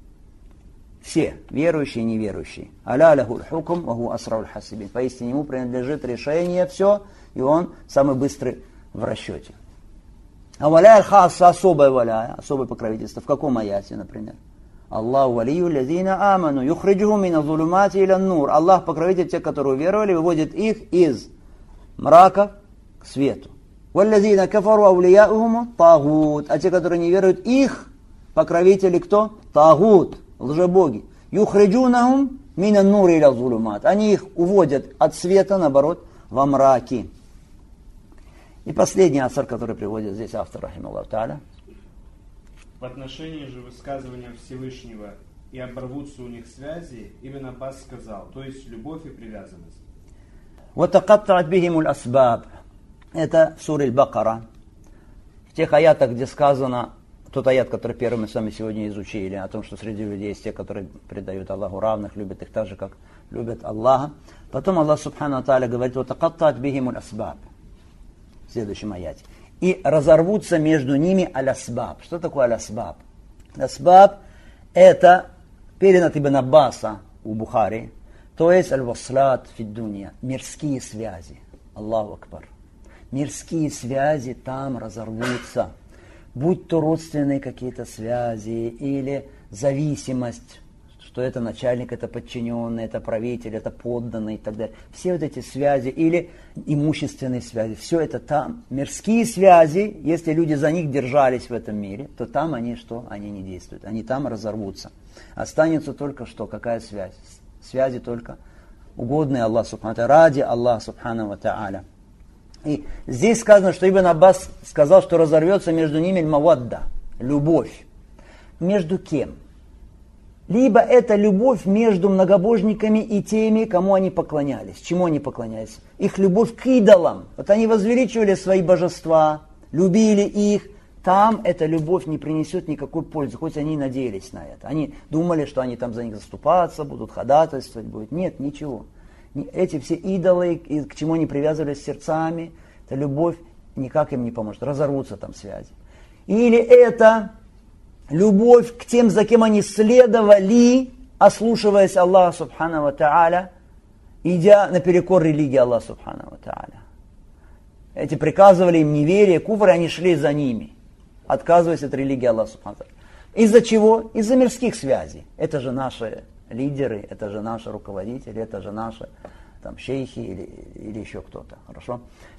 Все, верующие и неверующие. «Аля лахуль хукм, ва ху асрауль хасибин». Поистине ему принадлежит решение все, и он самый быстрый в расчете. А валяя аль-хасса, особое валяя, особое покровительство. В каком аяте, например? Аллаху валию лазина аману, юхриджуху мина зулумати иля нур. Аллах покровитель тех, которые уверовали, выводит их из мрака к свету. Валлазина кафару аулияухуму тагут. А те, которые не веруют, их покровители кто? Тагут, лжебоги. Юхриджунахум мина нур иля зулумат. Они их уводят от света, наоборот, во мраки. И последний асар, который приводит здесь автор, рахималлаху тааля. В отношении же высказывания Всевышнего и оборвутся у них связи, именно Аббас сказал, то есть любовь и привязанность. وَتَقَطَّعَتْ بِهِمُ الْأَسْبَابِ. Это в суре Аль-Бакара. В тех аятах, где сказано, тот аят, который первый мы с вами сегодня изучили, о том, что среди людей есть те, которые предают Аллаху равных, любят их так же, как любят Аллаха. Потом Аллах Субхану ва Тааля говорит, وَتَقَطَّعَتْ بِهِمُ الْأَسْبَابِ. В следующем аяте. И разорвутся между ними аль-асбаб. Что такое аль-асбаб? Аль-асбаб это перенат Ибн Аббаса у Бухари, то есть аль-васлат фид-дунья, мирские связи. Аллаху акбар. Мирские связи там разорвутся. Будь то родственные какие-то связи или зависимость, что это начальник, это подчиненный, это правитель, это подданный и так далее. Все вот эти связи или имущественные связи, все это там. Мирские связи, если люди за них держались в этом мире, то там они что? Они не действуют, они там разорвутся. Останется только что? Какая связь? Связи только угодные Аллаху Субхану ва Тааля, ради Аллаха Субхану ва Тааля. И здесь сказано, что Ибн Аббас сказал, что разорвется между ними мавадда, любовь. Между кем? Либо это любовь между многобожниками и теми, кому они поклонялись. Чему они поклонялись? Их любовь к идолам. Вот они возвеличивали свои божества, любили их. Там эта любовь не принесет никакой пользы, хоть они и надеялись на это. Они думали, что они там за них заступаться будут, ходатайствовать будут. Нет, ничего. Эти все идолы, к чему они привязывались сердцами, эта любовь никак им не поможет. Разорвутся там связи. Или это любовь к тем, за кем они следовали, ослушиваясь Аллаха Субхану ва Тааля, идя наперекор религии Аллаха Субхану ва Тааля. Эти приказывали им неверие, куфр, и они шли за ними, отказываясь от религии Аллаха Субхану ва Тааля. Из-за чего? Из-за мирских связей. Это же наши лидеры, это же наши руководители, это же наши там, шейхи или еще кто-то. Хорошо?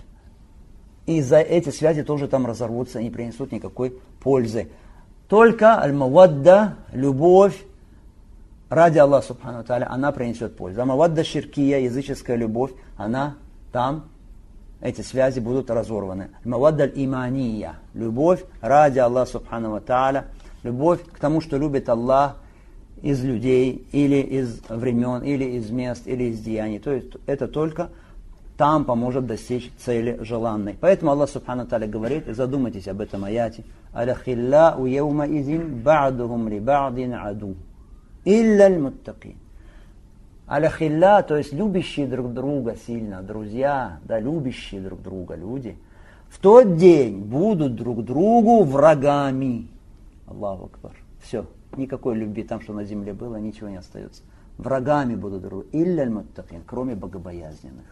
И за эти связи тоже там разорвутся и не принесут никакой пользы. Только аль-мавадда, любовь ради Аллаха Субхану ва Тааля, она принесет пользу. А мавадда ширкия, языческая любовь, она там, эти связи будут разорваны. Мавадда аль-имания, любовь ради Аллаха Субхану ва Тааля, любовь к тому, что любит Аллах, из людей, или из времен, или из мест, или из деяний. То есть это только там поможет достичь цели желанной. Поэтому Аллах Субхану Тааля говорит, и задумайтесь об этом аяте, «Аляхилляу яума изин ба'духум ли ба'дин аду, илля аль-муттакин». Аляхилля, то есть любящие друг друга сильно, друзья, да, любящие друг друга люди, в тот день будут друг другу врагами. Аллаху Акбар. Все. Никакой любви там, что на земле было, ничего не остается. Врагами будут друг илля аль-муттакин, кроме богобоязненных.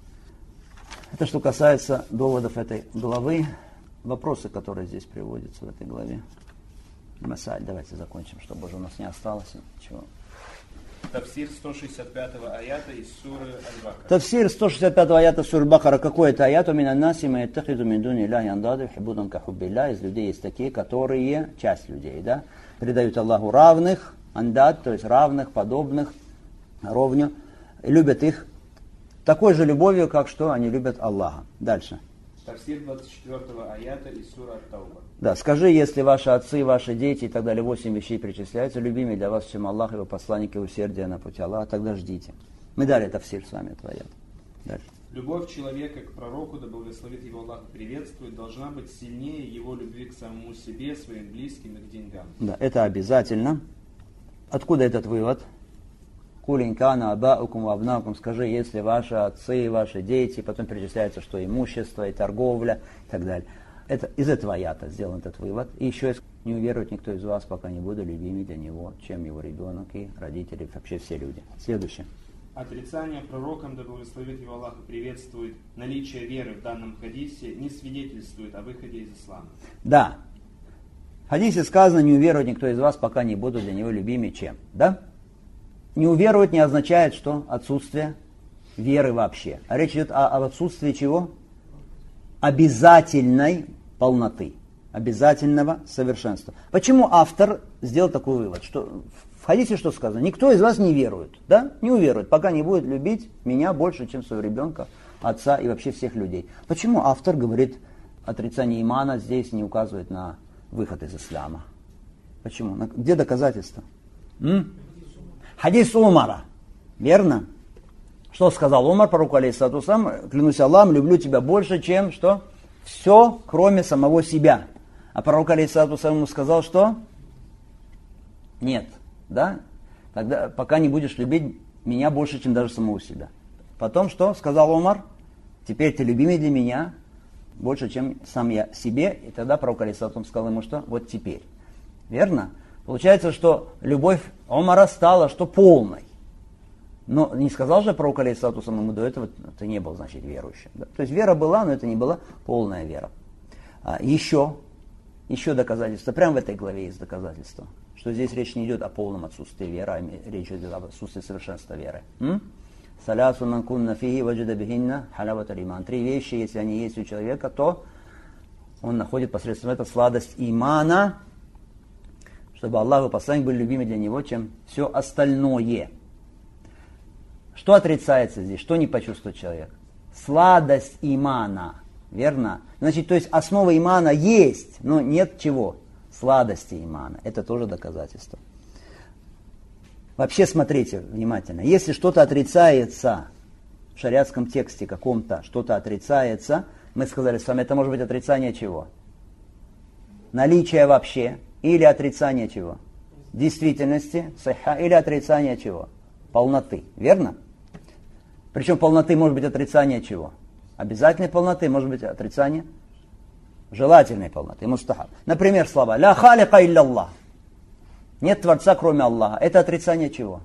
Это что касается доводов этой главы. Вопросы, которые здесь приводятся в этой главе. Масаль, давайте закончим, чтобы уже у нас не осталось ничего. Тафсир 165-го аята из суры Аль-Бакара. Тафсир 165-го аята суры Аль-Бакара. Какой это аят? «Мин аннаси ма яттахиду мин дуни Аллахи андада юхиббунахум ка хуббилlah». Из людей есть такие, которые, часть людей, да, предают Аллаху равных, андад, то есть равных, подобных, ровню, и любят их такой же любовью, как что они любят Аллаха. Дальше. Тафсир 24-го аята из суры Ат-Тауба. Да, скажи, если ваши отцы, ваши дети и так далее, 8 вещей перечисляются, любимее для вас, чем Аллах, его посланник и усердие на пути Аллаха, тогда ждите. Мы дали тафсир с вами, это аят. Дальше. Любовь человека к пророку, да благословит его Аллах и приветствует, должна быть сильнее его любви к самому себе, своим близким и к деньгам. Да, это обязательно. Откуда этот вывод? Кулинкана абаукум вабнакум. Скажи, если ваши отцы, ваши дети, потом перечисляется, что имущество, и торговля, и так далее. Это, из этого аята сделан этот вывод. И еще не уверует никто из вас, пока не буду любимее для него, чем его ребенок и родители, вообще все люди. Следующее. Отрицание пророком, да благословит его Аллах и приветствует, наличие веры в данном хадисе не свидетельствует о выходе из ислама. Да. В хадисе сказано, не уверует никто из вас, пока не буду для него любимее, чем. Да? Не уверовать не означает, что отсутствие веры вообще. А речь идет об отсутствии чего? Обязательной полноты, обязательного совершенства. Почему автор сделал такой вывод? Что в хадисе что сказано? Никто из вас не верует, да? Не уверует, пока не будет любить меня больше, чем своего ребенка, отца и вообще всех людей. Почему автор говорит, отрицание имана здесь не указывает на выход из ислама? Почему? Где доказательства? Хадис Умара, верно? Что сказал Умар, пророку алейхиссалату вассалам, клянусь Аллахом, люблю тебя больше, чем что? Все, кроме самого себя. А пророк алейхиссалату вассалам ему сказал, что? Нет, да? Тогда, пока не будешь любить меня больше, чем даже самого себя. Потом что? Сказал Умар, теперь ты любимый для меня больше, чем сам я себе. И тогда пророк алейхиссалату вассалам сказал ему, что? Вот теперь. Верно? Получается, что любовь Умара стала что? Полной. Но не сказал же пророк алейхиссалату вассалам ему до этого, ты не был, значит, верующим. Да? То есть вера была, но это не была полная вера. Еще доказательства, прямо в этой главе есть доказательства, что здесь речь не идет о полном отсутствии веры, а речь идет об отсутствии совершенства веры. Салясу ман кунна фихи ваджада бихинна халават аль-иман. 3 вещи, если они есть у человека, то он находит посредством этого сладость имана, чтобы Аллах и посланник были любимы для него, чем все остальное. Что отрицается здесь? Что не почувствует человек? Сладость имана. Верно? Значит, то есть основа имана есть, но нет чего? Сладости имана. Это тоже доказательство. Вообще смотрите внимательно. Если что-то отрицается в шариатском тексте каком-то, что-то отрицается, мы сказали с вами, это может быть отрицание чего? Наличие вообще или отрицание чего? Действительности, сихха, или отрицание чего? Полноты. Верно? Причем полноты может быть отрицание чего? Обязательной полноты может быть отрицание желательной полноты. Мустахаб. Например, слова «Ля халика илля Аллах». Нет Творца, кроме Аллаха. Это отрицание чего?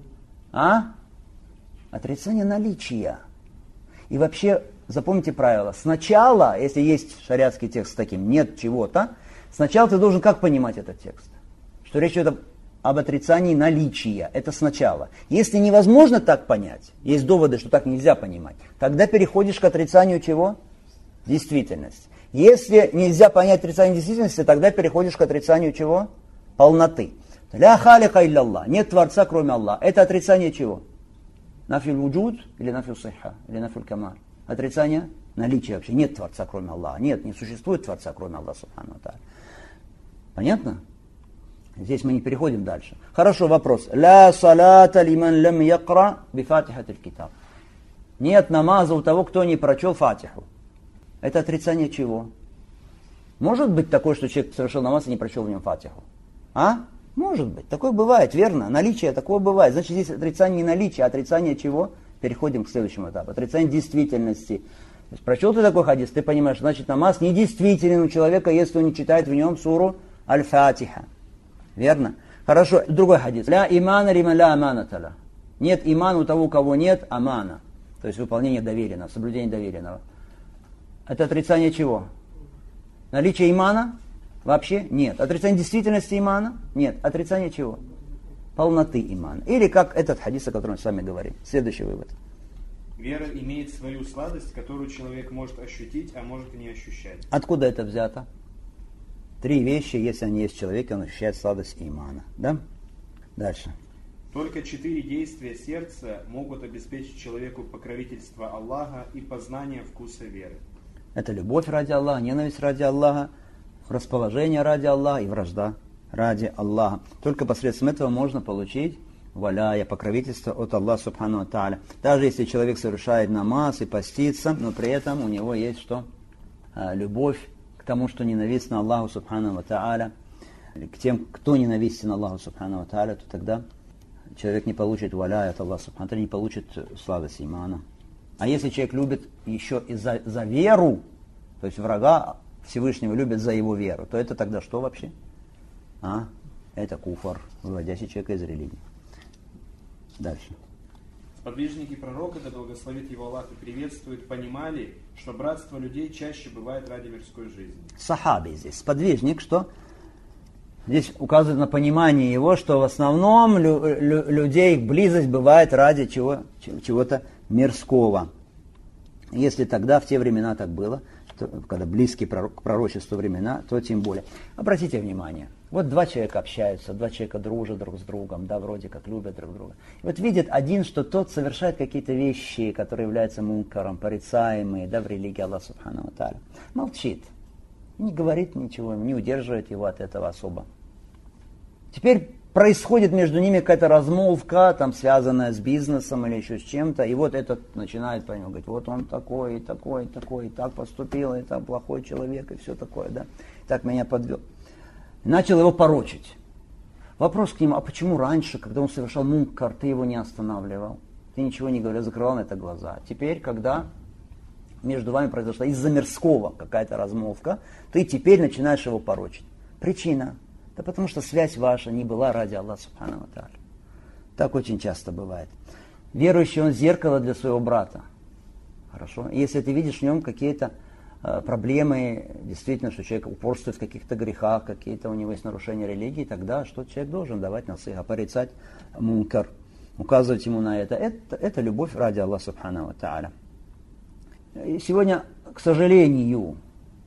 Отрицание наличия. И вообще, запомните правило. Сначала, если есть шариатский текст с таким «нет чего-то», сначала ты должен как понимать этот текст? Что речь идет об отрицании наличия. Это сначала. Если невозможно так понять, есть доводы, что так нельзя понимать, тогда переходишь к отрицанию чего? Действительности. Если нельзя понять отрицание действительности, тогда переходишь к отрицанию чего? Полноты. Ля халика илля Аллах. Нет Творца, кроме Аллаха. Это отрицание чего? Нафиль вуджуд или нафиль сихха? Или нафиль камар? Отрицание наличия вообще. Нет Творца, кроме Аллаха. Нет, не существует Творца, кроме Аллаха. Субхану ва тааля. Понятно? Здесь мы не переходим дальше. Хорошо, вопрос. Ля салата лиман лам якра би фатихатиль китаб. Нет намаза у того, кто не прочел фатиху. Это отрицание чего? Может быть такое, что человек совершил намаз и не прочел в нем фатиху? Может быть. Такое бывает, верно? Наличие такого бывает. Значит, здесь отрицание не наличия, а отрицание чего? Переходим к следующему этапу. Отрицание действительности. То есть, прочел ты такой хадис, ты понимаешь, значит, намаз недействителен у человека, если он не читает в нем суру Аль-Фатиха. Верно? Хорошо. Другой хадис. Ля имана рима ля аманаталя. Нет имана у того, у кого нет амана. То есть выполнение доверенного, соблюдение доверенного. Это отрицание чего? Наличие имана? Вообще нет. Отрицание действительности имана? Нет. Отрицание чего? Полноты имана. Или как этот хадис, о котором мы с вами говорим. Следующий вывод. Вера имеет свою сладость, которую человек может ощутить, а может и не ощущать. Откуда это взято? 3 вещи, если они есть в человеке, он ощущает сладость имана. Да? Дальше. Только 4 действия сердца могут обеспечить человеку покровительство Аллаха и познание вкуса веры. Это любовь ради Аллаха, ненависть ради Аллаха, расположение ради Аллаха и вражда ради Аллаха. Только посредством этого можно получить валяя, покровительство от Аллаха Субхану ва Тааля. Даже если человек совершает намаз и постится, но при этом у него есть что? Любовь к тому, что ненавистно Аллаху Субхану ва Тааля, к тем, кто ненавистен Аллаху Субхану ва Тааля, то тогда человек не получит валяя от Аллаха Субхану ва Тааля, не получит сладость имана. А если человек любит еще и за веру, то есть врага Всевышнего любит за его веру, то это тогда что вообще? Это куфар, выводящий человека из религии. Дальше. Сподвижники пророка, да благословит его Аллах и приветствует, понимали, что братство людей чаще бывает ради мирской жизни. Сахаби здесь. Сподвижник, что? Здесь указывает на понимание его, что в основном людей их близость бывает ради чего-то мирского. Если тогда, в те времена так было, когда близкие к пророчеству времена, то тем более. Обратите внимание, вот 2 человека общаются, 2 человека дружат друг с другом, да, вроде как любят друг друга. И вот видит один, что тот совершает какие-то вещи, которые являются мункаром, порицаемые, да, в религии Аллаха Субхану ва Тааля. Молчит, не говорит ничего, не удерживает его от этого особо. Теперь происходит между ними какая-то размолвка, там, связанная с бизнесом или еще с чем-то, и вот этот начинает по нему говорить, вот он такой, и такой, и такой, и так поступил, и так плохой человек, и все такое, да, так меня подвел. Начал его порочить. Вопрос к нему, а почему раньше, когда он совершал мункар, ты его не останавливал? Ты ничего не говорил, закрывал на это глаза. Теперь, когда между вами произошла из-за мирского какая-то размолвка, ты теперь начинаешь его порочить. Причина? Да потому что связь ваша не была ради Аллаха Субхану ва Тааля. Так очень часто бывает. Верующий, он зеркало для своего брата. Хорошо? Если ты видишь в нем какие-то проблемы, действительно, что человек упорствует в каких-то грехах, какие-то у него есть нарушения религии, тогда что человек должен давать насыха, порицать мункар, указывать ему на это. Это любовь ради Аллаха Субхану ва Тааля. И сегодня, к сожалению,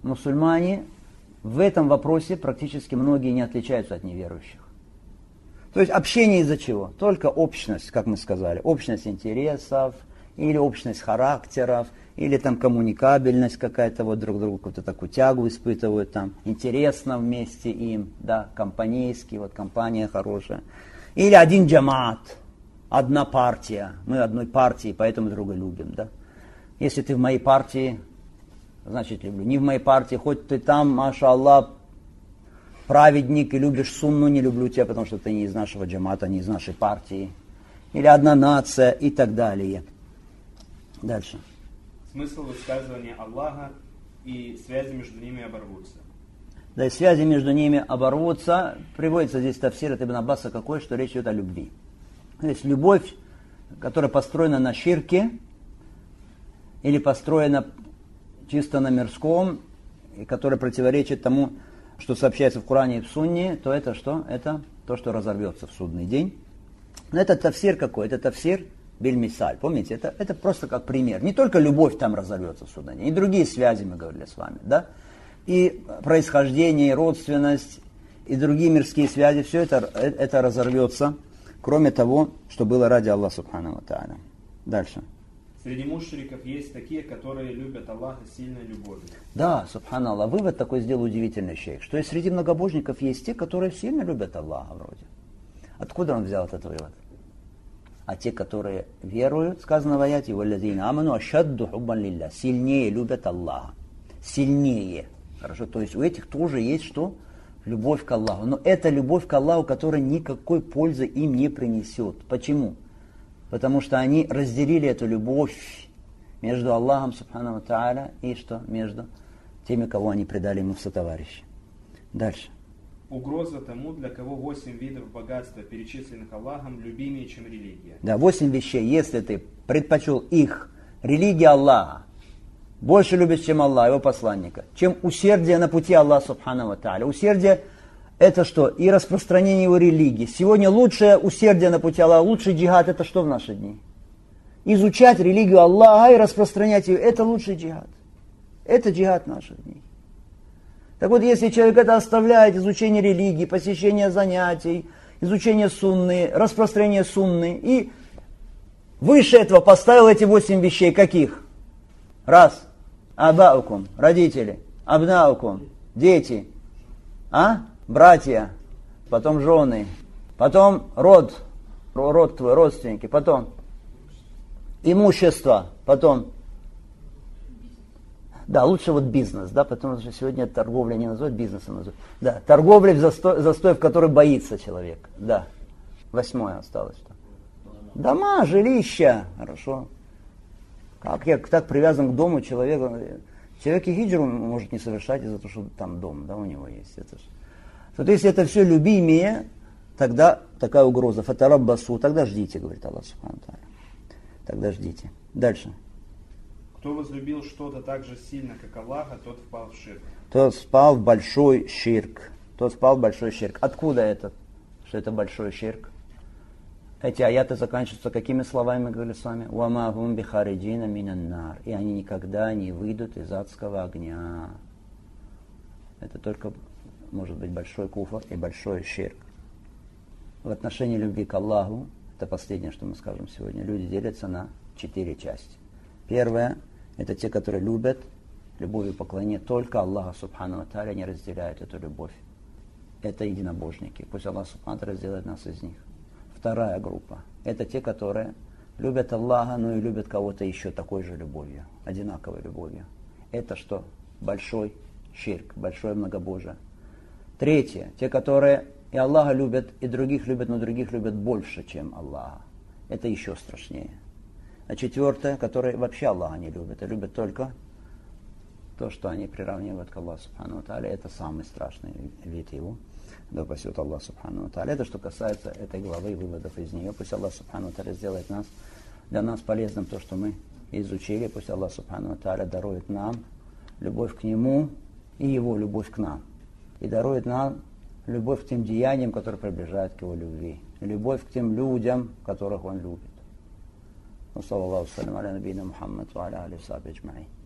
мусульмане в этом вопросе практически многие не отличаются от неверующих. То есть общение из-за чего? Только общность, как мы сказали, общность интересов, или общность характеров, или там коммуникабельность какая-то, вот друг другу какую-то такую тягу испытывают, там интересно вместе им, да, компанейский, вот компания хорошая. Или один джамаат, одна партия, мы одной партии, поэтому друга любим, да. Если ты в моей партии, значит люблю. Не в моей партии, хоть ты там, маша Аллах, праведник и любишь сунну, не люблю тебя, потому что ты не из нашего джамата, не из нашей партии. Или одна нация и так далее. Дальше. Смысл высказывания Аллаха и связи между ними оборвутся. Да, и связи между ними оборвутся. Приводится здесь тафсир от Ибн Аббаса какой, что речь идет о любви. То есть любовь, которая построена на ширке, или построена чисто на мирском, и которая противоречит тому, что сообщается в Коране и в Сунне, то это что? Это то, что разорвется в судный день. Но это тафсир какой? Это тафсир биль-мисаль. Помните, это просто как пример. Не только любовь там разорвется в судный день, и другие связи мы говорили с вами, да? И происхождение, и родственность, и другие мирские связи, все это разорвется, кроме того, что было ради Аллаха Субхану ва Тааля. Дальше. Среди мушриков есть такие, которые любят Аллаха сильной любовью. Да, субханаллах, вывод такой сделал удивительный шейх, что и среди многобожников есть те, которые сильно любят Аллаха вроде. Откуда он взял этот вывод? А те, которые веруют, сказано в аяте, «Валлазина аману ашадду хуббан лилля», сильнее любят Аллаха. Сильнее. Хорошо, то есть у этих тоже есть что? Любовь к Аллаху. Но это любовь к Аллаху, которая никакой пользы им не принесет. Почему? Потому что они разделили эту любовь между Аллахом, субхану ва тааля, и что? Между теми, кого они предали ему в сотоварищи. Дальше. Угроза тому, для кого 8 видов богатства, перечисленных Аллахом, любимее, чем религия. Да, 8 вещей, если ты предпочел их, религия Аллаха, больше любишь, чем Аллах, его посланника, чем усердие на пути Аллаха, субхану ва тааля. Усердие это что? И распространение его религии. Сегодня лучшее усердие на пути Аллаха, лучший джихад, это что в наши дни? Изучать религию Аллаха и распространять ее, это лучший джихад. Это джихад наших дней. Так вот, если человек это оставляет, изучение религии, посещение занятий, изучение сунны, распространение сунны, и выше этого поставил эти 8 вещей, каких? Раз. Абаукум, родители. Абнаукум, дети. Братья. Потом жены. Потом род твой, родственники. Потом имущество. Потом да, лучше вот бизнес, да, потому что сегодня торговля не называют, бизнесом называют. Да, торговля в застой, в которой боится человек. Да. 8 осталось что? Дома, жилища. Хорошо. Как я так привязан к дому человека? Человек и хиджру может не совершать из-за того, что там дом, да, у него есть. Это же. Вот если это все любимее, тогда такая угроза. Фатараббасу, тогда ждите, говорит Аллах Субхану ва Тааля. Тогда ждите. Дальше. Кто возлюбил что-то так же сильно, как Аллаха, тот впал в ширк. Тот впал в большой ширк. Тот впал в большой ширк. Откуда это? Что это большой ширк? Эти аяты заканчиваются какими словами, мы говорили с вами? «Вама гум бихариджина минан нар». И они никогда не выйдут из адского огня. Это только может быть большой куфр и большой ширк. В отношении любви к Аллаху, это последнее, что мы скажем сегодня, люди делятся на 4 части. Первое, это те, которые любят любовью поклонения только Аллаха Субхану ва Тааля, не разделяют эту любовь. Это единобожники. Пусть Аллах Субхану ва Тааля сделает нас из них. Вторая группа, это те, которые любят Аллаха, но и любят кого-то еще такой же любовью, одинаковой любовью. Это что? Большой ширк, большое многобожие. Третье, те, которые и Аллаха любят, и других любят, но других любят больше, чем Аллаха. Это еще страшнее. А четвертое, которые вообще Аллаха не любят, а любят только то, что они приравнивают к Аллаху Субхану ва Тааля. Это самый страшный вид его. Да упасет Аллах Субхану ва Тааля. Это что касается этой главы, выводов из нее. Пусть Аллах Субхану ва Тааля сделает для нас полезным то, что мы изучили. Пусть Аллах Субхану ва Тааля дарует нам любовь к Нему и Его любовь к нам. И дарует нам любовь к тем деяниям, которые приближают к Его любви. И любовь к тем людям, которых Он любит. Саллаллаху алейхи ва саллям аля набийна Мухаммад ва аля алихи ва сахбихи аджмаин.